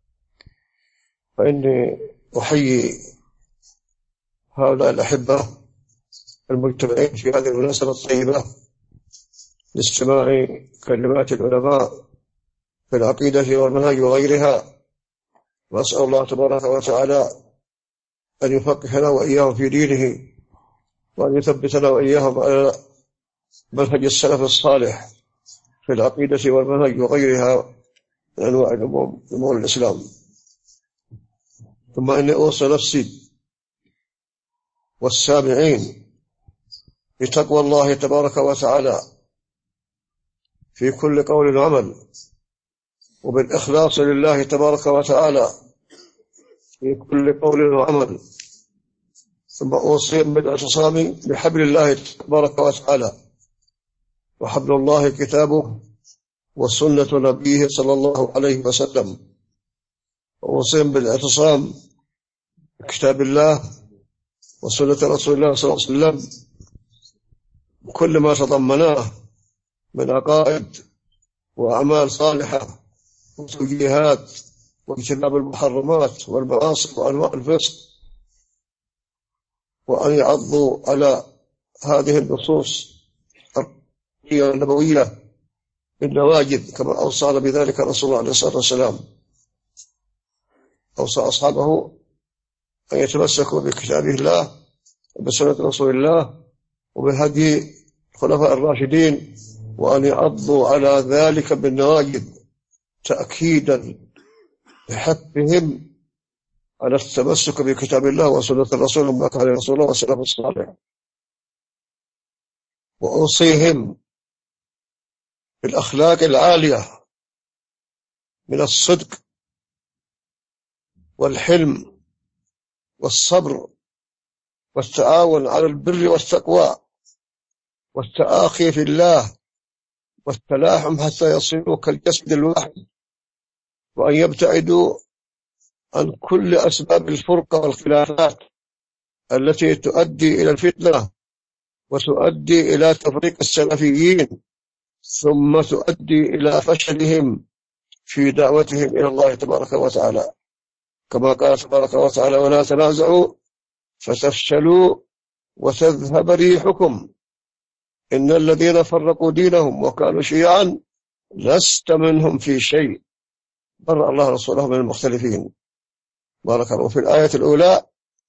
فإني أحيي هؤلاء الأحبة المجتمعين في هذه المناسبة الطيبة لاستماع كلمات العلماء في العقيدة والمنهج وغيرها، وأسأل الله تبارك وتعالى أن يفقهنا وإياهم في دينه، وأن يثبتنا وإياهم على منهج السلف الصالح في العقيدة والمنهج وغيرها من أنواع أمور الإسلام. ثم إني أوصي نفسي والسامعين بتقوى الله تبارك وتعالى في كل قول وعمل، وبالإخلاص لله تبارك وتعالى في كل قول وعمل. ثم أوصيهم بالاعتصام بحبل الله تبارك وتعالى، وحبل الله كتابه وسنة نبيه صلى الله عليه وسلم. وأوصيهم بالاعتصام بكتاب الله وسنة رسول الله صلى الله عليه وسلم كل ما تضمناه من عقائد وأعمال صالحة وتوجيهات واجتناب المحرمات والمعاصي وأنواع الفسق، وأن يعضوا على هذه النصوص النبوية بالنواجذ كما أوصانا بذلك رسول الله عليه الصلاة والسلام. أوصى أصحابه أن يتمسكوا بكتاب الله وبسنة رسول الله وبهدي الخلفاء الراشدين، وأن يعضوا على ذلك بالنواجذ تأكيدا بحثهم على التمسك بكتاب الله وسنة الرسول وما كان رسول الله والسلف الصالح. وأوصيهم بالأخلاق العالية من الصدق والحلم والصبر والتعاون على البر والتقوى والتآخي في الله والتلاحم حتى يصيروا كالجسد الواحد، وأن يبتعدوا عن كل أسباب الفرقة والخلافات التي تؤدي إلى الفتنة وتؤدي إلى تفريق السلفيين، ثم تؤدي إلى فشلهم في دعوتهم إلى الله تبارك وتعالى، كما قال تبارك وتعالى: ولا تنازعوا فتفشلوا وتذهب ريحكم إن الذين فرقوا دينهم وكانوا شيعا لست منهم في شيء برأ الله رسوله من المختلفين. بارك الله. في الآية الأولى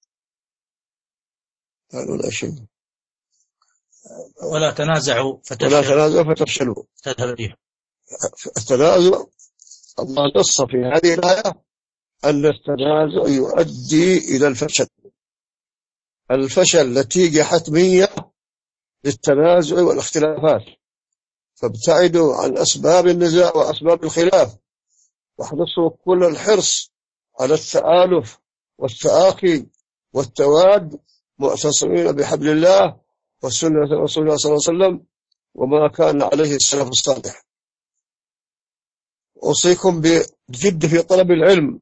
قالوا لا شيء ولا تنازعوا فتفشلوا تذهب ريحكم. التنازع الله نص في هذه الآية أن التنازع يؤدي إلى الفشل. الفشل نتيجة حتمية للتنازع والاختلافات، فابتعدوا عن أسباب النزاع وأسباب الخلاف، واحرصوا كل الحرص على التآلف والتآخي والتواد، معتصمين بحبل الله وسنة رسول الله صلى الله عليه وسلم وما كان عليه السلف الصالح. أوصيكم بجد في طلب العلم.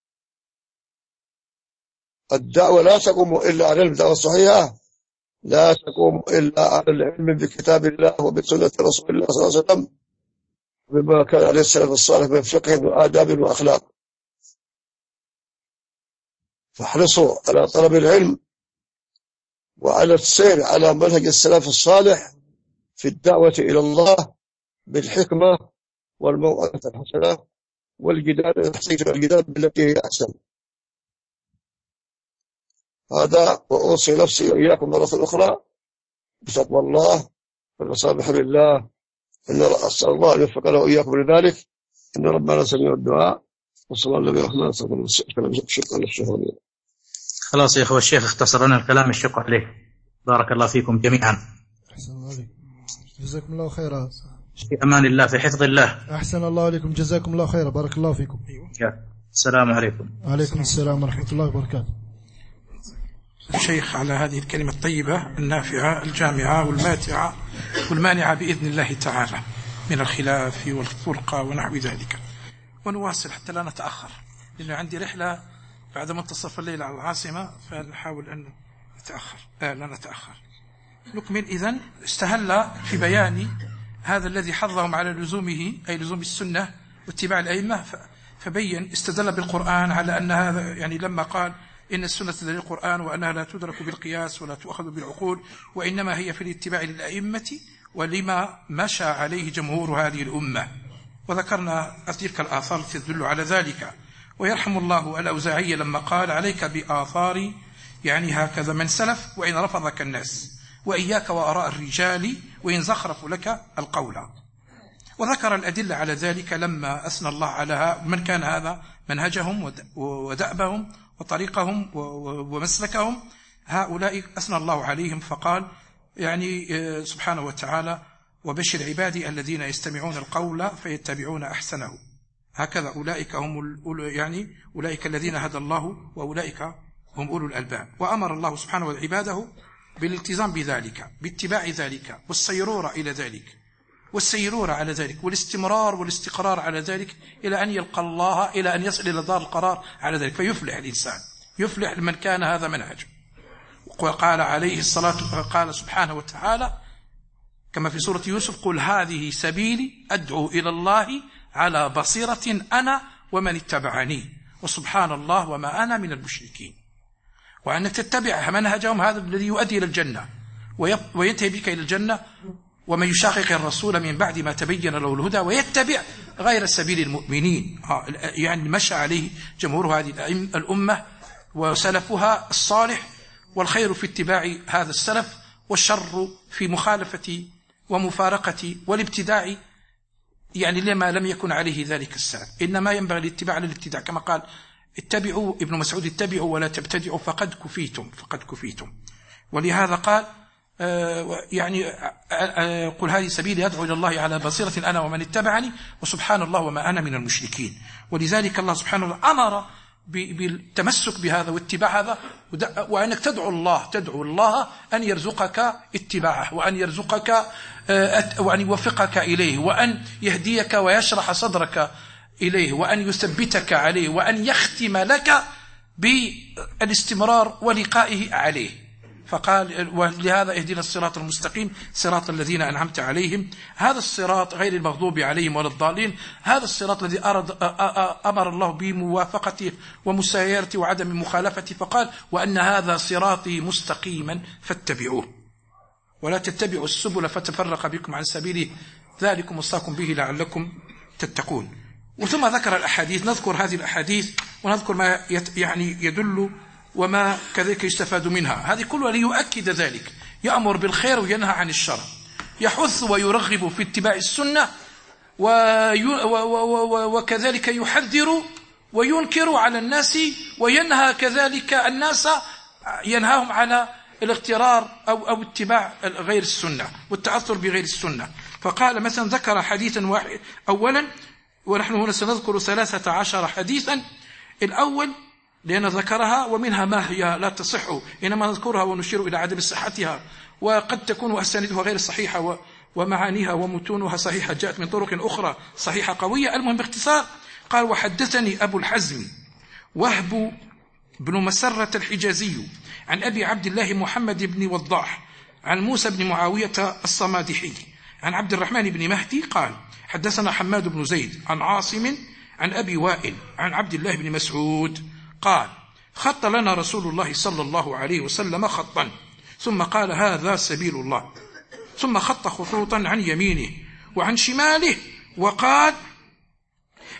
الدعوة لا تقوم إلا على العلم. الدعوة الصحيحة لا تقوم إلا على العلم بكتاب الله وبسنة رسول الله صلى الله عليه وسلم بما كان عليه السلف الصالح من فقه وآداب وأخلاق. فاحرصوا على طلب العلم وعلى السير على منهج السلف الصالح في الدعوة إلى الله بالحكمة والموعظة الحسنة والجدال بالتي هي أحسن. هذا وأوصي نفسي وإياكم مرة أخرى بتقوى الله والمصالح لله. إن أسأل الله أن يوفقنا وإياكم لذلك. إن ربنا سميع الدعاء. وصلى الله عليه وسلم. شكرا للشهودين. خلاص يا أخوة الشيخ اختصرنا الكلام، الشكر عليه. بارك الله فيكم جميعا. أحسن الله عليكم، جزاكم الله خيرا. في أمان الله، في حفظ الله. أحسن الله عليكم، جزاكم الله خيرا، بارك الله فيكم. السلام عليكم. وعليكم السلام ورحمة الله وبركاته. الشيخ على هذه الكلمة الطيبة النافعة الجامعة والماتعة والمانعة بإذن الله تعالى من الخلاف والفرقة ونحو ذلك. ونواصل حتى لا نتأخر، لأنه عندي رحلة بعد منتصف الليل على العاصمة، فنحاول أن لا نتأخر. نكمل. إذن استهل في بيان هذا الذي حضهم على لزومه، أي لزوم السنة واتباع الأئمة، فبين استدل بالقرآن على أن هذا، يعني لما قال إن السنة دليل القرآن وأنها لا تدرك بالقياس ولا تؤخذ بالعقول، وإنما هي في الاتباع للأئمة ولما مشى عليه جمهور هذه الأمة. وذكرنا تلك الآثار التي تدل على ذلك. ويرحم الله الأوزاعي لما قال عليك بآثار، يعني هكذا من سلف وإن رفضك الناس، وإياك وآراء الرجال وإن زخرفوا لك القول. وذكر الأدلة على ذلك لما أثنى الله على من كان هذا منهجهم ودأبهم وطريقهم ومسلكهم. هؤلاء أثنى الله عليهم فقال يعني سبحانه وتعالى وبشر عبادي الذين يستمعون القول فيتبعون أحسنه. هكذا أولئك هم يعني أولئك الذين هدى الله وأولئك هم أولو الألباب. وأمر الله سبحانه وعباده بالالتزام بذلك، باتباع ذلك، والسيرورة إلى ذلك، والسيرورة على ذلك، والاستمرار والاستقرار على ذلك إلى أن يلقى الله، إلى أن يصل إلى دار القرار على ذلك، فيفلح الإنسان، يفلح لمن كان هذا منهجه. وقال عليه الصلاة، قال سبحانه وتعالى كما في سورة يوسف قل هذه سبيلي أدعو إلى الله على بصيرة أنا ومن اتبعني وسبحان الله وما أنا من المشركين. وأنك تتبع منهجهم هذا الذي يؤدي إلى الجنة وينتهي بك إلى الجنة. ومن يشاقق الرسول من بعد ما تبين له الهدى ويتبع غير سبيل المؤمنين، يعني مشى عليه جمهور هذه الأمة وسلفها الصالح، والخير في اتباع هذا السلف، والشر في مخالفة ومفارقة والابتداع، يعني لما لم يكن عليه ذلك السلف. إنما ينبغي الاتباع للابتداع، كما قال اتبعوا ابن مسعود اتبعوا ولا تبتدعوا فقد كفيتم. ولهذا قال يعني قل هذه سبيلي أدعو إلى الله على بصيرة أنا ومن اتبعني وسبحان الله وما أنا من المشركين. ولذلك الله سبحانه وتعالى أمر بالتمسك بهذا واتباع هذا، وأنك تدعو الله أن يرزقك اتباعه، وأن يرزقك وأن يوفقك إليه، وأن يهديك ويشرح صدرك إليه، وأن يثبتك عليه، وأن يختم لك بالاستمرار ولقائه عليه. فقال ولهذا اهدنا الصراط المستقيم صراط الذين أنعمت عليهم. هذا الصراط غير المغضوب عليهم ولا الضالين، هذا الصراط الذي أمر الله بموافقته ومسايرته وعدم مخالفته، فقال وأن هذا صراطي مستقيما فاتبعوه ولا تتبعوا السبل فتفرق بكم عن سبيله ذلكم وصاكم به لعلكم تتقون. وثم ذكر الأحاديث، نذكر هذه الأحاديث ونذكر ما يعني يدل وما كذلك يستفاد منها. هذه كلها ليؤكد ذلك، يأمر بالخير وينهى عن الشر، يحث ويرغب في اتباع السنة، وكذلك يحذر وينكر على الناس، وينهى كذلك الناس، ينهاهم على الاغترار أو اتباع غير السنة والتأثر بغير السنة. فقال مثلا ذكر حديثا واحد أولا، ونحن هنا سنذكر 13 حديثا. الأول لأن ذكرها ومنها ما هي لا تصح، إنما نذكرها ونشير إلى عدم صحتها، وقد تكون أسانيدها غير صحيحة ومعانيها ومتونها صحيحة جاءت من طرق أخرى صحيحة قوية. المهم باختصار قال وحدثني أبو الحزم وهب بن مسرة الحجازي عن أبي عبد الله محمد بن وضاح عن موسى بن معاوية الصمادحي عن عبد الرحمن بن مهدي قال حدثنا حماد بن زيد عن عاصم عن أبي وائل عن عبد الله بن مسعود قال خط لنا رسول الله صلى الله عليه وسلم خطا ثم قال هذا سبيل الله، ثم خط خطوطا عن يمينه وعن شماله وقال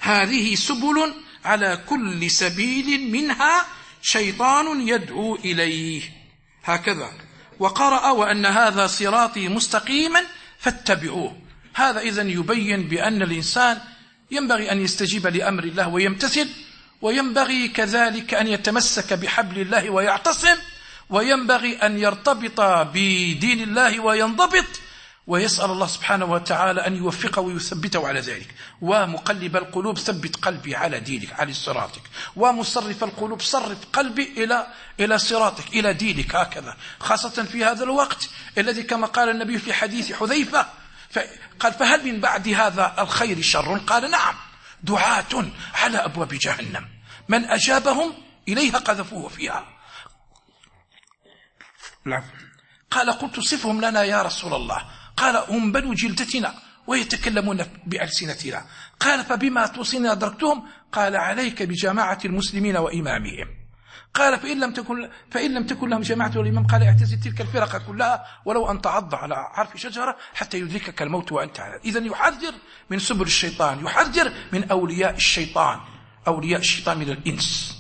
هذه سبل على كل سبيل منها شيطان يدعو إليه. هكذا. وقرأ وأن هذا صراطي مستقيما فاتبعوه. هذا إذن يبين بأن الإنسان ينبغي أن يستجيب لأمر الله ويمتثل، وينبغي كذلك أن يتمسك بحبل الله ويعتصم، وينبغي أن يرتبط بدين الله وينضبط، ويسأل الله سبحانه وتعالى أن يوفقه ويثبته على ذلك. ومقلب القلوب ثبت قلبي على دينك، على صراطك. ومصرف القلوب صرف قلبي إلى صراطك، إلى دينك. هكذا خاصة في هذا الوقت الذي كما قال النبي في حديث حذيفة قال: فهل من بعد هذا الخير شر؟ قال: نعم، دعاة على أبواب جهنم من أجابهم إليها قذفوه فيها. قال: قلت صفهم لنا يا رسول الله. قال: هم بنو جلدتنا ويتكلمون بألسنتنا. قال: فبما توصيني أدركتهم؟ قال: عليك بجماعة المسلمين وإمامهم. قال: فإن لم تكن لهم جماعة والإمام؟ قال: اعتزل تلك الفرق كلها ولو أن تعض على عرف شجرة حتى يدركك الموت وأنت على. إذن يحذر من سبل الشيطان، يحذر من أولياء الشيطان، أولياء الشيطان من الإنس.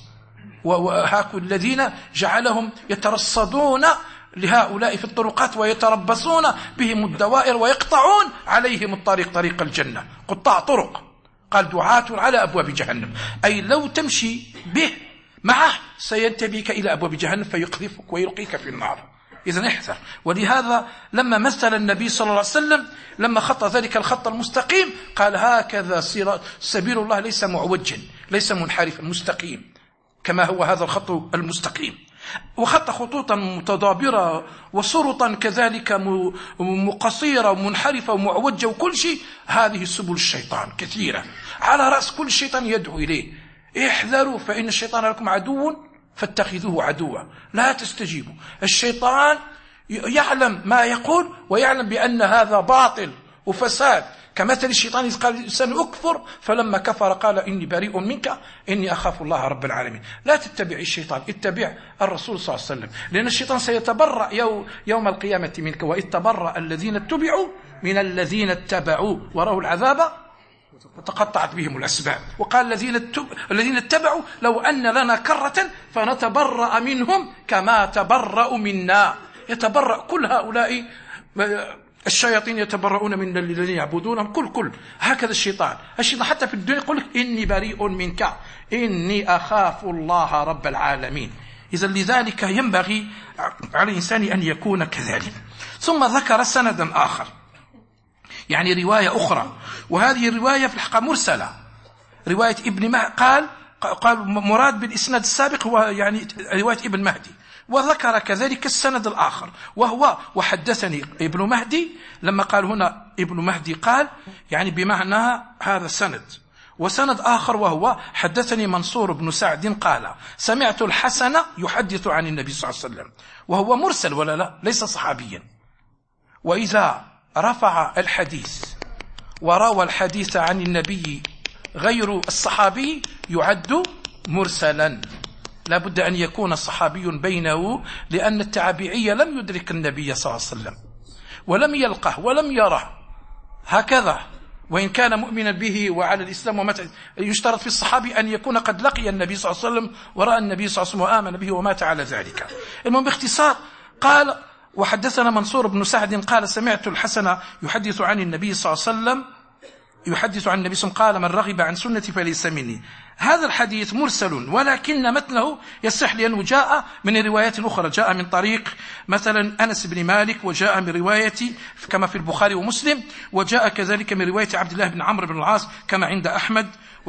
وهاكو الذين جعلهم يترصدون لهؤلاء في الطرقات ويتربصون بهم الدوائر ويقطعون عليهم الطريق، طريق الجنة، قطاع طرق. قال: دعاة على أبواب جهنم، أي لو تمشي به معه سينتبهك إلى أبواب جهنم فيقذفك ويلقيك في النار. إذن احذر. ولهذا لما مثل النبي صلى الله عليه وسلم لما خط ذلك الخط المستقيم قال: هكذا سبيل الله ليس معوجا، ليس منحرفا، مستقيم كما هو هذا الخط المستقيم. وخط خطوطا متضابرة وسرطا كذلك مقصيرة ومنحرفة ومعوجة وكل شيء. هذه سبل الشيطان كثيرة، على رأس كل شيطان يدعو إليه. احذروا فإن الشيطان لكم عدو فاتخذوه عدوا. لا تستجيبوا. الشيطان يعلم ما يقول ويعلم بأن هذا باطل وفساد، كمثل الشيطان إذ قال الإنسان أكفر فلما كفر قال: إني بريء منك إني أخاف الله رب العالمين. لا تتبع الشيطان، اتبع الرسول صلى الله عليه وسلم، لأن الشيطان سيتبرأ يوم القيامة منك. وإذ تبرأ الذين اتبعوا من الذين اتبعوا ورأوا العذاب وتقطعت بهم الأسباب. وقال الذين اتبعوا: لو أن لنا كرة فنتبرأ منهم كما تبرأوا منا. يتبرأ كل هؤلاء الشياطين يتبرؤون من الذين يعبدونهم. كل هكذا الشيطان حتى في الدنيا يقول لك: إني بريء منك إني أخاف الله رب العالمين. إذا لذلك ينبغي على الإنسان أن يكون كذلك. ثم ذكر سندا آخر، يعني رواية أخرى، وهذه الرواية في الحقيقة مرسلة، رواية ابن مهدي. قال مراد بالإسناد السابق هو يعني رواية ابن مهدي. وذكر كذلك السند الآخر وهو: وحدثني ابن مهدي. لما قال هنا ابن مهدي قال يعني بمعنى هذا سند. وسند آخر وهو: حدثني منصور بن سعد قال: سمعت الحسن يحدث عن النبي صلى الله عليه وسلم. وهو مرسل ولا لا؟ ليس صحابيا. وإذا رفع الحديث وروى الحديث عن النبي غير الصحابي يعد مرسلا. لا بد أن يكون صحابي بينه، لأن التابعي لم يدرك النبي صلى الله عليه وسلم ولم يلقه ولم يره. هكذا وإن كان مؤمنا به وعلى الإسلام ومات، يشترط في الصحابي أن يكون قد لقي النبي صلى الله عليه وسلم ورأى النبي صلى الله عليه وسلم وآمن به ومات على ذلك. المهم باختصار قال: وحدثنا منصور بن سعد قال: سمعت الحسن يحدث عن النبي صلى الله عليه وسلم قال: من رغب عن سنتي فليس مني. هذا الحديث مرسل، ولكن متنه يصح لأنه جاء من روايات أخرى، جاء من طريق مثلا أنس بن مالك، وجاء من رواية كما في البخاري ومسلم، وجاء كذلك من رواية عبد الله بن عمرو بن العاص كما عند أحمد،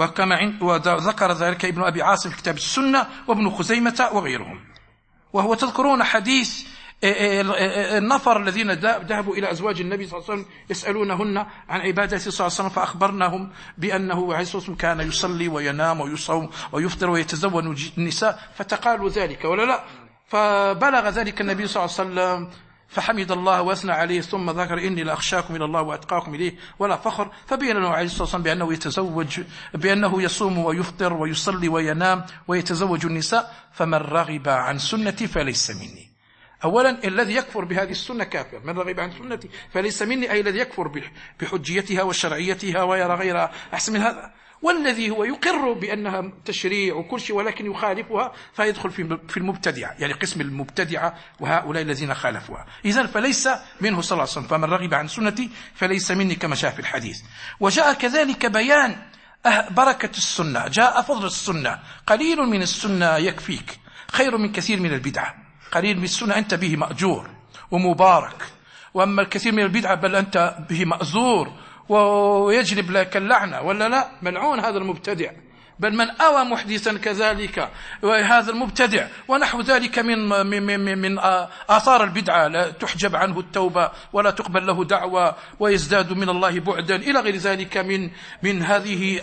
وذكر ذلك ابن أبي عاصم في كتاب السنة وابن خزيمة وغيرهم. وهو تذكرون حديث النفر الذين ذهبوا إلى أزواج النبي صلى الله عليه وسلم يسألونهن عن عبادته صلى الله عليه وسلم، فأخبرناهم بأنه عليه الصلاة والسلام كان يصلي وينام ويصوم ويفطر ويتزوج النساء، فتقالوا ذلك ولا لا؟ فبلغ ذلك النبي صلى الله عليه وسلم فحمد الله واثنى عليه، ثم ذكر: إني لأخشاكم إلى الله وأتقاكم إليه ولا فخر. فبين له عليه الصلاة والسلام بأنه يتزوج، بأنه يصوم ويفطر ويصلي وينام ويتزوج النساء. فمن رغب عن سنتي فليس مني. أولا الذي يكفر بهذه السنة كافر. من رغب عن سنتي فليس مني، أي الذي يكفر بحجيتها وشرعيتها ويرى غيرها أحسن من هذا. والذي هو يقر بأنها تشريع وكل شيء ولكن يخالفها فيدخل في المبتدعة، يعني قسم المبتدعة وهؤلاء الذين خالفوها. إذن فليس منه صلى الله عليه وسلم، فمن رغب عن سنتي فليس مني كما جاء في الحديث. وجاء كذلك بيان بركة السنة، جاء فضل السنة، قليل من السنة يكفيك خير من كثير من البدعة. قليل من السنة أنت به مأجور ومبارك، وأما الكثير من البدعة بل أنت به مأزور ويجلب لك اللعنة، ولا لا؟ ملعون هذا المبتدع. بل من أوى محدثا كذلك وهذا المبتدع ونحو ذلك من آثار البدعة، لا تحجب عنه التوبة ولا تقبل له دعوة ويزداد من الله بعدا إلى غير ذلك من هذه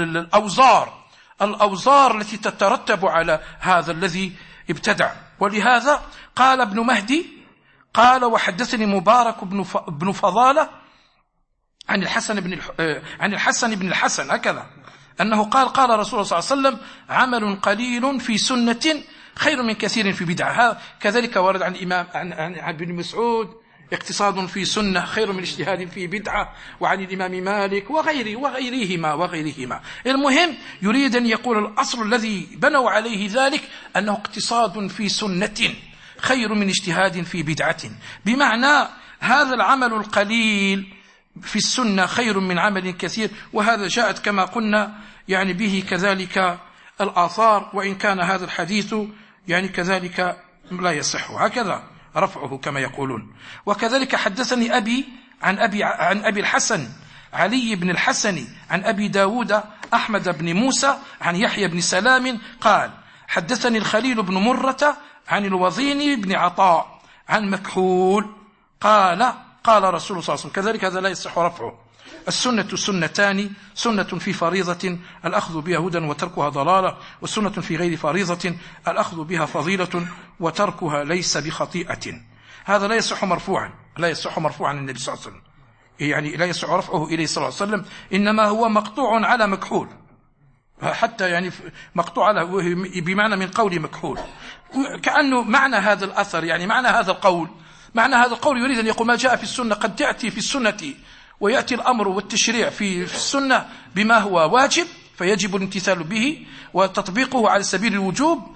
الأوزار التي تترتب على هذا الذي ابتدع. ولهذا قال ابن مهدي قال: وحدثني مبارك بن فضالة عن الحسن بن الحسن هكذا أنه قال رسول الله صلى الله عليه وسلم: عمل قليل في سنة خير من كثير في بدعة. كذلك ورد عن الإمام عن ابن مسعود: اقتصاد في سنة خير من اجتهاد في بدعة، وعن الإمام مالك وغيرهما. المهم يريد أن يقول الأصل الذي بنوا عليه ذلك أنه اقتصاد في سنة خير من اجتهاد في بدعة، بمعنى هذا العمل القليل في السنة خير من عمل كثير. وهذا جاءت كما قلنا يعني به كذلك الآثار، وإن كان هذا الحديث يعني كذلك لا يصح هكذا رفعه كما يقولون. وكذلك حدثني أبي عن أبي الحسن علي بن الحسن عن أبي داود أحمد بن موسى عن يحيى بن سلام قال: حدثني الخليل بن مرة عن الوظين بن عطاء عن مكحول قال: قال رسول الله صلى الله عليه وسلم. كذلك هذا لا يصح رفعه. السنة سنتان: سنة في فريضة الأخذ بها هدى وتركها ضلالة، والسنة في غير فريضة الأخذ بها فضيلة وتركها ليس بخطيئة. هذا لا يصح مرفوعا، لا يصح مرفوعا النبي صلى الله عليه وسلم، يعني لا يصح رفعه إليه صلى الله عليه وسلم، إنما هو مقطوع على مكحول، حتى يعني مقطوع على بمعنى من قول مكحول، كأنه معنى هذا الأثر يعني معنى هذا القول يريد أن يقول: ما جاء في السنة قد تأتي في السنة، ويأتي الأمر والتشريع في السنة بما هو واجب فيجب الامتثال به وتطبيقه على سبيل الوجوب،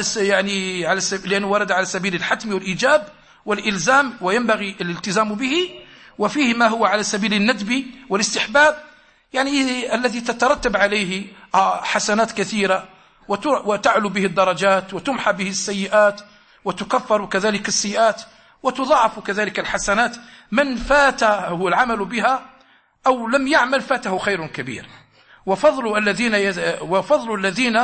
لأنه ورد على سبيل الحتم والإيجاب والإلزام وينبغي الالتزام به، وفيه ما هو على سبيل الندب والاستحباب، يعني الذي تترتب عليه حسنات كثيرة وتعلو به الدرجات وتمحى به السيئات وتكفر كذلك السيئات وتضاعف كذلك الحسنات. من فاته العمل بها أو لم يعمل فاته خير كبير. وفضل الذين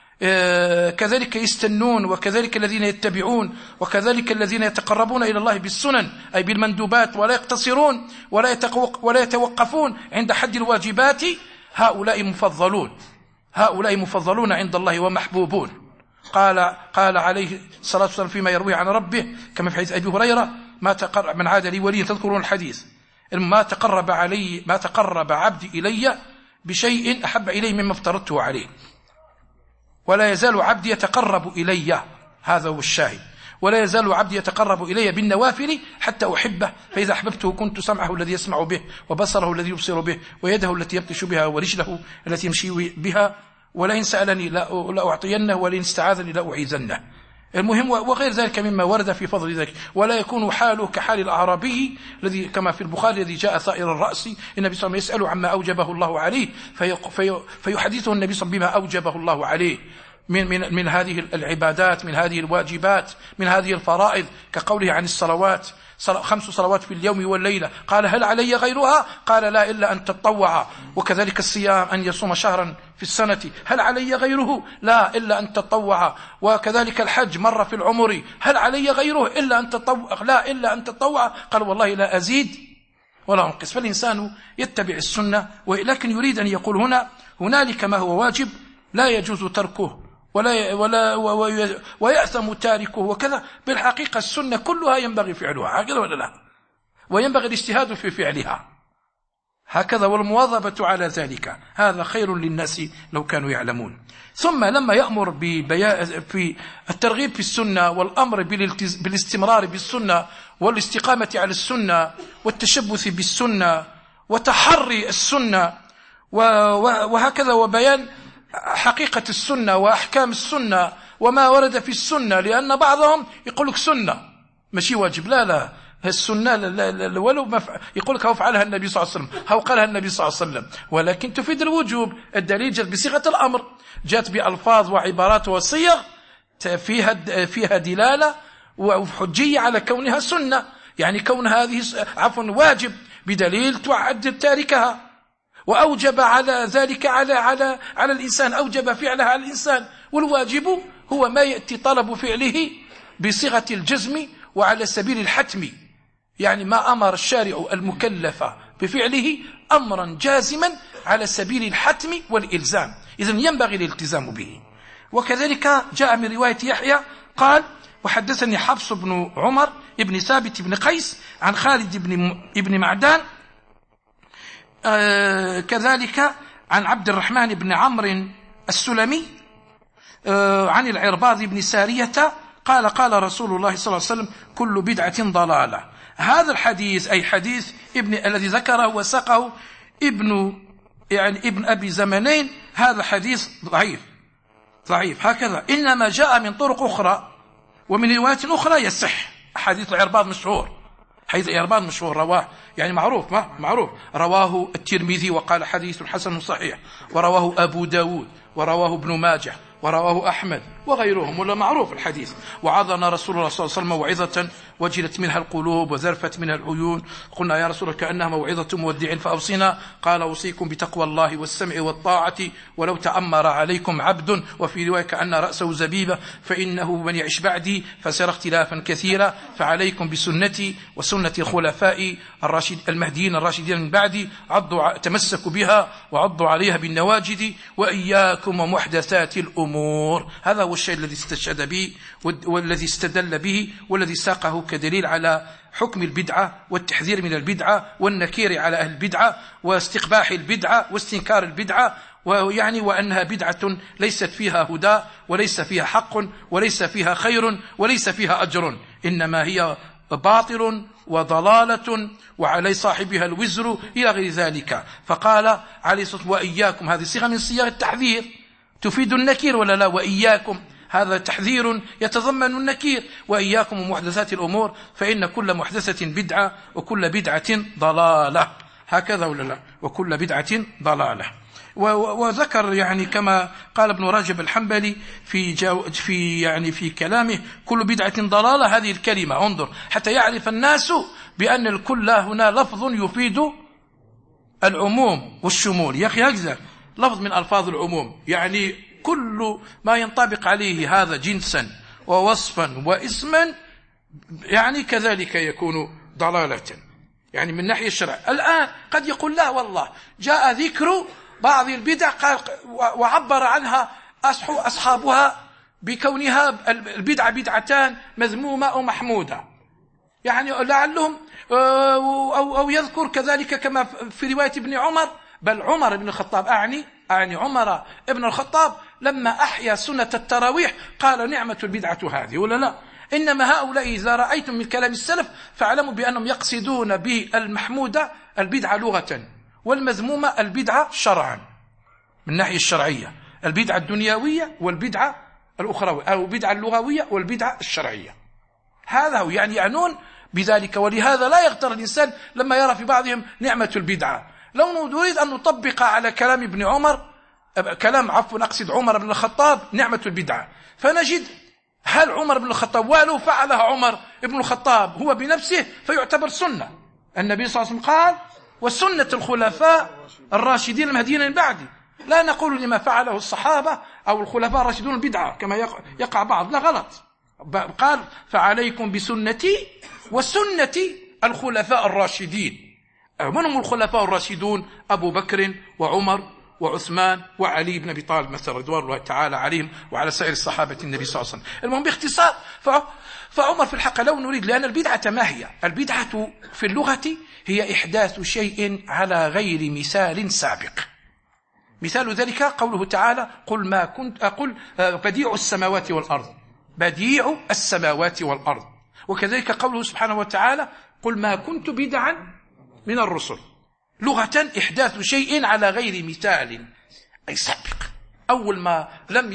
كذلك يستنون، وكذلك الذين يتبعون، وكذلك الذين يتقربون إلى الله بالسنن أي بالمندوبات ولا يقتصرون ولا يتوقفون عند حد الواجبات، هؤلاء مفضلون عند الله ومحبوبون. قال عليه الصلاة والسلام فيما يروي عن ربه كما في حديث أبي هريرة: من عاد لي وليا، تذكرون الحديث: ما تقرب عبدي إلي بشيء أحب إلي مما افترضته عليه، ولا يزال عبدي يتقرب إلي، هذا هو الشاهد، ولا يزال عبدي يتقرب إلي بالنوافل حتى أحبه، فإذا أحببته كنت سمعه الذي يسمع به، وبصره الذي يبصر به، ويده التي يبطش بها، ورجله التي يمشي بها، ولئن سألني لا أعطينه، ولئن استعاذني لا أعيذنه. المهم وغير ذلك مما ورد في فضل ذلك. ولا يكون حاله كحال الأعرابي الذي كما في البخاري الذي جاء ثائر الرأس، النبي صلى الله عليه وسلم يسأل عما أوجبه الله عليه فيحدثه النبي صلى الله عليه وسلم بما أوجبه الله عليه من هذه العبادات، من هذه الواجبات، من هذه الفرائض، كقوله عن الصلوات: 5 صلوات في اليوم والليلة. قال: هل علي غيرها؟ قال: لا إلا أن تطوع. وكذلك الصيام: أن يصوم شهرا في السنة. هل علي غيره؟ لا إلا أن تطوع. وكذلك الحج مرة في العمر: هل علي غيره إلا أن تطوع؟ لا إلا أن تطوع. قال: والله لا أزيد ولا أنقص. فالإنسان يتبع السنة، ولكن يريد أن يقول هنالك ما هو واجب لا يجوز تركه ويأثم تاركه وكذا. بالحقيقة السنة كلها ينبغي فعلها، هكذا ولا لا؟ وينبغي الاجتهاد في فعلها هكذا، والمواظبة على ذلك، هذا خير للناس لو كانوا يعلمون. ثم لما يأمر في الترغيب في السنة والأمر بالاستمرار بالسنة والاستقامة على السنة والتشبث بالسنة وتحري السنة وهكذا وبيان حقيقة السنة وأحكام السنة وما ورد في السنة، لأن بعضهم يقول لك سنة ماشي واجب. لا السنة ولو يقول لك هو فعلها النبي صلى الله عليه وسلم، هو قالها النبي صلى الله عليه وسلم، ولكن تفيد الوجوب. الدليل جاءت بصيغة الأمر، جاءت بألفاظ وعبارات وصيغ فيها دلالة وحجية على كونها سنة، يعني كون هذه واجب بدليل تعد تاركها، وأوجب على ذلك على الإنسان، أوجب فعلها على الإنسان. والواجب هو ما يأتي طلب فعله بصيغة الجزم وعلى سبيل الحتم، يعني ما أمر الشارع المكلف بفعله أمرا جازما على سبيل الحتم والإلزام، إذن ينبغي الالتزام به. وكذلك جاء من رواية يحيى قال: وحدثني حفص بن عمر ابن ثابت بن قيس عن خالد بن معدان، كذلك عن عبد الرحمن بن عمرو السلمي عن العرباض بن سارية قال: قال رسول الله صلى الله عليه وسلم: كل بدعة ضلالة. هذا الحديث أي حديث الذي ذكره وساقه ابن أبي زمنين، هذا حديث ضعيف هكذا، إنما جاء من طرق أخرى ومن روايات أخرى يصح. حديث العرباض مشهور، حديث العرباض مشهور، رواه يعني معروف رواه الترمذي وقال حديث حسن صحيح، ورواه أبو داود، ورواه ابن ماجه، ورواه أحمد وغيرهم، ولا معروف الحديث. وعظنا رسول الله صلى الله عليه وسلم موعظة وجلت منها القلوب وذرفت منها العيون، قلنا: يا رسول الله كأنها موعظة مودع فأوصينا. قال: أوصيكم بتقوى الله والسمع والطاعة ولو تأمر عليكم عبد، وفي رواية كأن رأسه زبيبة، فإنه من يعش بعدي فسيرى اختلافا كثيرا، فعليكم بسنتي وسنة الخلفاء المهديين الراشدين من بعدي، تمسكوا بها وعضوا عليها بالنواجد، وإياكم ومحدثات الأمور. هذا هو الشيء الذي استشهد به والذي استدل به والذي ساقه كدليل على حكم البدعة والتحذير من البدعة والنكير على أهل البدعة واستقباح البدعة واستنكار البدعة، وأنها بدعة ليست فيها هدى وليس فيها حق وليس فيها خير وليس فيها أجر، إنما هي باطل وضلالة وعلي صاحبها الوزر إلى غير ذلك. فقال عليه الصلاة والسلام: وإياكم. هذه صيغة من صيغ التحذير تفيد النكير ولا لا؟ وإياكم هذا تحذير يتضمن النكير. وإياكم ومحدثات الأمور فإن كل محدثة بدعة وكل بدعة ضلالة، هكذا ولا لا؟ وكل بدعة ضلالة. وذكر يعني كما قال ابن رجب الحنبلي في كلامه: كل بدعة ضلالة. هذه الكلمة انظر حتى يعرف الناس بأن الكل هنا لفظ يفيد العموم والشمول. يا أخي هكذا لفظ من ألفاظ العموم، يعني كل ما ينطبق عليه هذا جنسا ووصفا واسما، يعني كذلك يكون ضلالة يعني من ناحية الشرع. الآن قد يقول: لا والله جاء ذكر بعض البدع وعبر عنها أصحابها بكونها البدعة بدعتان مذمومة أو محمودة، يعني لعلهم أو يذكر كذلك كما في رواية ابن عمر، بل عمر بن الخطاب، أعني عمر بن الخطاب لما أحيا سنة التراويح قال: نعمة البدعة هذه، ولا لا؟ إنما هؤلاء إذا رأيتم من كلام السلف فاعلموا بأنهم يقصدون بالمحمودة البدعة لغة، والمذمومة البدعة شرعا من الناحية الشرعية، البدعة الدنيوية والبدعة الأخروية، أو البدعة اللغوية والبدعة الشرعية. هذا هو يعنون بذلك. ولهذا لا يغتر الإنسان لما يرى في بعضهم نعمة البدعة. لو نريد أن نطبق على كلام ابن عمر، أقصد عمر بن الخطاب، نعمة البدعة، فنجد هل عمر بن الخطاب ولو فعلها عمر بن الخطاب هو بنفسه فيعتبر سنة؟ النبي صلى الله عليه وسلم قال: وسنة الخلفاء الراشدين المهديين من بعدي. لا نقول لما فعله الصحابة أو الخلفاء الراشدون بدعة كما يقع بعض، لا غلط. قال: فعليكم بسنتي وسنة الخلفاء الراشدين. من هم الخلفاء الراشدون؟ أبو بكر وعمر وعثمان وعلي بن أبي طالب مثلا، رضوان الله تعالى عليهم وعلى سائر الصحابة النبي صلى الله عليه وسلم. المهم باختصار، فعمر في الحق لو نريد، لأن البدعة ما هي؟ البدعة في اللغة هي إحداث شيء على غير مثال سابق. مثال ذلك قوله تعالى: قل ما كنت أقول بديع السماوات والأرض، بديع السماوات والأرض. وكذلك قوله سبحانه وتعالى: قل ما كنت بدعا من الرسل. لغة إحداث شيء على غير مثال أي سابق، أول ما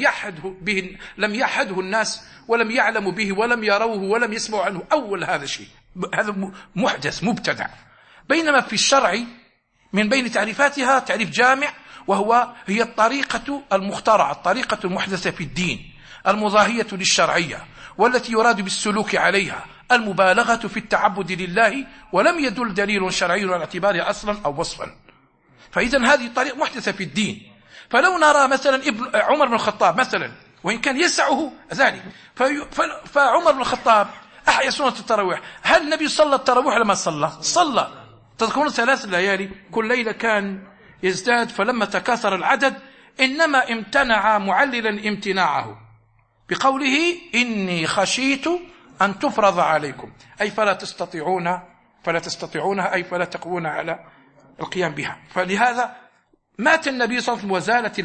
لم يحده الناس ولم يعلموا به ولم يروه ولم يسمعوا عنه، أول هذا شيء، هذا محدث مبتدع. بينما في الشرع من بين تعريفاتها تعريف جامع، هي الطريقة المخترعة، الطريقة المحدثة في الدين، المضاهية للشرعية، والتي يراد بالسلوك عليها المبالغة في التعبد لله، ولم يدل دليل شرعي على اعتبارها أصلا أو وصفا. فإذا هذه طريقة محدثة في الدين. فلو نرى مثلا ابن عمر بن الخطاب مثلا، وإن كان يسعه ذلك، فعمر بن الخطاب أحيا سنة التراويح. هل النبي صلى التراويح لما صلى؟ تذكرون 3 ليالي كل ليلة كان يزداد، فلما تكاثر العدد إنما امتنع معللا امتناعه بقوله إني خشيت أن تفرض عليكم، أي فلا تستطيعونها، أي فلا تقوون على القيام بها. فلهذا مات النبي صلى الله عليه وسلم وزالت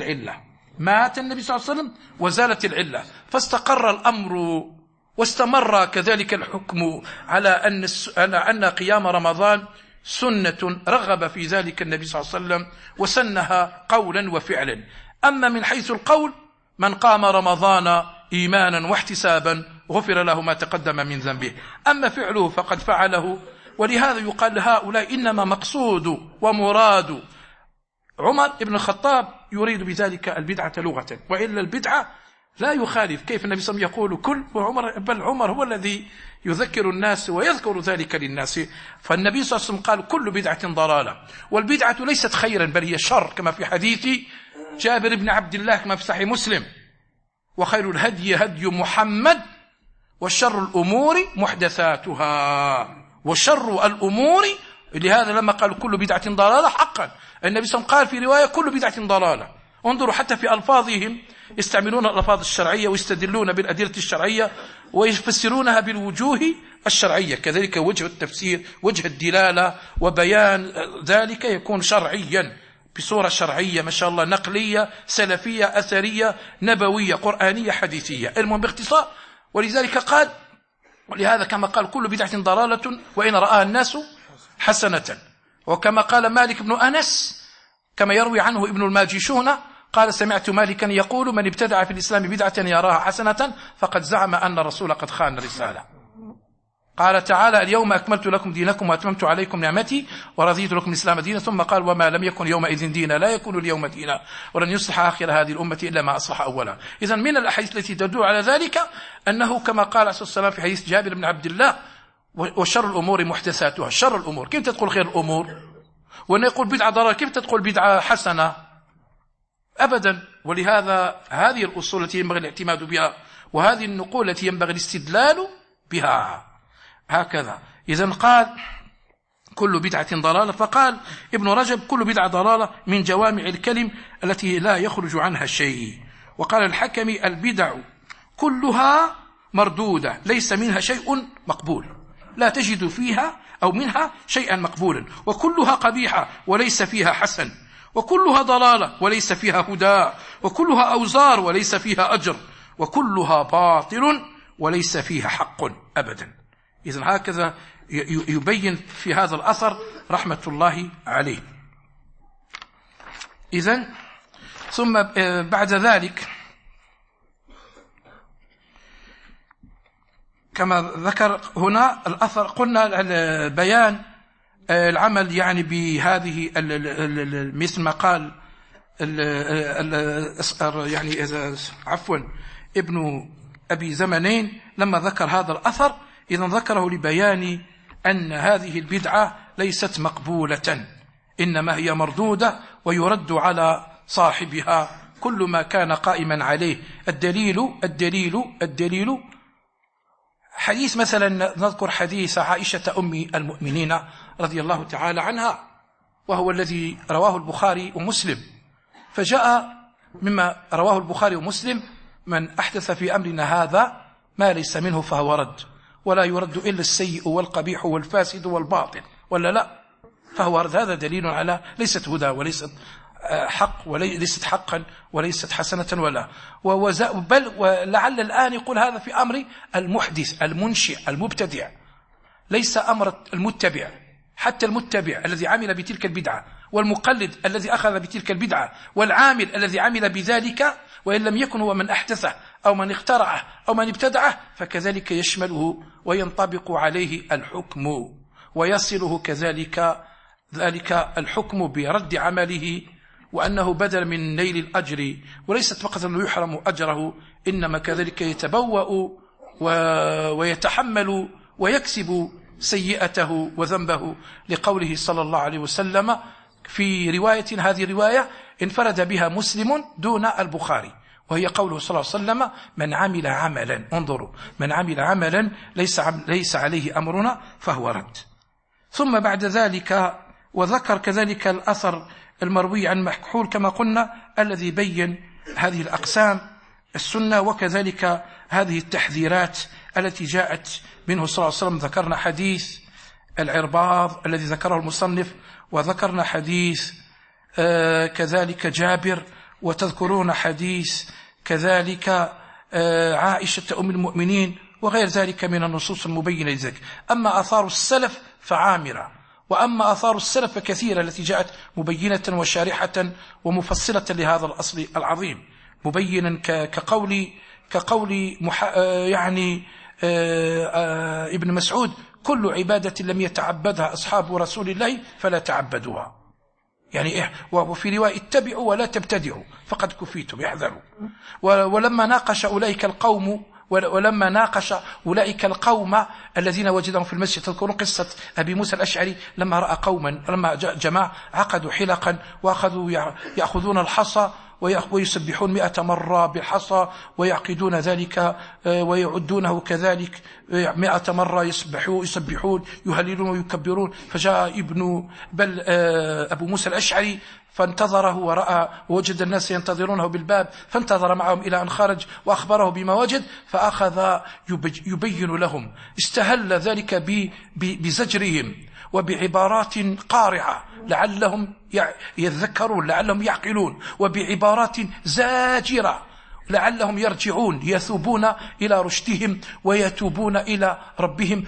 العلة، وزالت العلة، فاستقر الأمر واستمر كذلك الحكم على أن قيام رمضان سنة رغب في ذلك النبي صلى الله عليه وسلم وسنها قولا وفعلا. أما من حيث القول، من قام رمضان إيمانا واحتسابا غفر له ما تقدم من ذنبه. أما فعله فقد فعله. ولهذا يقال لهؤلاء إنما مقصود ومراد عمر بن الخطاب يريد بذلك البدعة لغة، وإلا البدعة لا يخالف. كيف النبي صلى الله عليه وسلم يقول كل، بل عمر هو الذي يذكر الناس ويذكر ذلك للناس. فالنبي صلى الله عليه وسلم قال كل بدعة ضلالة، والبدعة ليست خيرا بل هي شر، كما في حديث جابر بن عبد الله كما في صحيح مسلم: وخير الهدي هدي محمد وشر الأمور محدثاتها. وشر الأمور، لهذا لما قالوا كل بدعة ضلالة، حقا النبي صلى الله عليه وسلم قال في رواية كل بدعة ضلالة. انظروا حتى في ألفاظهم، يستعملون الألفاظ الشرعية ويستدلون بالأدلة الشرعية ويفسرونها بالوجوه الشرعية. كذلك وجه التفسير، وجه الدلالة وبيان ذلك يكون شرعيا بصورة شرعية ما شاء الله، نقلية سلفية أثرية نبوية قرآنية حديثية، المهم باختصار. ولذلك قال، ولهذا كما قال كل بدعة ضلالة وإن رآها الناس حسنة. وكما قال مالك بن أنس كما يروي عنه ابن الماجشون قال: سمعت مالكا يقول: من ابتدع في الإسلام بدعة يراها حسنة فقد زعم أن الرسول قد خان الرسالة. قال تعالى: اليوم أكملت لكم دينكم وأتممت عليكم نعمتي ورضيت لكم الإسلام دينا. ثم قال: وما لم يكن يومئذ دينا لا يكون اليوم دينا ولن يصلح آخر هذه الأمة إلا ما أصلح أولا. إذن من الأحاديث التي تدل على ذلك أنه كما قال عليه الصلاة والسلام في حديث جابر بن عبد الله: وشر الأمور محدثاتها. شر الأمور، كيف تقول خير الأمور؟ وأن يقول بدعة ضلال، كيف تقول بدعة حسنة؟ أبدا. ولهذا هذه الأصول التي ينبغي الاعتماد بها، وهذه النقول التي ينبغي الاستدلال بها هكذا. إذن قال كل بدعة ضلالة. فقال ابن رجب: كل بدعة ضلالة من جوامع الكلم التي لا يخرج عنها شيء. وقال الحكمي: البدع كلها مردودة ليس منها شيء مقبول، لا تجد فيها أو منها شيئا مقبولا، وكلها قبيحة وليس فيها حسن، وكلها ضلالة وليس فيها هدى، وكلها أوزار وليس فيها أجر، وكلها باطل وليس فيها حق أبدا. إذن هكذا يبين في هذا الأثر رحمة الله عليه. إذن ثم بعد ذلك كما ذكر هنا الأثر، قلنا البيان العمل يعني بهذه مثل ما قال يعني عفوا ابن أبي زمنين لما ذكر هذا الأثر، إذن ذكره لبيان أن هذه البدعة ليست مقبولة، إنما هي مردودة ويرد على صاحبها كل ما كان قائما عليه. الدليل حديث مثلا، نذكر حديث عائشة أم المؤمنين رضي الله تعالى عنها، وهو الذي رواه البخاري ومسلم. فجاء مما رواه البخاري ومسلم: من أحدث في أمرنا هذا ما ليس منه فهو رد، ولا يرد إلا السيء والقبيح والفاسد والباطل، ولا لا؟ فهو رد. هذا دليل على ليست هدى وليست حق وليست حقا وليست حسنة ولا بل ولعل الآن يقول هذا في أمر المحدث المنشئ المبتدع، ليس أمر المتبع. حتى المتبع الذي عمل بتلك البدعة، والمقلد الذي أخذ بتلك البدعة، والعامل الذي عمل بذلك، وإن لم يكن هو من أحدثه أو من اخترعه أو من ابتدعه، فكذلك يشمله وينطبق عليه الحكم، ويصله كذلك الحكم برد عمله، وأنه بدل من نيل الأجر، وليست فقط أنه يحرم أجره، إنما كذلك يتبوأ ويتحمل ويكسب سيئته وذنبه، لقوله صلى الله عليه وسلم في رواية، هذه رواية انفرد بها مسلم دون البخاري، وهي قوله صلى الله عليه وسلم: من عمل عملا، انظروا، من عمل عملا ليس عليه أمرنا فهو رد. ثم بعد ذلك وذكر كذلك الأثر المروي عن مكحول كما قلنا، الذي بين هذه الأقسام السنة، وكذلك هذه التحذيرات التي جاءت منه صلى الله عليه وسلم. ذكرنا حديث العرباض الذي ذكره المصنف، وذكرنا حديث كذلك جابر، وتذكرون حديث كذلك عائشة أم المؤمنين، وغير ذلك من النصوص المبينة لذلك. أما آثار السلف فعامرة، وأما آثار السلف فكثيرة التي جاءت مبينة وشارحة ومفصلة لهذا الأصل العظيم، مبينا كقول يعني ابن مسعود: كل عبادة لم يتعبدها أصحاب رسول الله فلا تعبدوها. يعني وفي رواية: اتبعوا ولا تبتدعوا فقد كفيتم، يحذروا. ولما ناقش أولئك القوم الذين وجدهم في المسجد، تذكرون قصة أبي موسى الأشعري لما رأى قوما، لما جاء جماعة عقدوا حلقا وأخذوا يأخذون الحصى ويسبحون 100 مرة بالحصى، ويعقدون ذلك ويعدونه كذلك 100 مرة، يسبحون يهللون ويكبرون. فجاء أبو موسى الأشعري فانتظره ورأى ووجد الناس ينتظرونه بالباب، فانتظر معهم إلى أن خرج وأخبره بما وجد، فأخذ يبين لهم، استهل ذلك بزجرهم وبعبارات قارعة لعلهم يذكرون، لعلهم يعقلون، وبعبارات زاجرة لعلهم يرجعون، يثوبون إلى رشدهم ويتوبون إلى ربهم،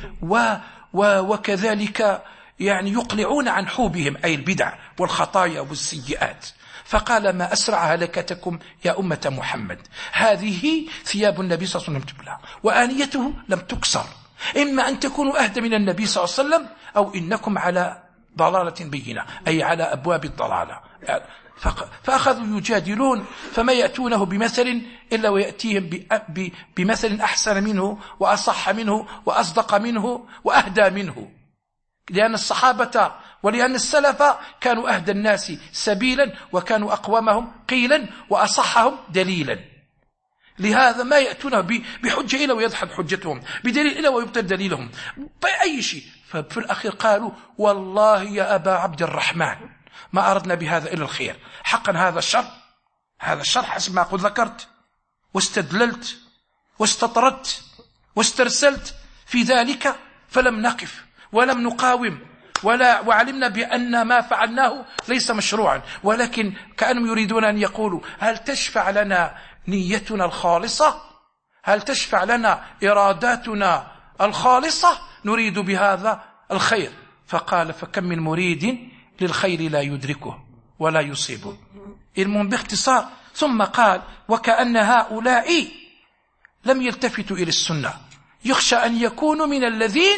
وكذلك يعني يقلعون عن حوبهم، أي البدع والخطايا والسيئات. فقال: ما أسرع هلكتكم يا أمة محمد، هذه ثياب النبي صلى الله عليه وسلم تبلى وآنيته لم تكسر، إما أن تكونوا أهدى من النبي صلى الله عليه وسلم، أو إنكم على ضلالة بينة، أي على أبواب الضلالة. فأخذوا يجادلون، فما يأتونه بمثل إلا ويأتيهم بمثل أحسن منه وأصح منه وأصدق منه وأهدى منه، لأن الصحابة ولأن السلف كانوا أهدى الناس سبيلا، وكانوا أقومهم قيلا وأصحهم دليلا. لهذا ما يأتون بحجة إلا ويضحك حجتهم، بدليل إلا ويبطل دليلهم، بأي شيء. ففي الأخير قالوا: والله يا أبا عبد الرحمن ما أردنا بهذا إلا الخير، حقا هذا الشر حسب ما قد ذكرت، واستدللت واستطردت واسترسلت في ذلك، فلم نقف ولم نقاوم وعلمنا بأن ما فعلناه ليس مشروعا، ولكن كأنهم يريدون أن يقولوا: هل تشفع لنا نيتنا الخالصة؟ هل تشفع لنا إراداتنا الخالصة؟ نريد بهذا الخير. فقال: فكم من مريد للخير لا يدركه ولا يصيبه. المهم باختصار. ثم قال: وكأن هؤلاء لم يلتفتوا إلى السنة، يخشى أن يكونوا من الذين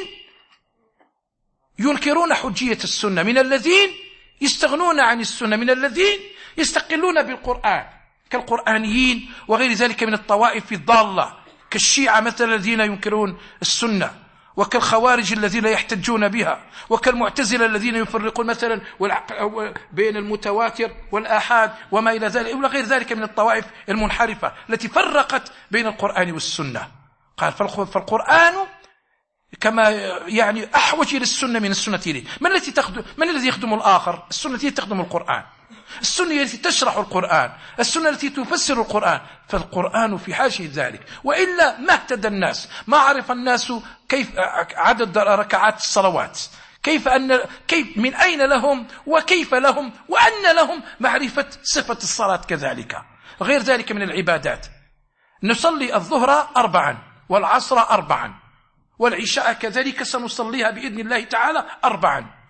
ينكرون حجية السنة، من الذين يستغنون عن السنة، من الذين يستقلون بالقرآن كالقرآنيين وغير ذلك من الطوائف الضالة، كالشيعة مثلا الذين ينكرون السنة، وكالخوارج الذين يحتجون بها، وكالمعتزلة الذين يفرقون مثلا بين المتواتر والآحاد وما إلى ذلك، وغير ذلك من الطوائف المنحرفة التي فرقت بين القرآن والسنة. قال: فالقرآن كما يعني أحوج إلى السنة من السنة إليه. من الذي يخدم الآخر؟ السنة التي تخدم القرآن، السنة التي تشرح القرآن، السنة التي تفسر القرآن. فالقرآن في حاجة ذلك، وإلا ما اهتدى الناس، ما عرف الناس كيف عدد ركعات الصلوات، كيف من أين لهم وكيف لهم وأن لهم معرفة صفة الصلاة كذلك، غير ذلك من العبادات. نصلي الظهر 4 والعصر 4 والعشاء كذلك سنصليها بإذن الله تعالى 4،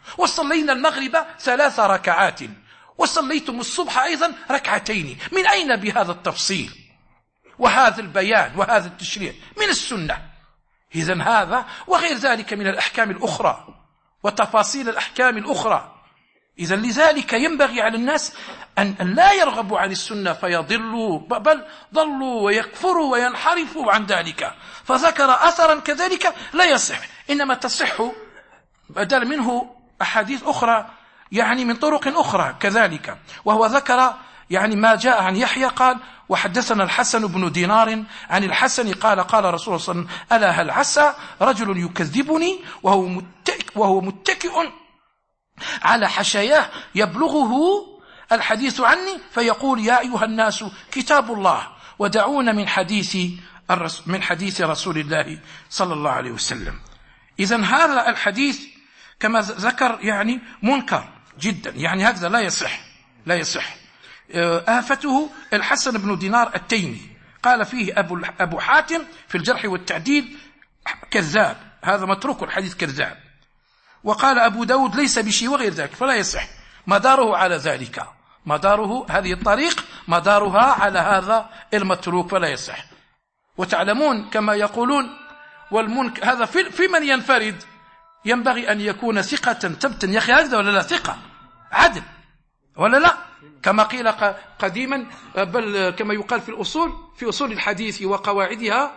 وصلينا المغرب 3 ركعات، وصليتم الصبح أيضا 2 من أين بهذا التفصيل وهذا البيان وهذا التشريع؟ من السنة. إذن هذا وغير ذلك من الأحكام الأخرى وتفاصيل الأحكام الأخرى. إذن لذلك ينبغي على الناس أن لا يرغبوا عن السنة فيضلوا، بل ضلوا ويكفروا وينحرفوا عن ذلك. فذكر أثرا كذلك لا يصح، إنما تصح بدل منه أحاديث أخرى يعني من طرق أخرى كذلك. وهو ذكر يعني ما جاء عن يحيى قال: وحدثنا الحسن بن دينار عن الحسن قال: قال رسول الله صلى الله عليه وسلم: ألا هل عسى رجل يكذبني وهو متكئ على حشاياه يبلغه الحديث عني فيقول: يا أيها الناس كتاب الله ودعونا من حديث رسول الله صلى الله عليه وسلم. إذن هذا الحديث كما ذكر يعني منكر جدا، يعني هكذا لا يصح. آفته الحسن بن دينار التيمي قال فيه أبو حاتم في الجرح والتعديل كذاب، هذا متروك الحديث كذاب. وقال أبو داود ليس بشيء وغير ذلك، فلا يصح. مداره على ذلك، هذه الطريق مدارها على هذا المتروك فلا يصح. وتعلمون كما يقولون والمنك هذا في من ينفرد ينبغي أن يكون ثقة ثبتا. يا أخي هذا ولا لا؟ ثقة عدل ولا لا؟ كما قيل قديما، بل كما يقال في أصول الحديث وقواعدها: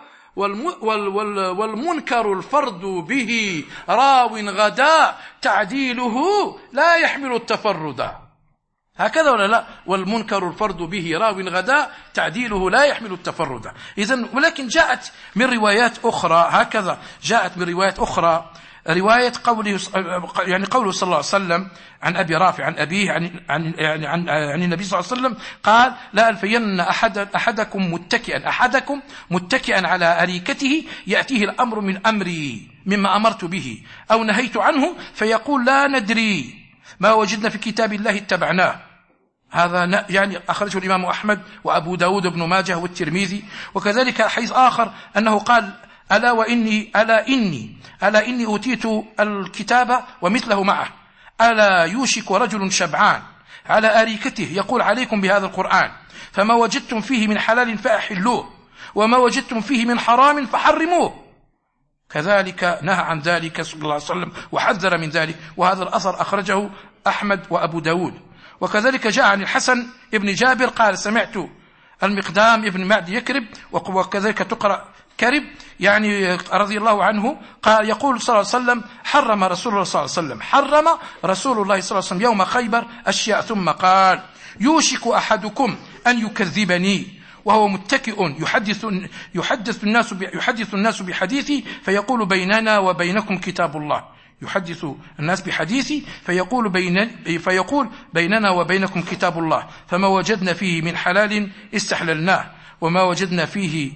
والمنكر الفرد به راو غدا تعديله لا يحمل التفرد. هكذا ولا لا؟ والمنكر الفرد به راو غدا تعديله لا يحمل التفرد. إذن ولكن جاءت من روايات أخرى هكذا، جاءت من روايات أخرى رواية قوله صلى الله عليه وسلم عن أبي رافع عن أبيه عن النبي صلى الله عليه وسلم قال: لا ألفين أحدكم متكئا على أريكته يأتيه الأمر من أمري مما أمرت به أو نهيت عنه فيقول: لا ندري ما وجدنا في كتاب الله اتبعناه. هذا يعني أخرجه الإمام أحمد وأبو داود بن ماجه والترمذي. وكذلك حديث آخر أنه قال: ألا إني أوتيت الكتاب ومثله معه، ألا يوشك رجل شبعان على أريكته يقول: عليكم بهذا القرآن، فما وجدتم فيه من حلال فأحلوه وما وجدتم فيه من حرام فحرموه. كذلك نهى عن ذلك صلى الله عليه وسلم وحذر من ذلك. وهذا الأثر أخرجه أحمد وأبو داود. وكذلك جاء عن الحسن ابن جابر قال: سمعت المقدام ابن معد يكرب، وكذلك تقرأ كرب يعني رضي الله عنه قال: يقول صلى الله عليه وسلم: حرم رسول الله صلى الله عليه وسلم يوم خيبر أشياء، ثم قال: يوشك أحدكم أن يكذبني وهو متكئ يحدث الناس بحديثي فيقول: بيننا وبينكم كتاب الله. يحدث الناس بحديثي فيقول بيننا وبينكم كتاب الله، فما وجدنا فيه من حلال استحللناه وما وجدنا فيه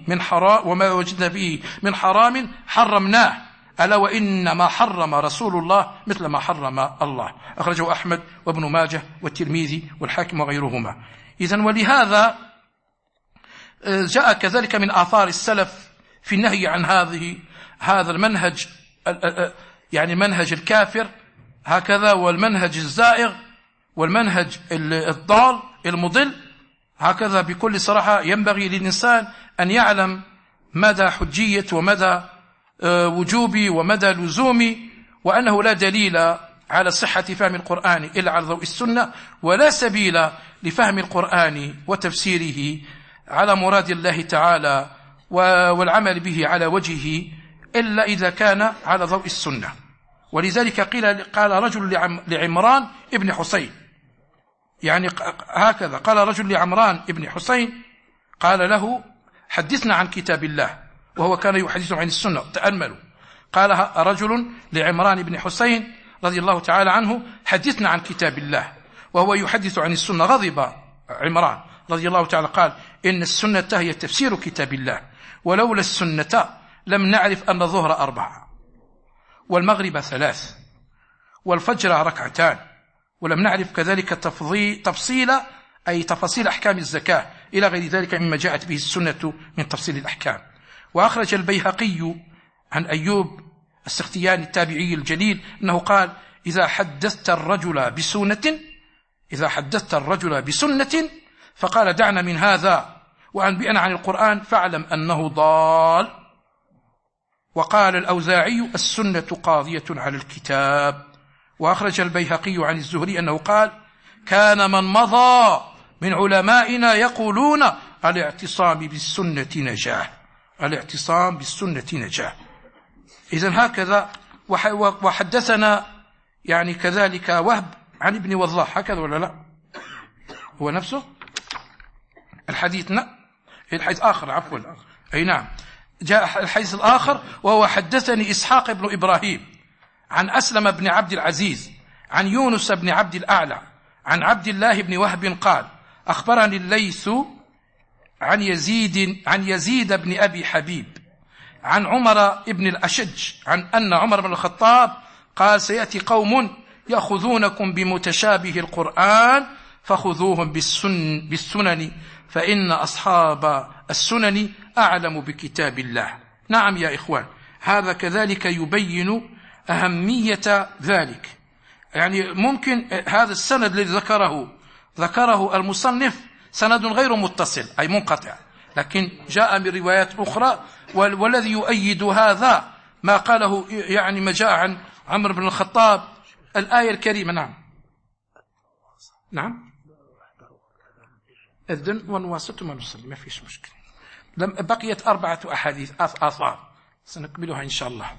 من حرام حرمناه، ألا وإنما حرم رسول الله مثل ما حرم الله. أخرجه أحمد وابن ماجه والترمذي والحاكم وغيرهما. إذن ولهذا جاء كذلك من آثار السلف في النهي عن هذا المنهج، يعني منهج الكافر هكذا، والمنهج الزائغ والمنهج الضال المضل هكذا. بكل صراحة ينبغي للإنسان أن يعلم مدى حجية ومدى وجوب ومدى لزوم، وأنه لا دليل على صحة فهم القرآن إلا على ضوء السنة، ولا سبيل لفهم القرآن وتفسيره على مراد الله تعالى والعمل به على وجهه إلا إذا كان على ضوء السنة. ولذلك قال رجل لعمران ابن حسين، يعني هكذا قال رجل لعمران ابن حسين قال له: حدثنا عن كتاب الله، وهو كان يحدث عن السنة. تأملوا، قال رجل لعمران ابن حسين رضي الله تعالى عنه: حدثنا عن كتاب الله، وهو يحدث عن السنة. غضب عمران رضي الله تعالى قال: إن السنة هي تفسير كتاب الله، ولولا السنة لم نعرف أن الظهر 4 والمغرب 3 والفجر 2، ولم نعرف كذلك تفاصيل أحكام الزكاة إلى غير ذلك مما جاءت به السنة من تفصيل الأحكام. وأخرج البيهقي عن أيوب السختياني التابعي الجليل أنه قال: إذا حدثت الرجل بسنة فقال دعنا من هذا وأنبئنا عن القرآن فاعلم أنه ضال. وقال الأوزاعي السنة قاضية على الكتاب. وأخرج البيهقي عن الزهري أنه قال كان من مضى من علمائنا يقولون الاعتصام بالسنة نجاة. إذن هكذا. وحدثنا يعني كذلك وهب عن ابن وضاح، هكذا ولا لا؟ هو نفسه الحديث الحديث آخر عفوا، أي نعم، جاء الحديث الآخر وهو حدثني إسحاق بن إبراهيم عن أسلم بن عبد العزيز عن يونس بن عبد الأعلى عن عبد الله بن وهب قال أخبرني الليث عن يزيد بن أبي حبيب عن عمر بن الأشج عن أن عمر بن الخطاب قال سيأتي قوم يأخذونكم بمتشابه القرآن فخذوهم بالسنن فإن أصحاب السنن أعلم بكتاب الله. نعم يا إخوان، هذا كذلك يبين أهمية ذلك. يعني ممكن هذا السند الذي ذكره المصنف سند غير متصل أي منقطع، لكن جاء من روايات أخرى، والذي يؤيد هذا ما قاله يعني ما جاء عن عمر بن الخطاب الآية الكريمة. نعم إذن ونواصل ما نصلي ما فيش مشكلة. بقيت 4 أحاديث آثار سنكملها إن شاء الله.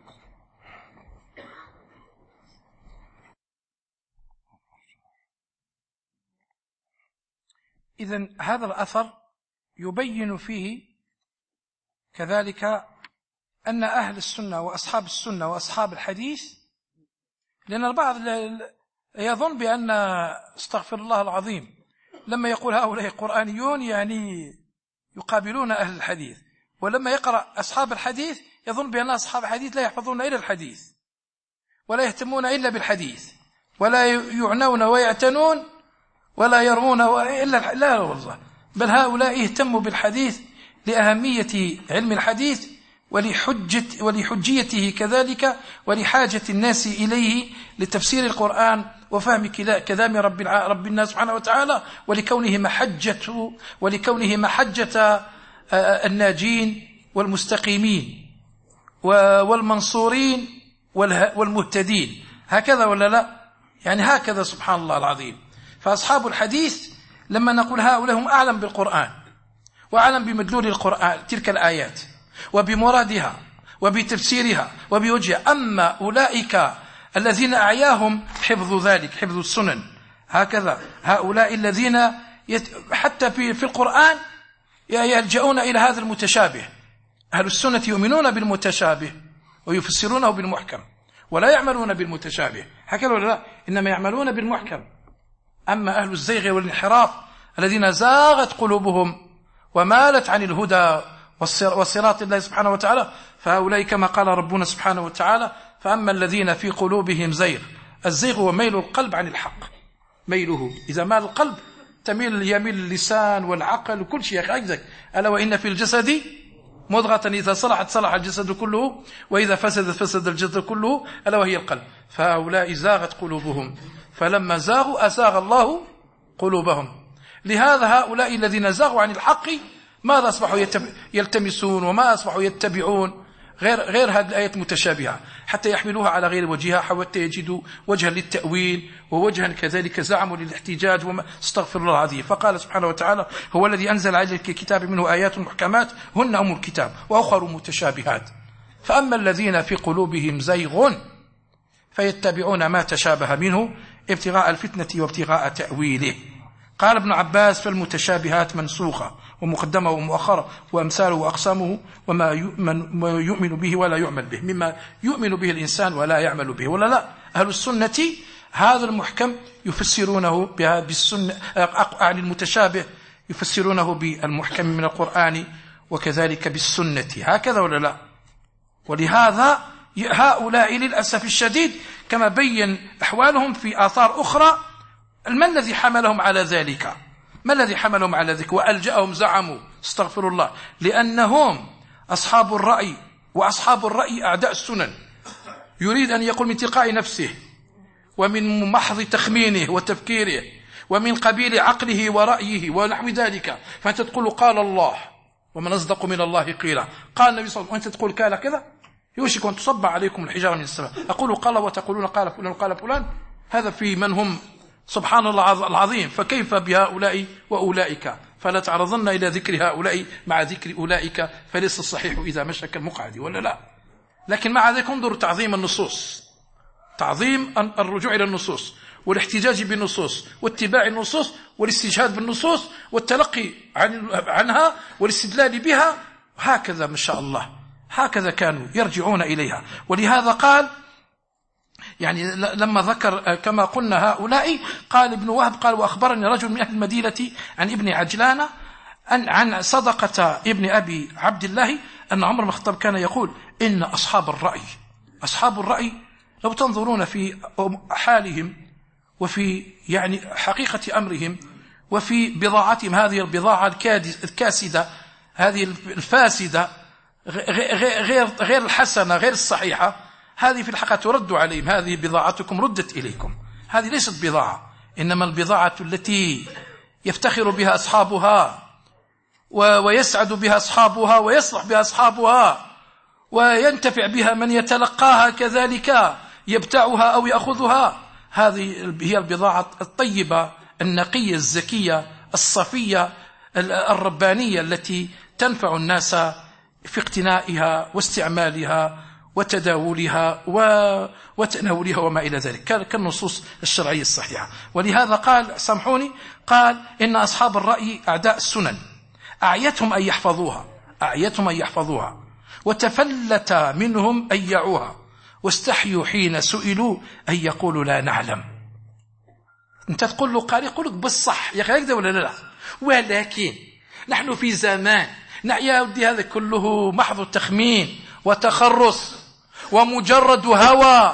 إذن هذا الأثر يبين فيه كذلك أن أهل السنة وأصحاب السنة وأصحاب الحديث، لأن البعض يظن بأن استغفر الله العظيم لما يقول هؤلاء قرآنيون يعني يقابلون أهل الحديث، ولما يقرأ أصحاب الحديث يظن بأن أصحاب الحديث لا يحفظون إلا الحديث ولا يهتمون إلا بالحديث ولا يعنون ويعتنون ولا يرمون إلا لا والله، بل هؤلاء اهتموا بالحديث لأهمية علم الحديث ولحجيته كذلك ولحاجة الناس إليه لتفسير القرآن وفهم كلام رب الناس سبحانه وتعالى، ولكونه محجة الناجين والمستقيمين والمنصورين والمهتدين. هكذا ولا لا؟ يعني هكذا سبحان الله العظيم. فأصحاب الحديث لما نقول هؤلاء هم أعلم بالقرآن وأعلم بمدلول القرآن تلك الآيات وبمرادها وبتفسيرها وبوجهها. أما أولئك الذين أعياهم حفظ ذلك، حفظ السنن، هكذا هؤلاء الذين حتى في القرآن يلجؤون إلى هذا المتشابه. أهل السنة يؤمنون بالمتشابه ويفسرونه بالمحكم ولا يعملون بالمتشابه، هكذا ولا لا؟ إنما يعملون بالمحكم. أما أهل الزيغ والانحراف الذين زاغت قلوبهم ومالت عن الهدى والصراط الله سبحانه وتعالى، فهؤلاء كما قال ربنا سبحانه وتعالى فأما الذين في قلوبهم زيغ. الزيغ هو ميل القلب عن الحق، ميله إذا مال القلب يميل اللسان والعقل وكل شيء أجزك. ألا وإن في الجسد مضغة إذا صلحت صلح الجسد كله وإذا فسد الجسد كله، ألا وهي القلب. فهؤلاء زاغت قلوبهم فلما زاغوا أزاغ الله قلوبهم. لهذا هؤلاء الذين زاغوا عن الحق ماذا أصبحوا يلتمسون وما أصبحوا يتبعون غير هذه الآية متشابهة حتى يحملوها على غير وجهها حتى يجدوا وجها للتأويل ووجها كذلك زعموا للاحتجاج وما استغفر الله العظيم. فقال سبحانه وتعالى هو الذي أنزل عليك الكتاب منه آيات محكمات هن أم الكتاب وأخر متشابهات فأما الذين في قلوبهم زيغ فيتبعون ما تشابه منه ابتغاء الفتنة وابتغاء تأويله. قال ابن عباس فالمتشابهات منسوخة ومقدمة ومؤخرة وأمثاله وأقسامه وما يؤمن به ولا يعمل به، مما يؤمن به الإنسان ولا يعمل به ولا لا. أهل السنة هذا المحكم يفسرونه بالسنة، عن المتشابه يفسرونه بالمحكم من القرآن وكذلك بالسنة، هكذا ولا لا. ولهذا هؤلاء للأسف الشديد كما بين أحوالهم في آثار أخرى، ما الذي حملهم على ذلك؟ ما الذي حملهم على ذلك وألجأهم؟ زعموا استغفر الله لأنهم أصحاب الرأي، وأصحاب الرأي أعداء السنن. يريد أن يقول من تلقاء نفسه ومن محض تخمينه وتفكيره ومن قبيل عقله ورأيه ونحو ذلك. فأنت تقول قال الله، ومن أصدق من الله قيلا، قال النبي صلى الله عليه وسلم، وأنت تقول كذا يوشك أن تصب عليكم الحجارة من السماء. أقول قال وتقولون قال فلان قال فلان، هذا في من هم سبحان الله العظيم. فكيف بهؤلاء وأولئك؟ فلا تعرضن إلى ذكر هؤلاء مع ذكر أولئك، فليس الصحيح إذا مشى كالمقعد ولا لا. لكن مع ذلك انظر تعظيم النصوص، تعظيم الرجوع إلى النصوص والاحتجاج بالنصوص واتباع النصوص والاستشهاد بالنصوص والتلقي عنها والاستدلال بها. هكذا ما شاء الله، هكذا كانوا يرجعون إليها. ولهذا قال يعني لما ذكر كما قلنا هؤلاء، قال ابن وهب قال وأخبرني رجل من أهل المدينة عن ابن عجلان عن صدقة ابن أبي عبد الله أن عمر بن الخطاب كان يقول إن أصحاب الرأي لو تنظرون في حالهم وفي يعني حقيقة أمرهم وفي بضاعتهم، هذه البضاعة الكاسدة، هذه الفاسدة غير الحسنة غير الصحيحة، هذه في الحقيقة ترد عليهم. هذه بضاعتكم ردت إليكم، هذه ليست بضاعة، إنما البضاعة التي يفتخر بها أصحابها ويسعد بها أصحابها ويصلح بها أصحابها وينتفع بها من يتلقاها كذلك يبتاعها أو يأخذها. هذه هي البضاعة الطيبة النقية الزكية الصفية الربانية التي تنفع الناس في اقتنائها واستعمالها وتداولها وتناولها وما إلى ذلك كالنصوص الشرعية الصحيحة. ولهذا قال سامحوني، قال إن أصحاب الرأي أعداء السنن أعيتهم أن يحفظوها وتفلت منهم أن يعوها واستحيوا حين سئلوا أن يقولوا لا نعلم. أنت تقول له قال يقول لك بالصح يا أخي هكذا ولا لا، ولكن نحن في زمان يا ودي هذا كله محض تخمين وتخرص ومجرد هوى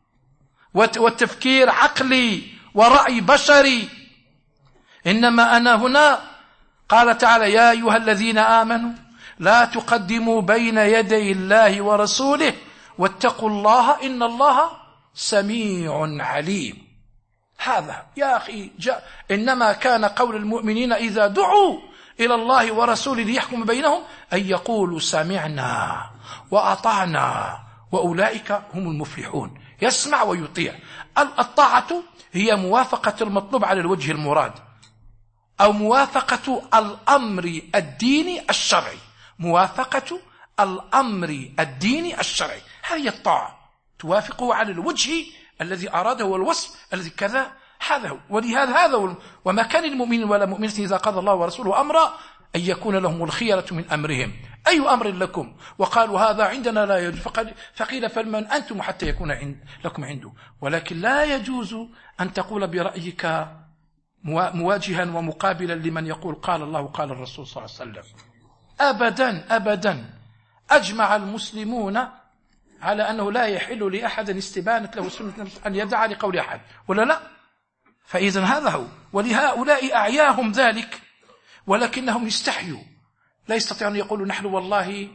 والتفكير عقلي ورأي بشري. إنما أنا هنا قال تعالى يا أيها الذين آمنوا لا تقدموا بين يدي الله ورسوله واتقوا الله إن الله سميع عليم. هذا يا أخي إنما كان قول المؤمنين إذا دعوا إلى الله ورسوله ليحكم بينهم أن يقولوا سمعنا وأطعنا وأولئك هم المفلحون. يسمع ويطيع. الطاعة هي موافقة المطلوب على الوجه المراد أو موافقة الأمر الديني الشرعي، موافقة الأمر الديني الشرعي، هذه الطاعة توافقه على الوجه الذي أراده والوصف الذي كذا. هذا هو. ولهذا هذا وما كان المؤمن ولا مؤمنة إذا قضى الله ورسوله أمرا أن يكون لهم الخيرة من أمرهم. أي أمر لكم؟ وقالوا هذا عندنا لا يجوز، فقيل فمن أنتم حتى يكون لكم عنده. ولكن لا يجوز أن تقول برأيك مواجها ومقابلا لمن يقول قال الله قال الرسول صلى الله عليه وسلم. أبدا أبدا. أجمع المسلمون على أنه لا يحل لأحد استبانة له سنة أن يدعى لقول أحد ولا لا. فإذا هذا هو. ولهؤلاء أعياهم ذلك ولكنهم يستحيوا، لا يستطيعون أن يقولوا نحن والله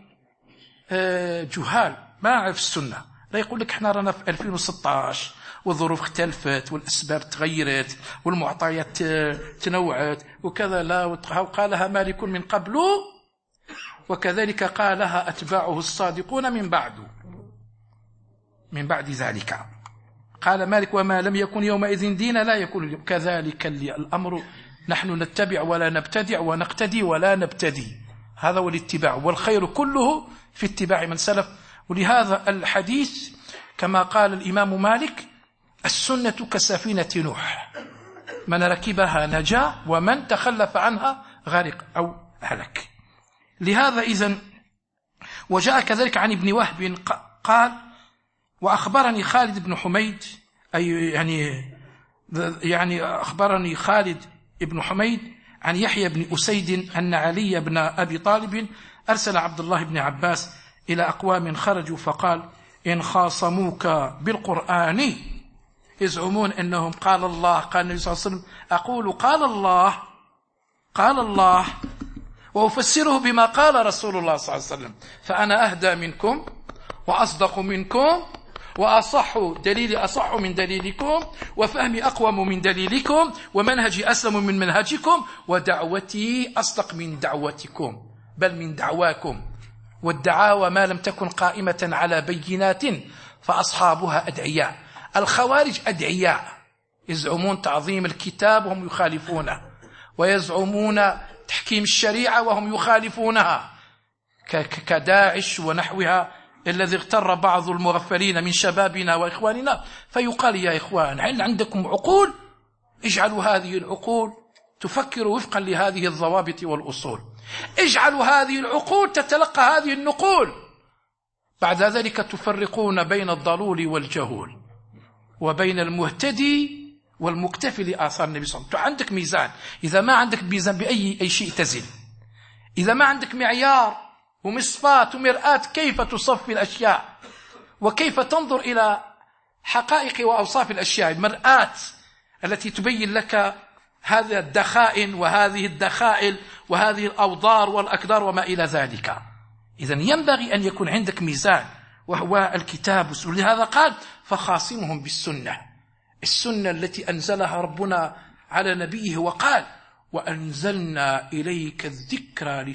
جهال ما نعرف السنة. لا يقول لك احنا رانا في 2016 والظروف اختلفت والأسباب تغيرت والمعطيات تنوعت وكذا. لا، قالها مالك من قبل وكذلك قالها أتباعه الصادقون من بعد ذلك. قال مالك وما لم يكن يومئذ دينا لا يكون اليوم. كذلك الأمر، نحن نتبع ولا نبتدع ونقتدي ولا نبتدي. هذا هو الاتباع، والخير كله في اتباع من سلف. ولهذا الحديث كما قال الإمام مالك السنة كسفينة نوح، من ركبها نجا ومن تخلف عنها غرق أو هلك. لهذا إذن وجاء كذلك عن ابن وهب قال وأخبرني خالد بن حميد، أي يعني أخبرني خالد بن حميد عن يحيى بن أسيد أن علي بن أبي طالب أرسل عبد الله بن عباس إلى أقوام خرجوا فقال إن خاصموك بالقرآن يزعمون أنهم قال الله قال النبي صلى الله عليه وسلم أقول قال الله وأفسره بما قال رسول الله صلى الله عليه وسلم، فأنا أهدى منكم وأصدق منكم وأصح دليلي أصح من دليلكم، وفهمي أقوم من دليلكم، ومنهجي أسلم من منهجكم، ودعوتي أصدق من دعوتكم بل من دعواكم. والدعاوى ما لم تكن قائمة على بينات فأصحابها أدعياء. الخوارج أدعياء يزعمون تعظيم الكتاب وهم يخالفونه، ويزعمون تحكيم الشريعة وهم يخالفونها، كداعش ونحوها الذي اغتر بعض المغفلين من شبابنا وإخواننا فيقال يا إخوان هل عندكم عقول؟ اجعلوا هذه العقول تفكر وفقا لهذه الضوابط والأصول، اجعلوا هذه العقول تتلقى هذه النقول. بعد ذلك تفرقون بين الضلول والجهول وبين المهتدي والمكتفي لآثار النبي صلى الله عليه وسلم. عندك ميزان، إذا ما عندك ميزان بأي شيء تزن، إذا ما عندك معيار ومصفاة ومرآة كيف تصفي الأشياء وكيف تنظر إلى حقائق وأوصاف الأشياء، المرآة التي تبين لك هذا الدخائن وهذه الدخائل وهذه الأوضار والأكدار وما إلى ذلك. إذن ينبغي أن يكون عندك ميزان وهو الكتاب والسنة. لهذا قال فخاصمهم بالسنة، السنة التي أنزلها ربنا على نبيه، وقال وأنزلنا إليك الذكرى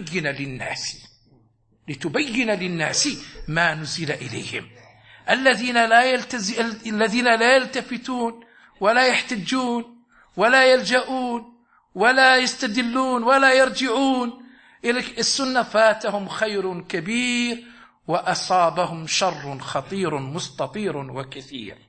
لتبين للناس ما نزل إليهم. الذين لا يلتفتون ولا يحتجون ولا يلجؤون ولا يستدلون ولا يرجعون إلى السنة فاتهم خير كبير وأصابهم شر خطير مستطير وكثير.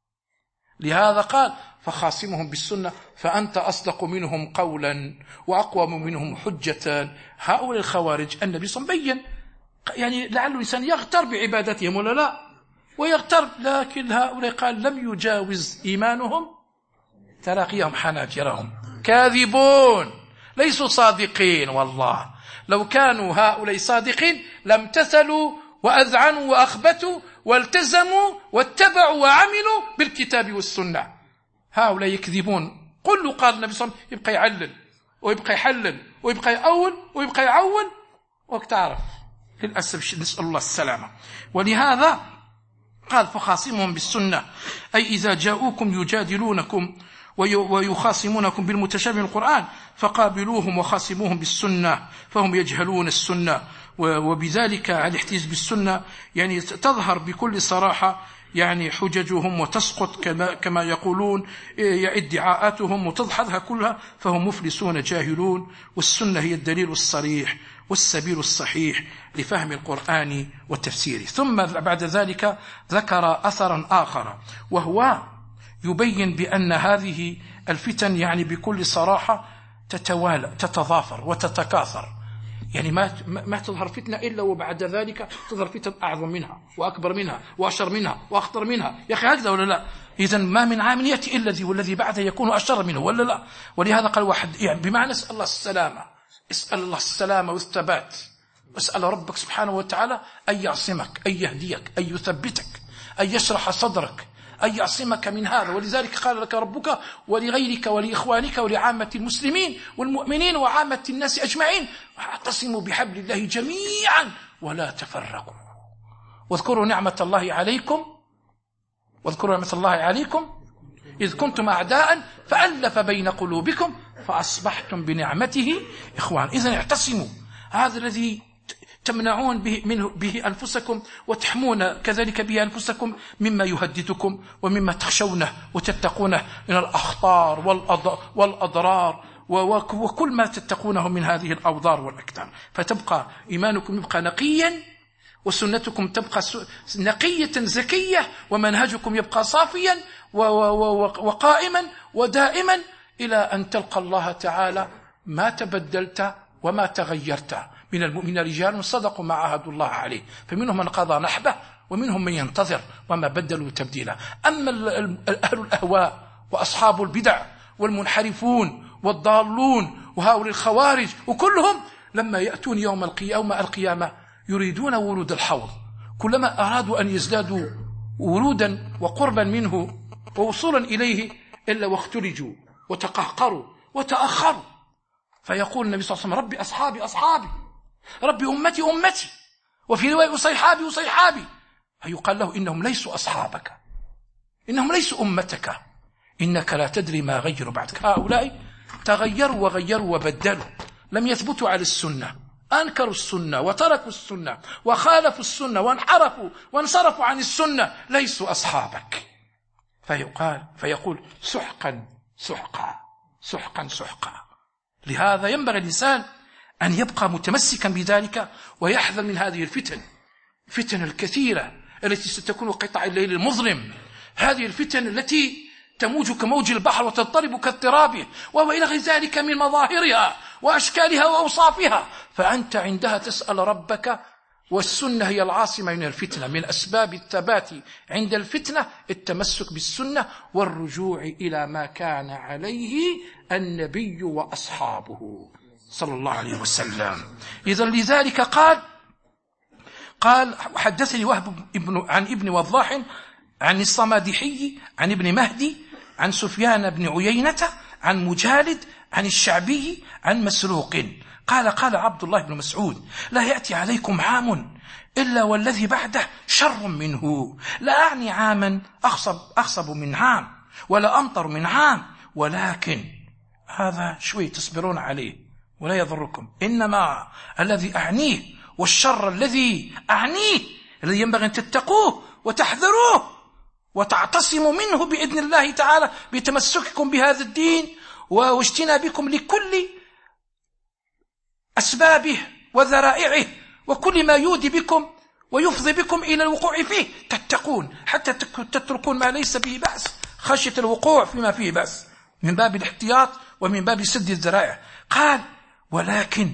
لهذا قال فخاصمهم بالسنة فأنت أصدق منهم قولا وأقوم منهم حجة. هؤلاء الخوارج النبي صلى الله عليه وسلم بين يعني لعل الإنسان يغتر بعبادتهم ولا لا، ويغتر، لكن هؤلاء قال لم يجاوز إيمانهم تراقيهم حناجرهم، كاذبون ليسوا صادقين. والله لو كانوا هؤلاء صادقين لامتثلوا وأذعنوا وأخبتوا والتزموا واتبعوا وعملوا بالكتاب والسنة. هؤلاء يكذبون. قل له قال النبي صلى الله عليه وسلم يبقى يعلل ويبقى يحلل ويبقى يأول ويبقى يعول وتعرف للأسف، نسأل الله السلامة. ولهذا قال فخاصمهم بالسنة، أي إذا جاءوكم يجادلونكم ويخاصمونكم بالمتشابه من القرآن فقابلوهم وخاصموهم بالسنة، فهم يجهلون السنة. وبذلك الاحتجاج بالسنة يعني تظهر بكل صراحة يعني حججهم وتسقط كما يقولون ادعاءاتهم وتضحضها كلها، فهم مفلسون جاهلون. والسنة هي الدليل الصريح والسبيل الصحيح لفهم القرآن وتفسيره. ثم بعد ذلك ذكر أثرا آخر وهو يبين بأن هذه الفتن يعني بكل صراحة تتوالى تتضافر وتتكاثر، يعني ما تظهر فتنة إلا وبعد ذلك تظهر فتن أعظم منها وأكبر منها وأشر منها وأخطر منها. يا أخي هكذا ولا لا؟ إذن ما من عام يأتي إلا ذي والذي بعده يكون أشر منه ولا لا؟ ولهذا قال واحد يعني بمعنى اسأل الله السلامة، اسأل الله السلامة والثبات، واسأل ربك سبحانه وتعالى أن يعصمك، أن يهديك، أن يثبتك، أن يشرح صدرك، أن يعصمك من هذا. ولذلك قال لك ربك ولغيرك ولإخوانك ولعامة المسلمين والمؤمنين وعامة الناس أجمعين واعتصموا بحبل الله جميعا ولا تفرقوا واذكروا نعمة الله عليكم إذ كنتم أعداء فألف بين قلوبكم فأصبحتم بنعمته إخوان. إذن اعتصموا، هذا الذي تمنعون به أنفسكم وتحمون كذلك به أنفسكم مما يهددكم ومما تخشونه وتتقونه من الأخطار والأضرار وكل ما تتقونه من هذه الأوضار والأكدار، فتبقى إيمانكم يبقى نقيا وسنتكم تبقى نقية زكية ومنهجكم يبقى صافيا وقائما ودائما إلى أن تلقى الله تعالى ما تبدلت وما تغيرت. من المؤمنين رجال صدقوا ما عاهدوا الله عليه، فمنهم من قضى نحبه ومنهم من ينتظر وما بدلوا تبديلا. أما أهل الأهواء وأصحاب البدع والمنحرفون والضالون وهؤلاء الخوارج وكلهم لما يأتون يوم القيامة يريدون ورود الحوض، كلما أرادوا أن يزدادوا ورودا وقربا منه ووصولا إليه إلا واختلجوا وتقهقروا وتأخروا، فيقول النبي صلى الله عليه وسلم ربي أصحابي ربي أمتي، وفي رواية صيحابي. فيقال له إنهم ليسوا أصحابك، إنهم ليسوا أمتك، إنك لا تدري ما غيروا بعدك. هؤلاء تغيروا وغيروا وبدلوا، لم يثبتوا على السنة، أنكروا السنة وتركوا السنة وخالفوا السنة وانحرفوا وانصرفوا عن السنة، ليسوا أصحابك. فيقول سحقا سحقا سحقا سحقا. لهذا ينبغي الإنسان أن يبقى متمسكا بذلك ويحذر من هذه الفتن الكثيرة التي ستكون قطع الليل المظلم، هذه الفتن التي تموج كموج البحر وتضطرب كاضطرابه، وهو إلى غير ذلك من مظاهرها وأشكالها وأوصافها. فأنت عندها تسأل ربك، والسنة هي العاصمة من الفتنة. من أسباب الثبات عند الفتنة التمسك بالسنة والرجوع إلى ما كان عليه النبي وأصحابه صلى الله عليه وسلم. إذن لذلك قال حدثني وهب عن ابن وضاح عن الصمادحي عن ابن مهدي عن سفيان بن عيينة عن مجالد عن الشعبي عن مسروق قال عبد الله بن مسعود: لا يأتي عليكم عام إلا والذي بعده شر منه. لا أعني عاما أخصب من عام ولا أمطر من عام، ولكن هذا شوي تصبرون عليه ولا يضركم. إنما الذي أعنيه والشر الذي أعنيه الذي ينبغي أن تتقوه وتحذروه وتعتصموا منه بإذن الله تعالى بتمسككم بهذا الدين واجتنابكم لكل أسبابه وذرائعه وكل ما يودي بكم ويفضي بكم إلى الوقوع فيه، تتقون حتى تتركون ما ليس به بأس خشية الوقوع فيما فيه بأس، من باب الاحتياط ومن باب سد الذرائع. قال: ولكن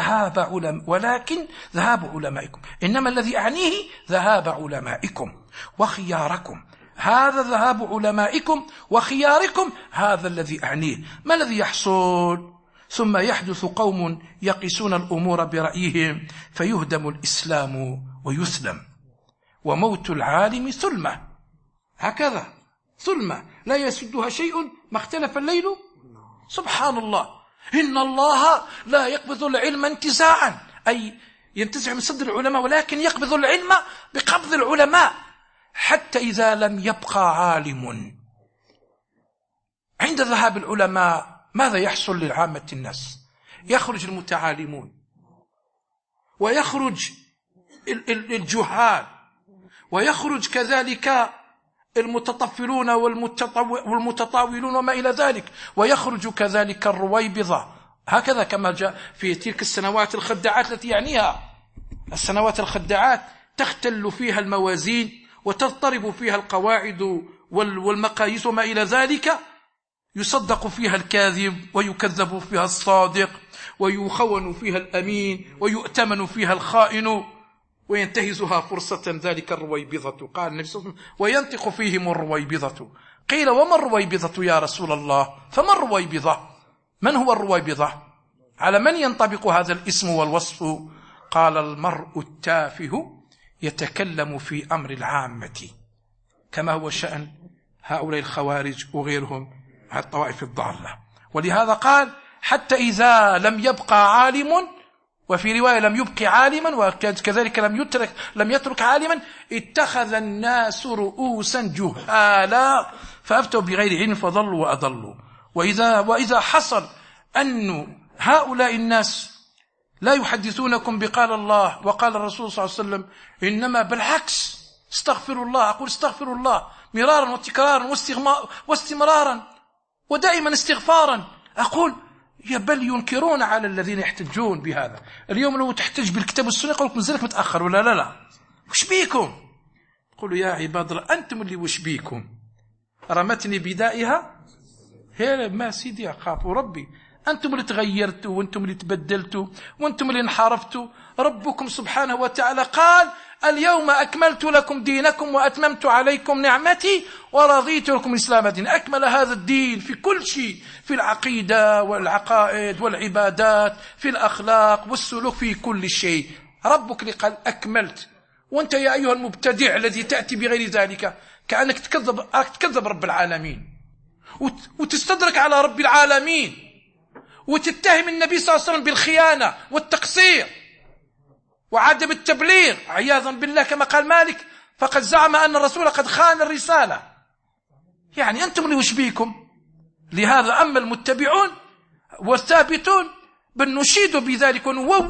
ذهاب علمائكم. إنما الذي أعنيه ذهاب علمائكم وخياركم. هذا ذهاب علمائكم وخياركم هذا الذي أعنيه. ما الذي يحصل؟ ثم يحدث قوم يقيسون الأمور برأيهم فيهدم الإسلام ويسلم، وموت العالم ثلمة. هكذا ثلمة لا يسدها شيء ما اختلف الليل. سبحان الله، إن الله لا يقبض العلم انتزاعا، أي ينتزع من صدر العلماء، ولكن يقبض العلم بقبض العلماء، حتى إذا لم يبقى عالم. عند ذهاب العلماء ماذا يحصل للعامة الناس؟ يخرج المتعالمون ويخرج الجهال ويخرج كذلك المتطفلون والمتطاولون وما إلى ذلك، ويخرج كذلك الرويبضة. هكذا كما جاء في تلك السنوات الخداعات التي يعنيها السنوات الخداعات، تختل فيها الموازين وتضطرب فيها القواعد والمقاييس وما إلى ذلك، يصدق فيها الكاذب ويكذب فيها الصادق، ويخون فيها الأمين ويؤتمن فيها الخائن، وينتهزها فرصة ذلك الرويبضة. قال النبي صلى الله عليه وسلم: وينطق فيهم الرويبضة. قيل: وما الرويبضة يا رسول الله؟ فما الرويبضة؟ من هو الرويبضة؟ على من ينطبق هذا الاسم والوصف؟ قال: المرء التافه يتكلم في أمر العامة، كما هو شأن هؤلاء الخوارج وغيرهم الطوائف الضالة. ولهذا قال: حتى إذا لم يبقى عالم، وفي رواية لم يبقي عالما، وكذلك لم يترك عالما، اتخذ الناس رؤوسا جهالا فأفتوا بغير علم فضلوا وأضلوا. وإذا حصل أن هؤلاء الناس لا يحدثونكم بقال الله وقال الرسول صلى الله عليه وسلم، إنما بالعكس، استغفر الله، أقول استغفر الله مرارا وتكرارا واستمرارا ودائما استغفارا، أقول بل ينكرون على الذين يحتجون بهذا. اليوم لو تحتج بالكتاب والسنة يقول لك نزلك متأخر ولا لا، وش بيكم؟ قولوا يا عباد الله أنتم اللي وش بيكم؟ رمتني بدائها هي ما سيدي أخاف ربي، أنتم اللي تغيرتوا وأنتم اللي تبدلتوا وأنتم اللي انحرفتوا. ربكم سبحانه وتعالى قال: اليوم أكملت لكم دينكم وأتممت عليكم نعمتي ورضيت لكم الإسلام دينا. أكمل هذا الدين في كل شيء، في العقيدة والعقائد والعبادات، في الأخلاق والسلوك، في كل شيء. ربك اللي قال أكملت، وأنت يا أيها المبتدع الذي تأتي بغير ذلك كأنك تكذب رب العالمين وتستدرك على رب العالمين وتتهم النبي صلى الله عليه وسلم بالخيانة والتقصير وعدم التبليغ عياذا بالله، كما قال مالك: فقد زعم أن الرسول قد خان الرسالة. يعني أنتم اللي وش بيكم؟ لهذا أما المتبعون والثابتون بل نشيد بذلك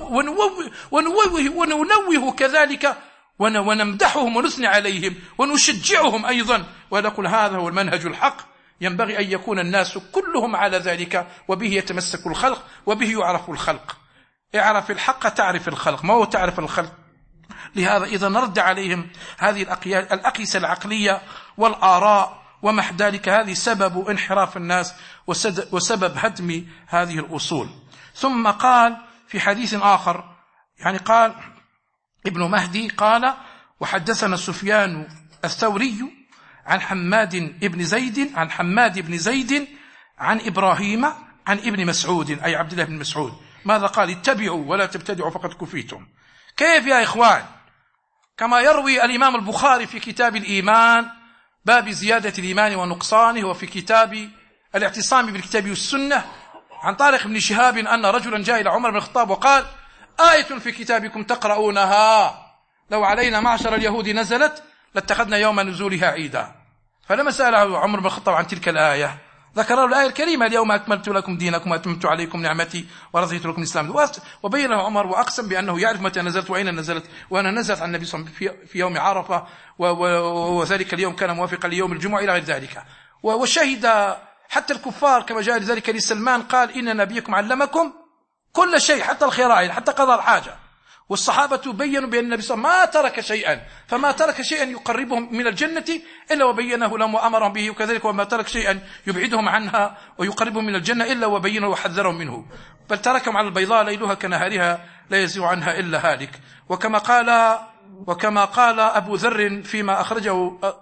وننوه كذلك ونمدحهم ونثني عليهم ونشجعهم أيضا، ونقول هذا هو المنهج الحق، ينبغي أن يكون الناس كلهم على ذلك، وبه يتمسك الخلق وبه يعرف الخلق. اعرف الحق تعرف الخلق، ما هو تعرف الخلق. لهذا إذا نرد عليهم هذه الأقيسة العقلية والآراء ومع ذلك، هذه سبب انحراف الناس وسبب هدم هذه الأصول. ثم قال في حديث آخر، يعني قال ابن مهدي قال: وحدثنا سفيان الثوري عن حماد بن زيد عن إبراهيم عن ابن مسعود، أي عبد الله بن مسعود. ماذا قال؟ اتبعوا ولا تبتدعوا فقد كفيتم. كيف يا إخوان؟ كما يروي الإمام البخاري في كتاب الإيمان باب زيادة الإيمان ونقصانه، وفي كتاب الاعتصام بالكتاب والسنة عن طارق بن شهاب أن رجلا جاء إلى عمر بن الخطاب وقال: آية في كتابكم تقرؤونها لو علينا معشر اليهود نزلت لاتخذنا يوم نزولها عيدا. فلما سأل عمر بن الخطاب عن تلك الآية ذكر له الآية الكريمة: اليوم أكملت لكم دينكم وأتممت عليكم نعمتي ورضيت لكم الإسلام. وبين له عمر وأقسم بأنه يعرف متى نزلت وأين نزلت، وأنا نزلت عن النبي صلى الله عليه وسلم في يوم عرفة، وذلك اليوم كان موافقا ليوم الجمعة إلى غير ذلك. وشهد حتى الكفار كما جاء ذلك لسلمان قال: إن نبيكم علمكم كل شيء حتى الخراعين حتى قضاء الحاجة. والصحابة بيّنوا بأن النبي صلى الله عليه وسلم ما ترك شيئا، فما ترك شيئا يقربهم من الجنة إلا وبينه لهم وأمرهم به، وكذلك وما ترك شيئا يبعدهم عنها ويقربهم من الجنة إلا وبينه وحذرهم منه، بل تركهم على البيضاء ليلها كنهارها لا يزيغ عنها إلا هالك. وكما قال أبو ذر فيما أخرجه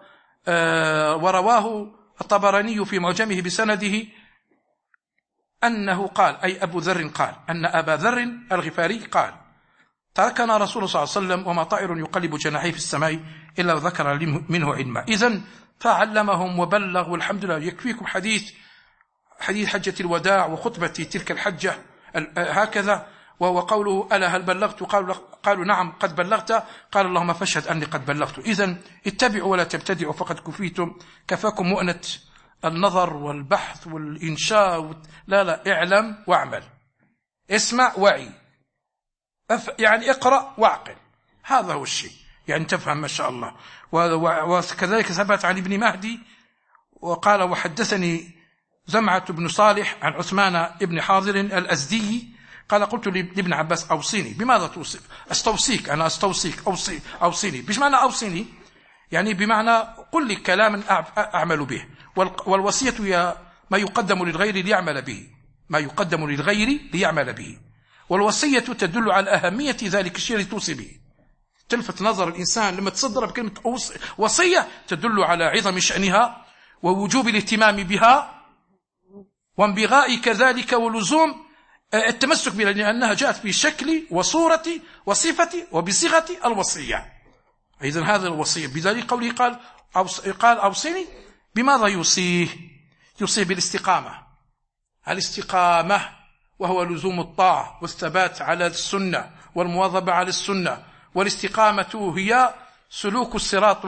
ورواه الطبراني في معجمه بسنده أنه قال، أي أبو ذر قال أن أبا ذر الغفاري قال: تركنا رسول الله صلى الله عليه وسلم وما طائر يقلب جناحيه في السماء إلا ذكر منه علما. إذن فعلمهم وبلغ، والحمد لله. يكفيكم حديث حجة الوداع وخطبة تلك الحجة هكذا، وهو قوله: ألا هل بلغت؟ قالوا: نعم قد بلغت. قال: اللهم فاشهد أني قد بلغت. إذن اتبعوا ولا تبتدعوا فقد كفيتم. كفاكم مؤنة النظر والبحث والإنشاء. لا اعلم واعمل، اسمع وعي، يعني اقرأ واعقل، هذا هو الشيء، يعني تفهم ما شاء الله. وكذلك ثبت عن ابن مهدي وقال: وحدثني زمعة بن صالح عن عثمان بن حاضر الأزدي قال: قلت لابن عباس: أوصيني. بماذا توصي؟ أستوصيك، أنا أستوصيك، أوصيني. بش معنى أوصيني؟ يعني بمعنى قل لي كلاما أعمل به. والوصية هي ما يقدم للغير ليعمل به، ما يقدم للغير ليعمل به. والوصية تدل على أهمية ذلك الشيء اللي توصي به. تلفت نظر الإنسان لما تصدر بكلمة وصية، تدل على عظم شأنها ووجوب الاهتمام بها وانبغاء كذلك ولزوم التمسك بها، لأنها جاءت بشكل وصورة وصفة وبصيغة الوصية. إذن هذا الوصية. بذلك قوله قال: أوصيني. بماذا يوصيه؟ يوصيه بالاستقامة. الاستقامة وهو لزوم الطاعة والثبات على السنة والمواظبة على السنة. والاستقامة هي سلوك الصراط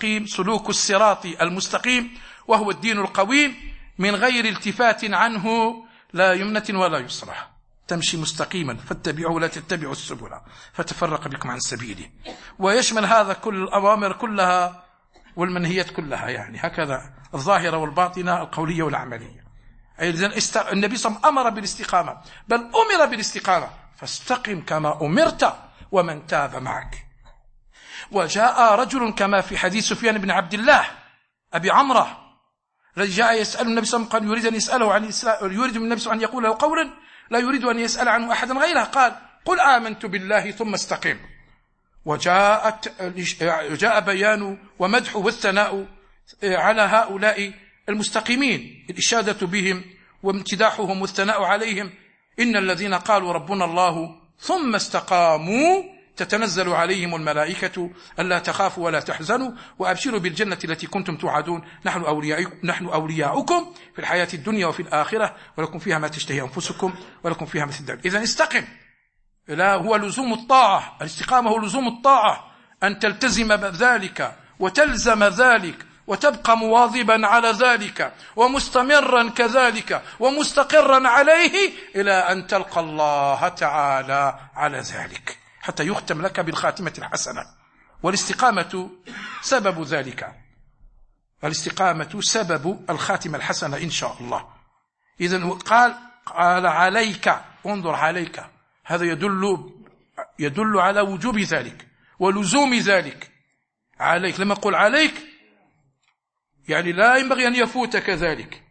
المستقيم، وهو الدين القويم من غير التفات عنه، لا يمنة ولا يسرى. تمشي مستقيما فاتبعوا ولا تتبعوا السبل فتفرق بكم عن سبيله. ويشمل هذا كل الأوامر كلها والمنهيات كلها، يعني هكذا الظاهرة والباطنة، القولية والعملية. النبي صلى الله عليه وسلم أمر بالاستقامة، بل أمر بالاستقامة: فاستقم كما أمرت ومن تاب معك. وجاء رجل كما في حديث سفيان بن عبد الله أبي عمرة الذي جاء يسأل النبي صلى الله عليه وسلم، يريد أن يسأله عن الإسلام، يريد من النبي صلى الله عليه وسلم أن يقول له قولا لا يريد أن يسأل عنه أحدا غيره. قال: قل آمنت بالله ثم استقم. وجاء بيان ومدح والثناء على هؤلاء المستقيمين، الإشادة بهم وامتداحهم والثناء عليهم. إن الذين قالوا ربنا الله ثم استقاموا تتنزل عليهم الملائكة ألا تخافوا ولا تحزنوا وأبشروا بالجنة التي كنتم توعدون، نحن أولياؤكم في الحياة الدنيا وفي الآخرة ولكم فيها ما تشتهي أنفسكم ولكم فيها ما تدعون. إذن استقم، لا هو لزوم الطاعة. الاستقامة هو لزوم الطاعة، أن تلتزم بذلك وتلزم ذلك وتبقى مواظبا على ذلك ومستمرا كذلك ومستقرا عليه إلى أن تلقى الله تعالى على ذلك حتى يختم لك بالخاتمة الحسنة. والاستقامة سبب ذلك، الاستقامة سبب الخاتمة الحسنة إن شاء الله. إذن قال عليك، انظر عليك، هذا يدل على وجوب ذلك ولزوم ذلك. عليك، لما أقول عليك يعني لا ينبغي أن يفوتك ذلك،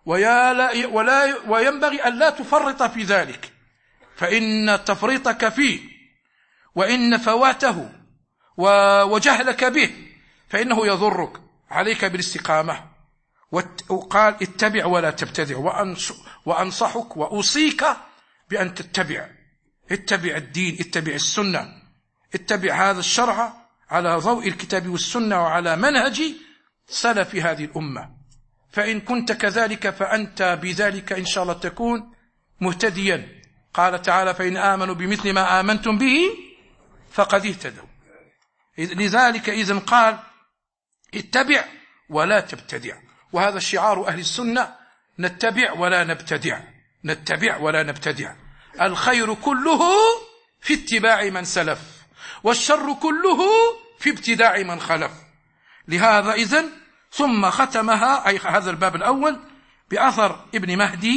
وينبغي أن لا تفرط في ذلك، فإن تفريطك فيه وإن فواته وجهلك به فإنه يضرك. عليك بالاستقامة. وقال اتبع ولا تبتدع، وأنصحك وأوصيك بأن تتبع، اتبع الدين، اتبع السنة، اتبع هذا الشرع على ضوء الكتاب والسنة وعلى منهج سلف هذه الأمة. فإن كنت كذلك فأنت بذلك إن شاء الله تكون مهتديا. قال تعالى فإن آمنوا بمثل ما آمنتم به فقد اهتدوا. لذلك إذن قال اتبع ولا تبتدع، وهذا شعار أهل السنة، نتبع ولا نبتدع، نتبع ولا نبتدع. الخير كله في اتباع من سلف، والشر كله في ابتداع من خلف. لهذا إذن ثم ختمها أي هذا الباب الأول بأثر ابن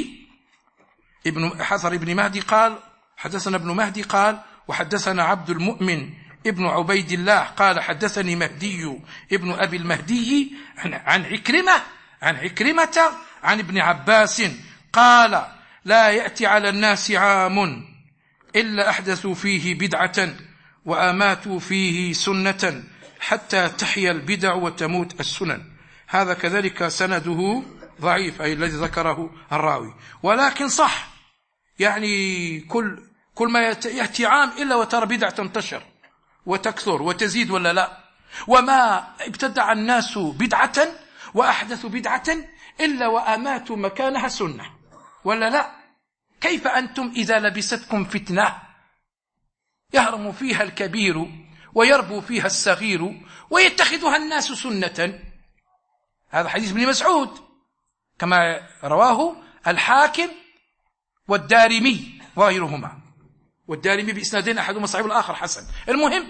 مهدي قال حدثنا ابن مهدي قال وحدثنا عبد المؤمن ابن عبيد الله قال حدثني مهدي ابن أبي المهدي عن عكرمة عن ابن عباس قال لا يأتي على الناس عام إلا أحدثوا فيه بدعة وأماتوا فيه سنة حتى تحيا البدع وتموت السنن. هذا كذلك سنده ضعيف أي الذي ذكره الراوي، ولكن صح، يعني كل ما يأتي عام إلا وترى بدعة تنتشر وتكثر وتزيد ولا لا. وما ابتدع الناس بدعة وأحدثوا بدعة إلا وأماتوا مكانها سنة ولا لا. كيف أنتم إذا لبستكم فتنة يهرم فيها الكبير ويربو فيها الصغير ويتخذها الناس سنة؟ هذا حديث ابن مسعود كما رواه الحاكم والدارمي وغيرهما، والدارمي بإسنادين أحدهما صحيح الآخر حسن. المهم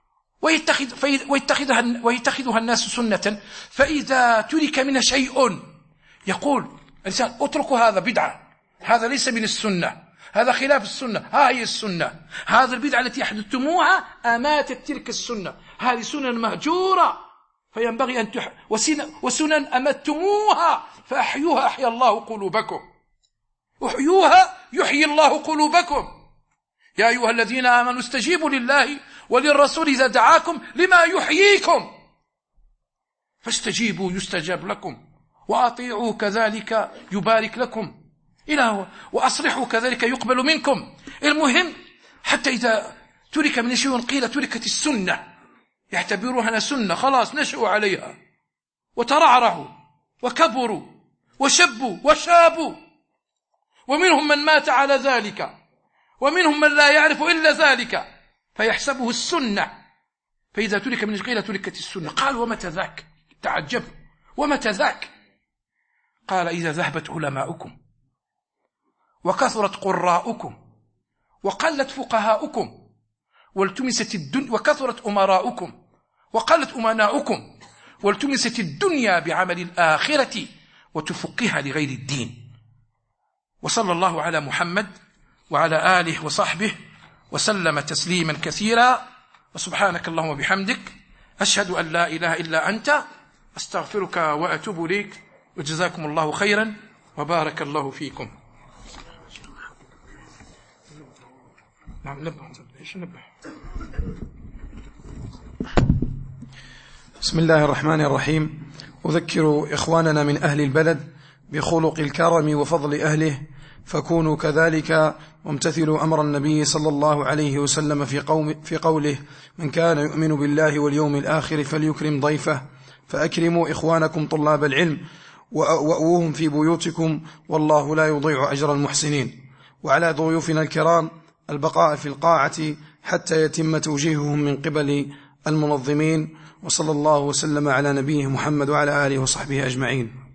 ويتخذها الناس سنة، فإذا ترك من شيء يقول الإنسان اتركوا هذا بدعة، هذا ليس من السنة، هذا خلاف السنة، هي السنة، هذا البدعة التي أحدثتموها أماتت تلك السنة، هذه سنن مهجورة فينبغي أن وسنن أمتموها فأحيوها أحيا الله قلوبكم، أحيوها يحيي الله قلوبكم. يا أيها الذين آمنوا استجيبوا لله وللرسول إذا دعاكم لما يحييكم فاستجيبوا يستجاب لكم، وأطيعوا كذلك يبارك لكم، وأصلحوا كذلك يقبل منكم. المهم حتى إذا ترك من شيء قيل تركت السنة يعتبروها سنة، خلاص نشأوا عليها وترعرعوا وكبروا وشبوا وشابوا، ومنهم من مات على ذلك ومنهم من لا يعرف إلا ذلك فيحسبه السنة. فإذا ترك من قيل تركت السنة. قال ومتى ذاك؟ تعجب، ومتى ذاك؟ قال إذا ذهبت علماؤكم وكثرت قراؤكم وقلت فقهاؤكم والتمست الدنيا، وكثرت أمراؤكم وقلت أمناؤكم والتمست الدنيا بعمل الآخرة وتفقها لغير الدين. وصلى الله على محمد وعلى آله وصحبه وسلم تسليما كثيرا. وسبحانك اللهم وبحمدك أشهد أن لا إله إلا أنت أستغفرك وأتوب إليك، وجزاكم الله خيرا وبارك الله فيكم. نعم نبه. إيش نبه؟ بسم الله الرحمن الرحيم. أذكر إخواننا من أهل البلد بخلق الكرم وفضل أهله، فكونوا كذلك وامتثلوا أمر النبي صلى الله عليه وسلم في قوله من كان يؤمن بالله واليوم الآخر فليكرم ضيفه، فأكرموا إخوانكم طلاب العلم وأووهم في بيوتكم، والله لا يضيع أجر المحسنين. وعلى ضيوفنا الكرام البقاء في القاعة حتى يتم توجيههم من قبل المنظمين، وصلى الله وسلم على نبيه محمد وعلى آله وصحبه أجمعين.